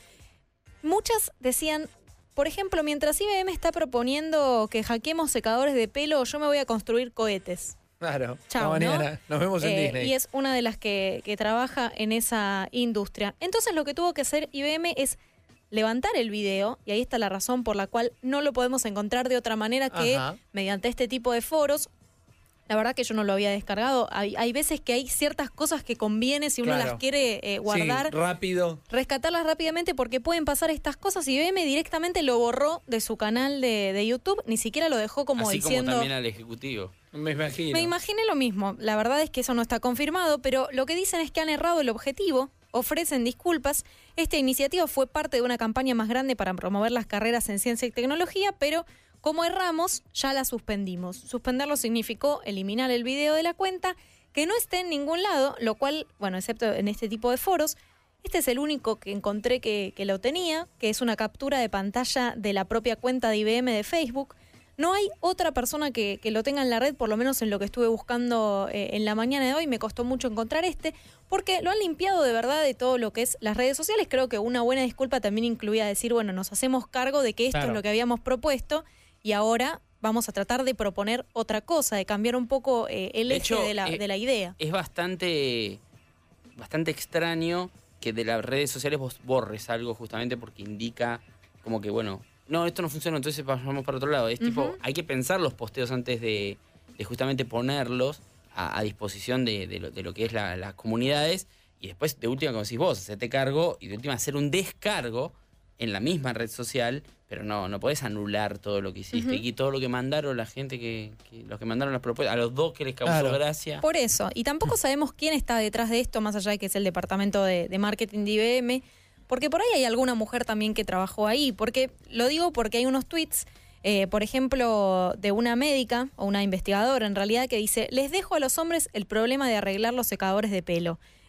Muchas decían... Por ejemplo, mientras I B M está proponiendo que hackeemos secadores de pelo, yo me voy a construir cohetes. Claro. Chao, Hasta mañana. ¿no? Nos vemos en Eh, Disney. Y es una de las que, que trabaja en esa industria. Entonces lo que tuvo que hacer I B M es levantar el video, y ahí está la razón por la cual no lo podemos encontrar de otra manera que Ajá. mediante este tipo de foros. La verdad que yo no lo había descargado. Hay, hay veces que hay ciertas cosas que conviene si uno Claro. las quiere eh, guardar. Sí, rápido. Rescatarlas rápidamente porque pueden pasar estas cosas. Y I B M directamente lo borró de su canal de, de YouTube, ni siquiera lo dejó como Así diciendo... como también al ejecutivo. Me imagino. Me imaginé lo mismo. La verdad es que eso no está confirmado, pero lo que dicen es que han errado el objetivo, ofrecen disculpas. Esta iniciativa fue parte de una campaña más grande para promover las carreras en ciencia y tecnología, pero como erramos, ya la suspendimos. Suspenderlo significó eliminar el video de la cuenta, que no esté en ningún lado, lo cual, bueno, excepto en este tipo de foros, este es el único que encontré que, que lo tenía, que es una captura de pantalla de la propia cuenta de I B M de Facebook. No hay otra persona que, que lo tenga en la red, por lo menos en lo que estuve buscando eh, en la mañana de hoy. Me costó mucho encontrar este, porque lo han limpiado de verdad de todo lo que es las redes sociales. Creo que una buena disculpa también incluía decir, bueno, nos hacemos cargo de que esto Claro. es lo que habíamos propuesto y ahora vamos a tratar de proponer otra cosa, de cambiar un poco eh, el De eje hecho, de, la, eh, de la idea. Es bastante, bastante extraño que de las redes sociales vos borres algo justamente porque indica como que, bueno, no, esto no funciona, entonces vamos para otro lado. Es tipo, Ujú. hay que pensar los posteos antes de, de justamente ponerlos a, a disposición de, de, lo, de lo que es la- las comunidades y después, de última, como decís vos, hacerte cargo y de última hacer un descargo en la misma red social, pero no, no podés anular todo lo que hiciste Ujú. y todo lo que mandaron la gente que, que- los que mandaron las propuestas, a los dos que les causó Claro. gracia. Por eso, y tampoco sabemos quién está detrás de esto, más allá de que es el departamento de, de marketing de I B M, porque por ahí hay alguna mujer también que trabajó ahí, porque lo digo porque hay unos tweets, eh, por ejemplo, de una médica o una investigadora en realidad que dice, les dejo a los hombres el problema de arreglar los secadores de pelo.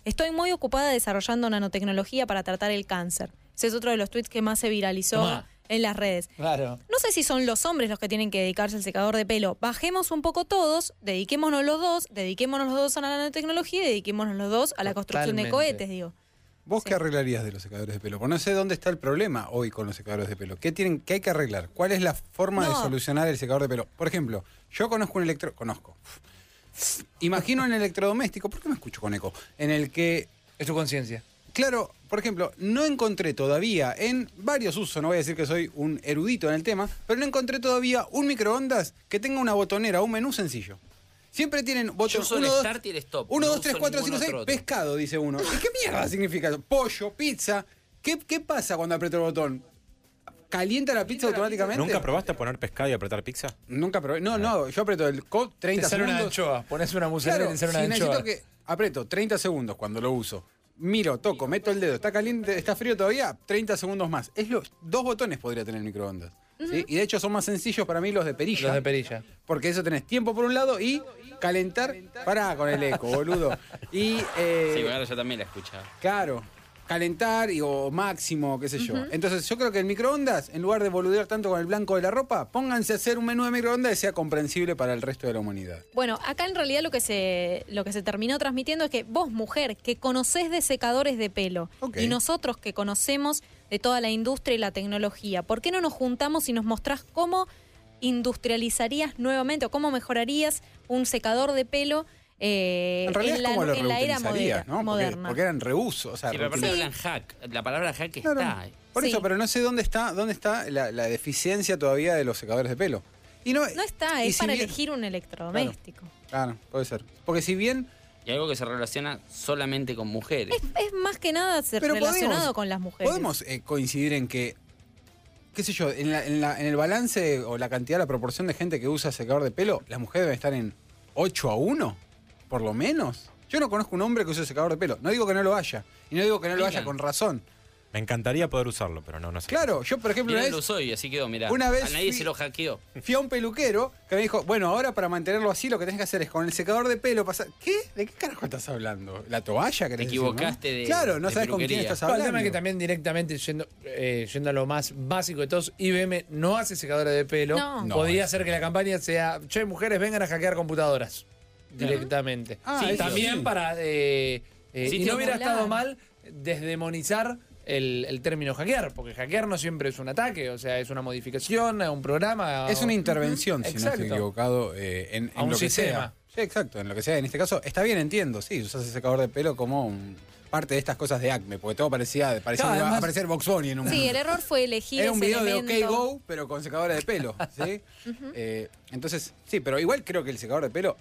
Estoy muy ocupada desarrollando nanotecnología para tratar el cáncer. Ese es otro de los tweets que más se viralizó Tomá. en las redes. Claro. No sé si son los hombres los que tienen que dedicarse al secador de pelo. Bajemos un poco todos, dediquémonos los dos, dediquémonos los dos a la nanotecnología y dediquémonos los dos a la construcción de Totalmente. cohetes, digo. ¿Vos qué arreglarías de los secadores de pelo? Porque no sé dónde está el problema hoy con los secadores de pelo. ¿Qué tienen, qué hay que arreglar? ¿Cuál es la forma No. de solucionar el secador de pelo? Por ejemplo, yo conozco un electro... Conozco. Imagino un electrodoméstico, ¿por qué me escucho con eco? En el que... Es tu conciencia. Claro, por ejemplo, no encontré todavía en varios usos, no voy a decir que soy un erudito en el tema, pero no encontré todavía un microondas que tenga una botonera, un menú sencillo. Siempre tienen Yo botones. uso el start y el stop. uno, no dos, tres, uso cuatro, ningún cinco, seis, otro otro. pescado, dice uno. ¿Y qué mierda significa eso? Pollo, pizza. ¿Qué, qué pasa cuando aprieto el botón? ¿Calienta la pizza automáticamente? ¿Nunca probaste poner pescado y apretar pizza? Nunca probé. No, no, yo aprieto el co treinta Te sale segundos. una anchoa, pones una mozzarella Claro, y te sale una si anchoa. necesito que aprieto treinta segundos cuando lo uso. Miro, toco, meto el dedo, está caliente, está frío todavía, treinta segundos más. Es lo, dos botones podría tener el microondas. ¿sí? Y de hecho son más sencillos para mí los de perilla. Los de perilla. Porque eso tenés tiempo por un lado y calentar. Pará con el eco, boludo. Y. eh, Sí, bueno, yo también la escuchaba. Claro. Calentar y, o máximo, qué sé yo. Ujú. Entonces yo creo que el microondas, en lugar de boludear tanto con el blanco de la ropa, pónganse a hacer un menú de microondas que sea comprensible para el resto de la humanidad. Bueno, acá en realidad lo que se lo que se terminó transmitiendo es que vos, mujer, que conocés de secadores de pelo, Ok. y nosotros que conocemos de toda la industria y la tecnología, ¿por qué no nos juntamos y nos mostrás cómo industrializarías nuevamente o cómo mejorarías un secador de pelo eh, En realidad en, es como la, lo en la era reutilizarías, moder- ¿no? Porque, moderna? porque eran reuso. O sea, Sí, pero aparte reutiliz- hablan hack. La palabra hack Claro. está. eh. Por Sí. eso, pero no sé dónde está, dónde está la, la deficiencia todavía de los secadores de pelo. Y no, No está, y es si para bien- elegir un electrodoméstico. Claro, puede ser. Porque si bien. Y algo que se relaciona solamente con mujeres. Es más que nada ser Pero relacionado podemos- con las mujeres. Podemos eh, coincidir en que, qué sé yo, en, la- en la- en el balance o la cantidad, la proporción de gente que usa secador de pelo, las mujeres deben estar en ocho a uno, por lo menos. Yo no conozco un hombre que use secador de pelo. No digo que no lo haya. Y no digo que no lo haya con razón. Me encantaría poder usarlo, pero no, no sé. Claro, yo por ejemplo Yo una lo vez usó y así quedó, mirá. Una vez a nadie fui- se lo hackeó. fui a un peluquero que me dijo, bueno, ahora para mantenerlo así lo que tenés que hacer es con el secador de pelo pasar. ¿Qué? ¿De qué carajo estás hablando? ¿La toalla querés Te decir, no? equivocaste de- Claro, no de sabes con quién peluquería. estás No, el hablando. tema es que también directamente, yendo, eh, yendo a lo más básico de todos, I B M no hace secadores de pelo. No. Podría No, ser que la campaña sea, che, mujeres, vengan a hackear computadoras. Directamente. Ah, Sí, eso también sí. para... eh, eh, Sí, y no hubiera estimular. estado mal desdemonizar el, el término hackear, porque hackear no siempre es un ataque, o sea, es una modificación a un programa. Es o- una intervención, si no Exacto. estoy equivocado, eh, en, A en un lo que sistema. sea. Sí, exacto, en lo que sea. En este caso, está bien, entiendo, sí, usás el secador de pelo como un- parte de estas cosas de Acme, porque todo parecía, parecía Claro, que iba a además- aparecer Box Bunny en un Sí, el error fue elegir Era un ese video elemento. de OK Go, pero con secadores de pelo, ¿sí? Eh, entonces, sí, pero igual creo que el secador de pelo,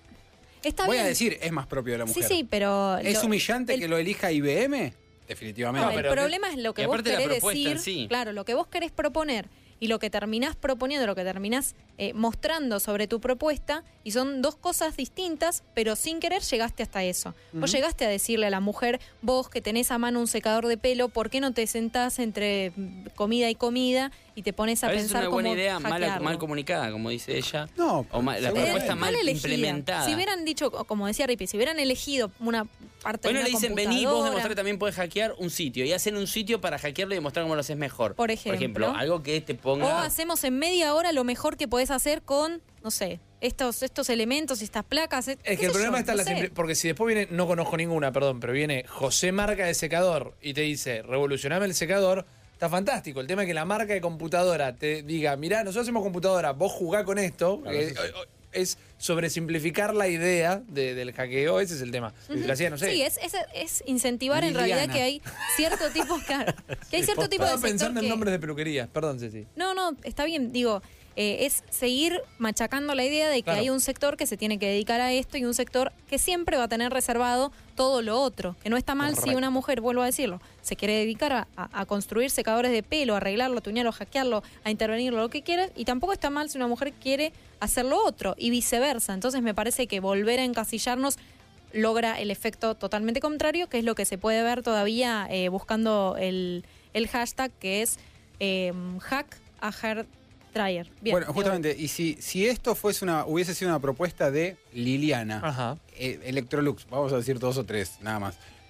Está voy bien. a decir, es más propio de la Sí, mujer. sí, pero... ¿Es lo- humillante el- que lo elija I B M? Definitivamente. No, el pero- problema es lo que y vos aparte la querés propuesta decir. en sí. Claro, lo que vos querés proponer y lo que terminás proponiendo, lo que terminás eh, mostrando sobre tu propuesta, y son dos cosas distintas, pero sin querer llegaste hasta eso. Vos Ujú. llegaste a decirle a la mujer, vos que tenés a mano un secador de pelo, ¿por qué no te sentás entre mm, comida y comida y te pones a, A veces es pensar una cómo buena idea, mal, hackearlo? mal comunicada, como dice ella. No, O mal- la seguro- propuesta Eh, mal, elegida. implementada. Si hubieran dicho, como decía Ripi, si hubieran elegido una parte Bueno, de le una dicen, vení, vos computadora- demostrá que también podés hackear un sitio. Y hacen un sitio para hackearlo y demostrar cómo lo haces mejor. Por ejemplo. algo que te O ponga... hacemos en media hora lo mejor que podés hacer con, no sé, estos, estos elementos, estas placas. eh, Es qué que el sé problema yo, está en no la sé. simple- porque si después viene, no conozco ninguna, perdón, pero viene José Marca de secador y te dice, revolucioname el secador, está fantástico. El tema es que la marca de computadora te diga, mirá, nosotros hacemos computadora, vos jugá con esto, Claro, eh, eso sí. eh, es sobresimplificar la idea de- del hackeo, ese es el tema. Ujú. Lo hacía, no sé. Sí, es, es, es incentivar en Liliana. realidad que hay cierto tipo, claro, que hay cierto tipo de Estaba sector pensando en que- nombres de peluquería, perdón, Ceci. No, no, está bien, digo, eh, es seguir machacando la idea de que Claro. hay un sector que se tiene que dedicar a esto y un sector que siempre va a tener reservado todo lo otro. Que no está mal si Correcto. una mujer, vuelvo a decirlo, se quiere dedicar a, a- a construir secadores de pelo, a arreglarlo, a tuñarlo, a hackearlo, a intervenirlo, lo que quiera. Y tampoco está mal si una mujer quiere hacer lo otro y viceversa. Entonces me parece que volver a encasillarnos logra el efecto totalmente contrario, que es lo que se puede ver todavía eh, buscando el, el hashtag que es eh, hack a hair dryer. Bien, bueno, digo, justamente, y si, si esto fuese una, hubiese sido una propuesta de Liliana, Ajá. eh, Electrolux, vamos a decir dos o tres, nada más.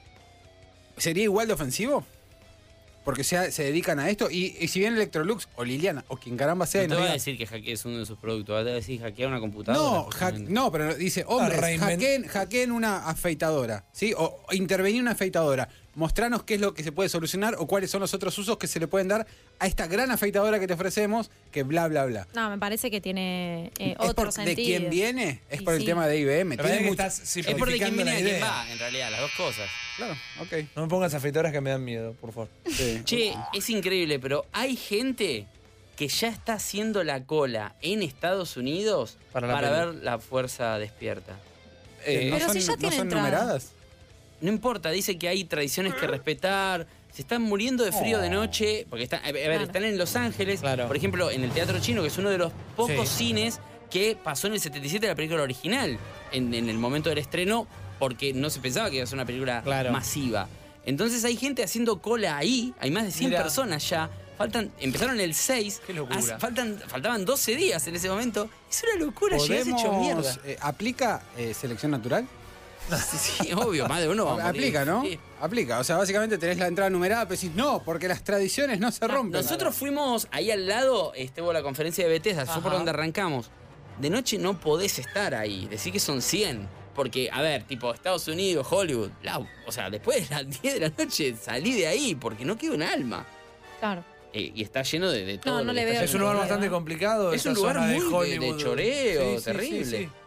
¿Sería igual de ofensivo? Porque se, se dedican a esto. Y, y si bien Electrolux o Liliana o quien caramba sea... No te nos va a diga- decir que hackees uno de sus productos, vas a decir hackear una computadora. No, hack- no, pero dice, hombres, reinvent- hackeen, hackeen una afeitadora, ¿sí? O, o intervenir una afeitadora. Mostranos qué es lo que se puede solucionar o cuáles son los otros usos que se le pueden dar a esta gran afeitadora que te ofrecemos, que bla, bla, bla. No, me parece que tiene eh, ¿Es otro por sentido. de quién viene? Es Y por el sí. tema de I B M. Me Tiene parece que mucho- estás Es por de quién simplificando viene la y de quién idea. va, en realidad, las dos cosas. Claro, ok. No me pongas afeitadoras que me dan miedo, por favor. Sí. Che, es increíble, pero hay gente que ya está haciendo la cola en Estados Unidos Para para, la peli. ver la fuerza despierta. Eh, ¿No Pero son, si ya no tiene son entrada. numeradas? No importa, dice que hay tradiciones que respetar. Se están muriendo de frío Oh. de noche, porque están, a ver, Claro. están en Los Ángeles, Claro. por ejemplo, en el Teatro Chino, que es uno de los pocos Sí. cines que pasó en el setenta y siete la película original, en, en el momento del estreno, porque no se pensaba que iba a ser una película Claro. masiva. Entonces hay gente haciendo cola ahí, hay más de cien Mira. personas ya. Faltan, empezaron el seis, Qué locura. hace- faltan, faltaban doce días en ese momento. Es una locura, llegás hecho mierda. ¿Podemos, eh, ¿Aplica eh, selección natural? Sí, sí, obvio, más de uno va a morir. Aplica, ¿no? Sí. Aplica. O sea, básicamente tenés la entrada numerada, pero decís, no, porque las tradiciones no se rompen. Nosotros fuimos ahí al lado, estuvo la conferencia de Bethesda, fue por Ajá. donde arrancamos. De noche no podés estar ahí, decir que son cien. Porque, a ver, tipo Estados Unidos, Hollywood, la- o sea, después de las diez de la noche salí de ahí porque no queda un alma. Claro. Eh, y está lleno de, de todo. No, lo no que le está veo lleno Es un de- lugar no, bastante no. complicado. Es esa un lugar zona de muy de- de Hollywood. choreo, Sí, sí, terrible. sí, sí.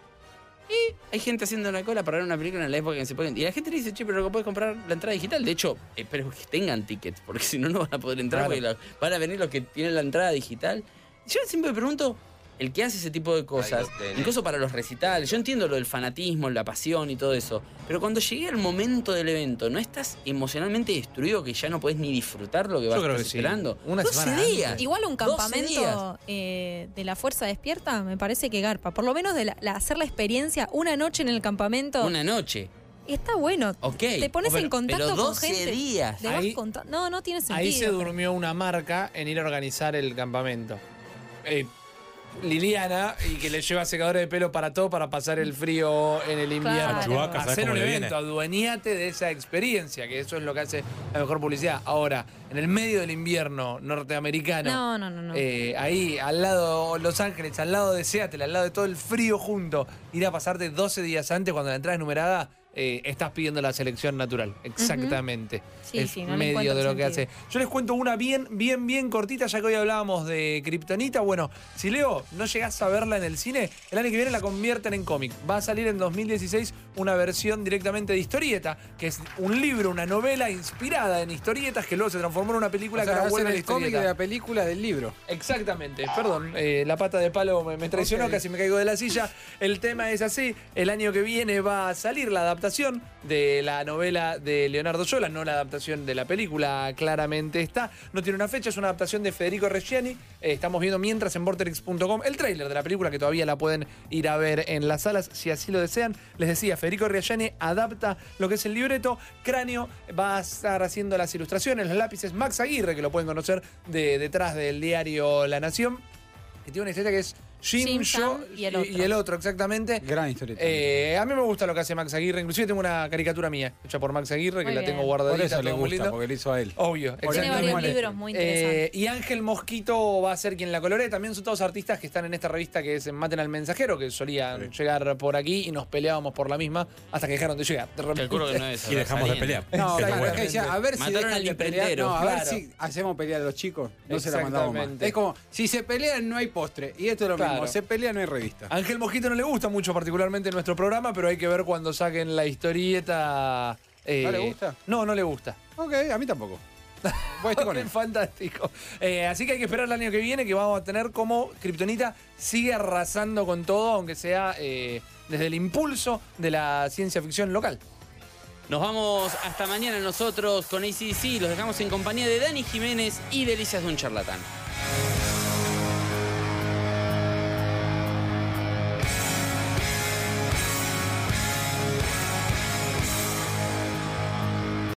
Y hay gente haciendo la cola para ver una película en la época que se pueden. Y la gente le dice, che, pero que puedes comprar la entrada digital. De hecho, espero que tengan tickets, porque si no, no van a poder entrar, Claro. porque la- van a venir los que tienen la entrada digital. Yo siempre me pregunto, el que hace ese tipo de cosas, incluso para los recitales, yo entiendo lo del fanatismo, la pasión y todo eso, pero cuando llegue el momento del evento, ¿no estás emocionalmente destruido que ya no podés ni disfrutar lo que vas a creo estar que sí. esperando? Una doce semana días. antes. Igual un doce días. campamento eh, de la Fuerza Despierta me parece que garpa. Por lo menos de la- la- hacer la experiencia una noche en el campamento. Una noche. Está bueno. Ok. Te pones Pero- en contacto pero con doce gente. días. Le vas Ahí- conta- no, no tiene sentido. Ahí se durmió una marca en ir a organizar el campamento. Eh, Liliana, y que le lleva secadores de pelo para todo para pasar el frío en el invierno. Claro. A Chewbacca, ¿sabes Hacer cómo un le evento, viene? adueñate de esa experiencia, que eso es lo que hace la mejor publicidad. Ahora, en el medio del invierno norteamericano, No, no, no, no. eh, ahí al lado Los Ángeles, al lado de Seattle, al lado de todo el frío junto, ir a pasarte doce días antes cuando la entrada es numerada, eh, estás pidiendo la selección natural. Exactamente. Sí, es sí, no le medio encuentro de lo que sentido. hace. Yo les cuento una bien, bien, bien cortita, ya que hoy hablábamos de Kryptonita. Bueno, si Leo no llegás a verla en el cine, el año que viene la convierten en cómic. Va a salir en dos mil dieciséis una versión directamente de historieta, que es un libro, una novela inspirada en historietas que luego se transformó en una película O sea, que ahora hacen vuelve a la el cómic historieta. de la película del libro. Exactamente, perdón, eh, la pata de palo me, me traicionó, Ok. casi me caigo de la silla. El tema es así, el año que viene va a salir la adaptación de la novela de Leonardo Sciolli, no la adaptación de la película, claramente está. No tiene una fecha, es una adaptación de Federico Reggiani. Eh, estamos viendo mientras en vorterix punto com el tráiler de la película, que todavía la pueden ir a ver en las salas si así lo desean. Les decía, Federico Reggiani adapta lo que es el libreto. Cráneo va a estar haciendo las ilustraciones, los lápices. Max Aguirre, que lo pueden conocer de detrás del diario La Nación, que tiene una historia que es Jim, Jim, yo Sam y el otro. y el otro, exactamente. Gran historia. Eh, a mí me gusta lo que hace Max Aguirre. Inclusive tengo una caricatura mía hecha por Max Aguirre, que Muy la bien. tengo guardadita. Por eso le todo muy gusta, lindo. porque le hizo a él. Obvio, Tiene exactamente. varios libros muy interesantes. Eh, y Ángel Mosquito va a ser quien la colore. También son todos artistas que están en esta revista que es Maten al Mensajero, que solían llegar por aquí y nos peleábamos por la misma hasta que dejaron de llegar. De repente. Calculo que no es Y dejamos de saliendo. pelear. No, Exactamente. claro, es que decía, a ver si Mataron dejan al de pelear. imprentero. No, a ver Claro. si hacemos pelear a los chicos. No se la mandamos más. Exactamente. Es como, si se pelean no hay postre. Y esto es lo Claro. mismo, se pelea no hay revista. A Ángel Mosquito no le gusta mucho particularmente nuestro programa, pero hay que ver cuando saquen la historieta. eh, ¿No le gusta? No, no le gusta. Ok, a mí tampoco. Voy a estar con él. Fantástico. Eh, así que hay que esperar el año que viene, que vamos a tener como Kryptonita sigue arrasando con todo, aunque sea eh, desde el impulso de la ciencia ficción local. Nos vamos hasta mañana nosotros con A C D C. Los dejamos en compañía de Dani Jiménez y Delicias de un Charlatán.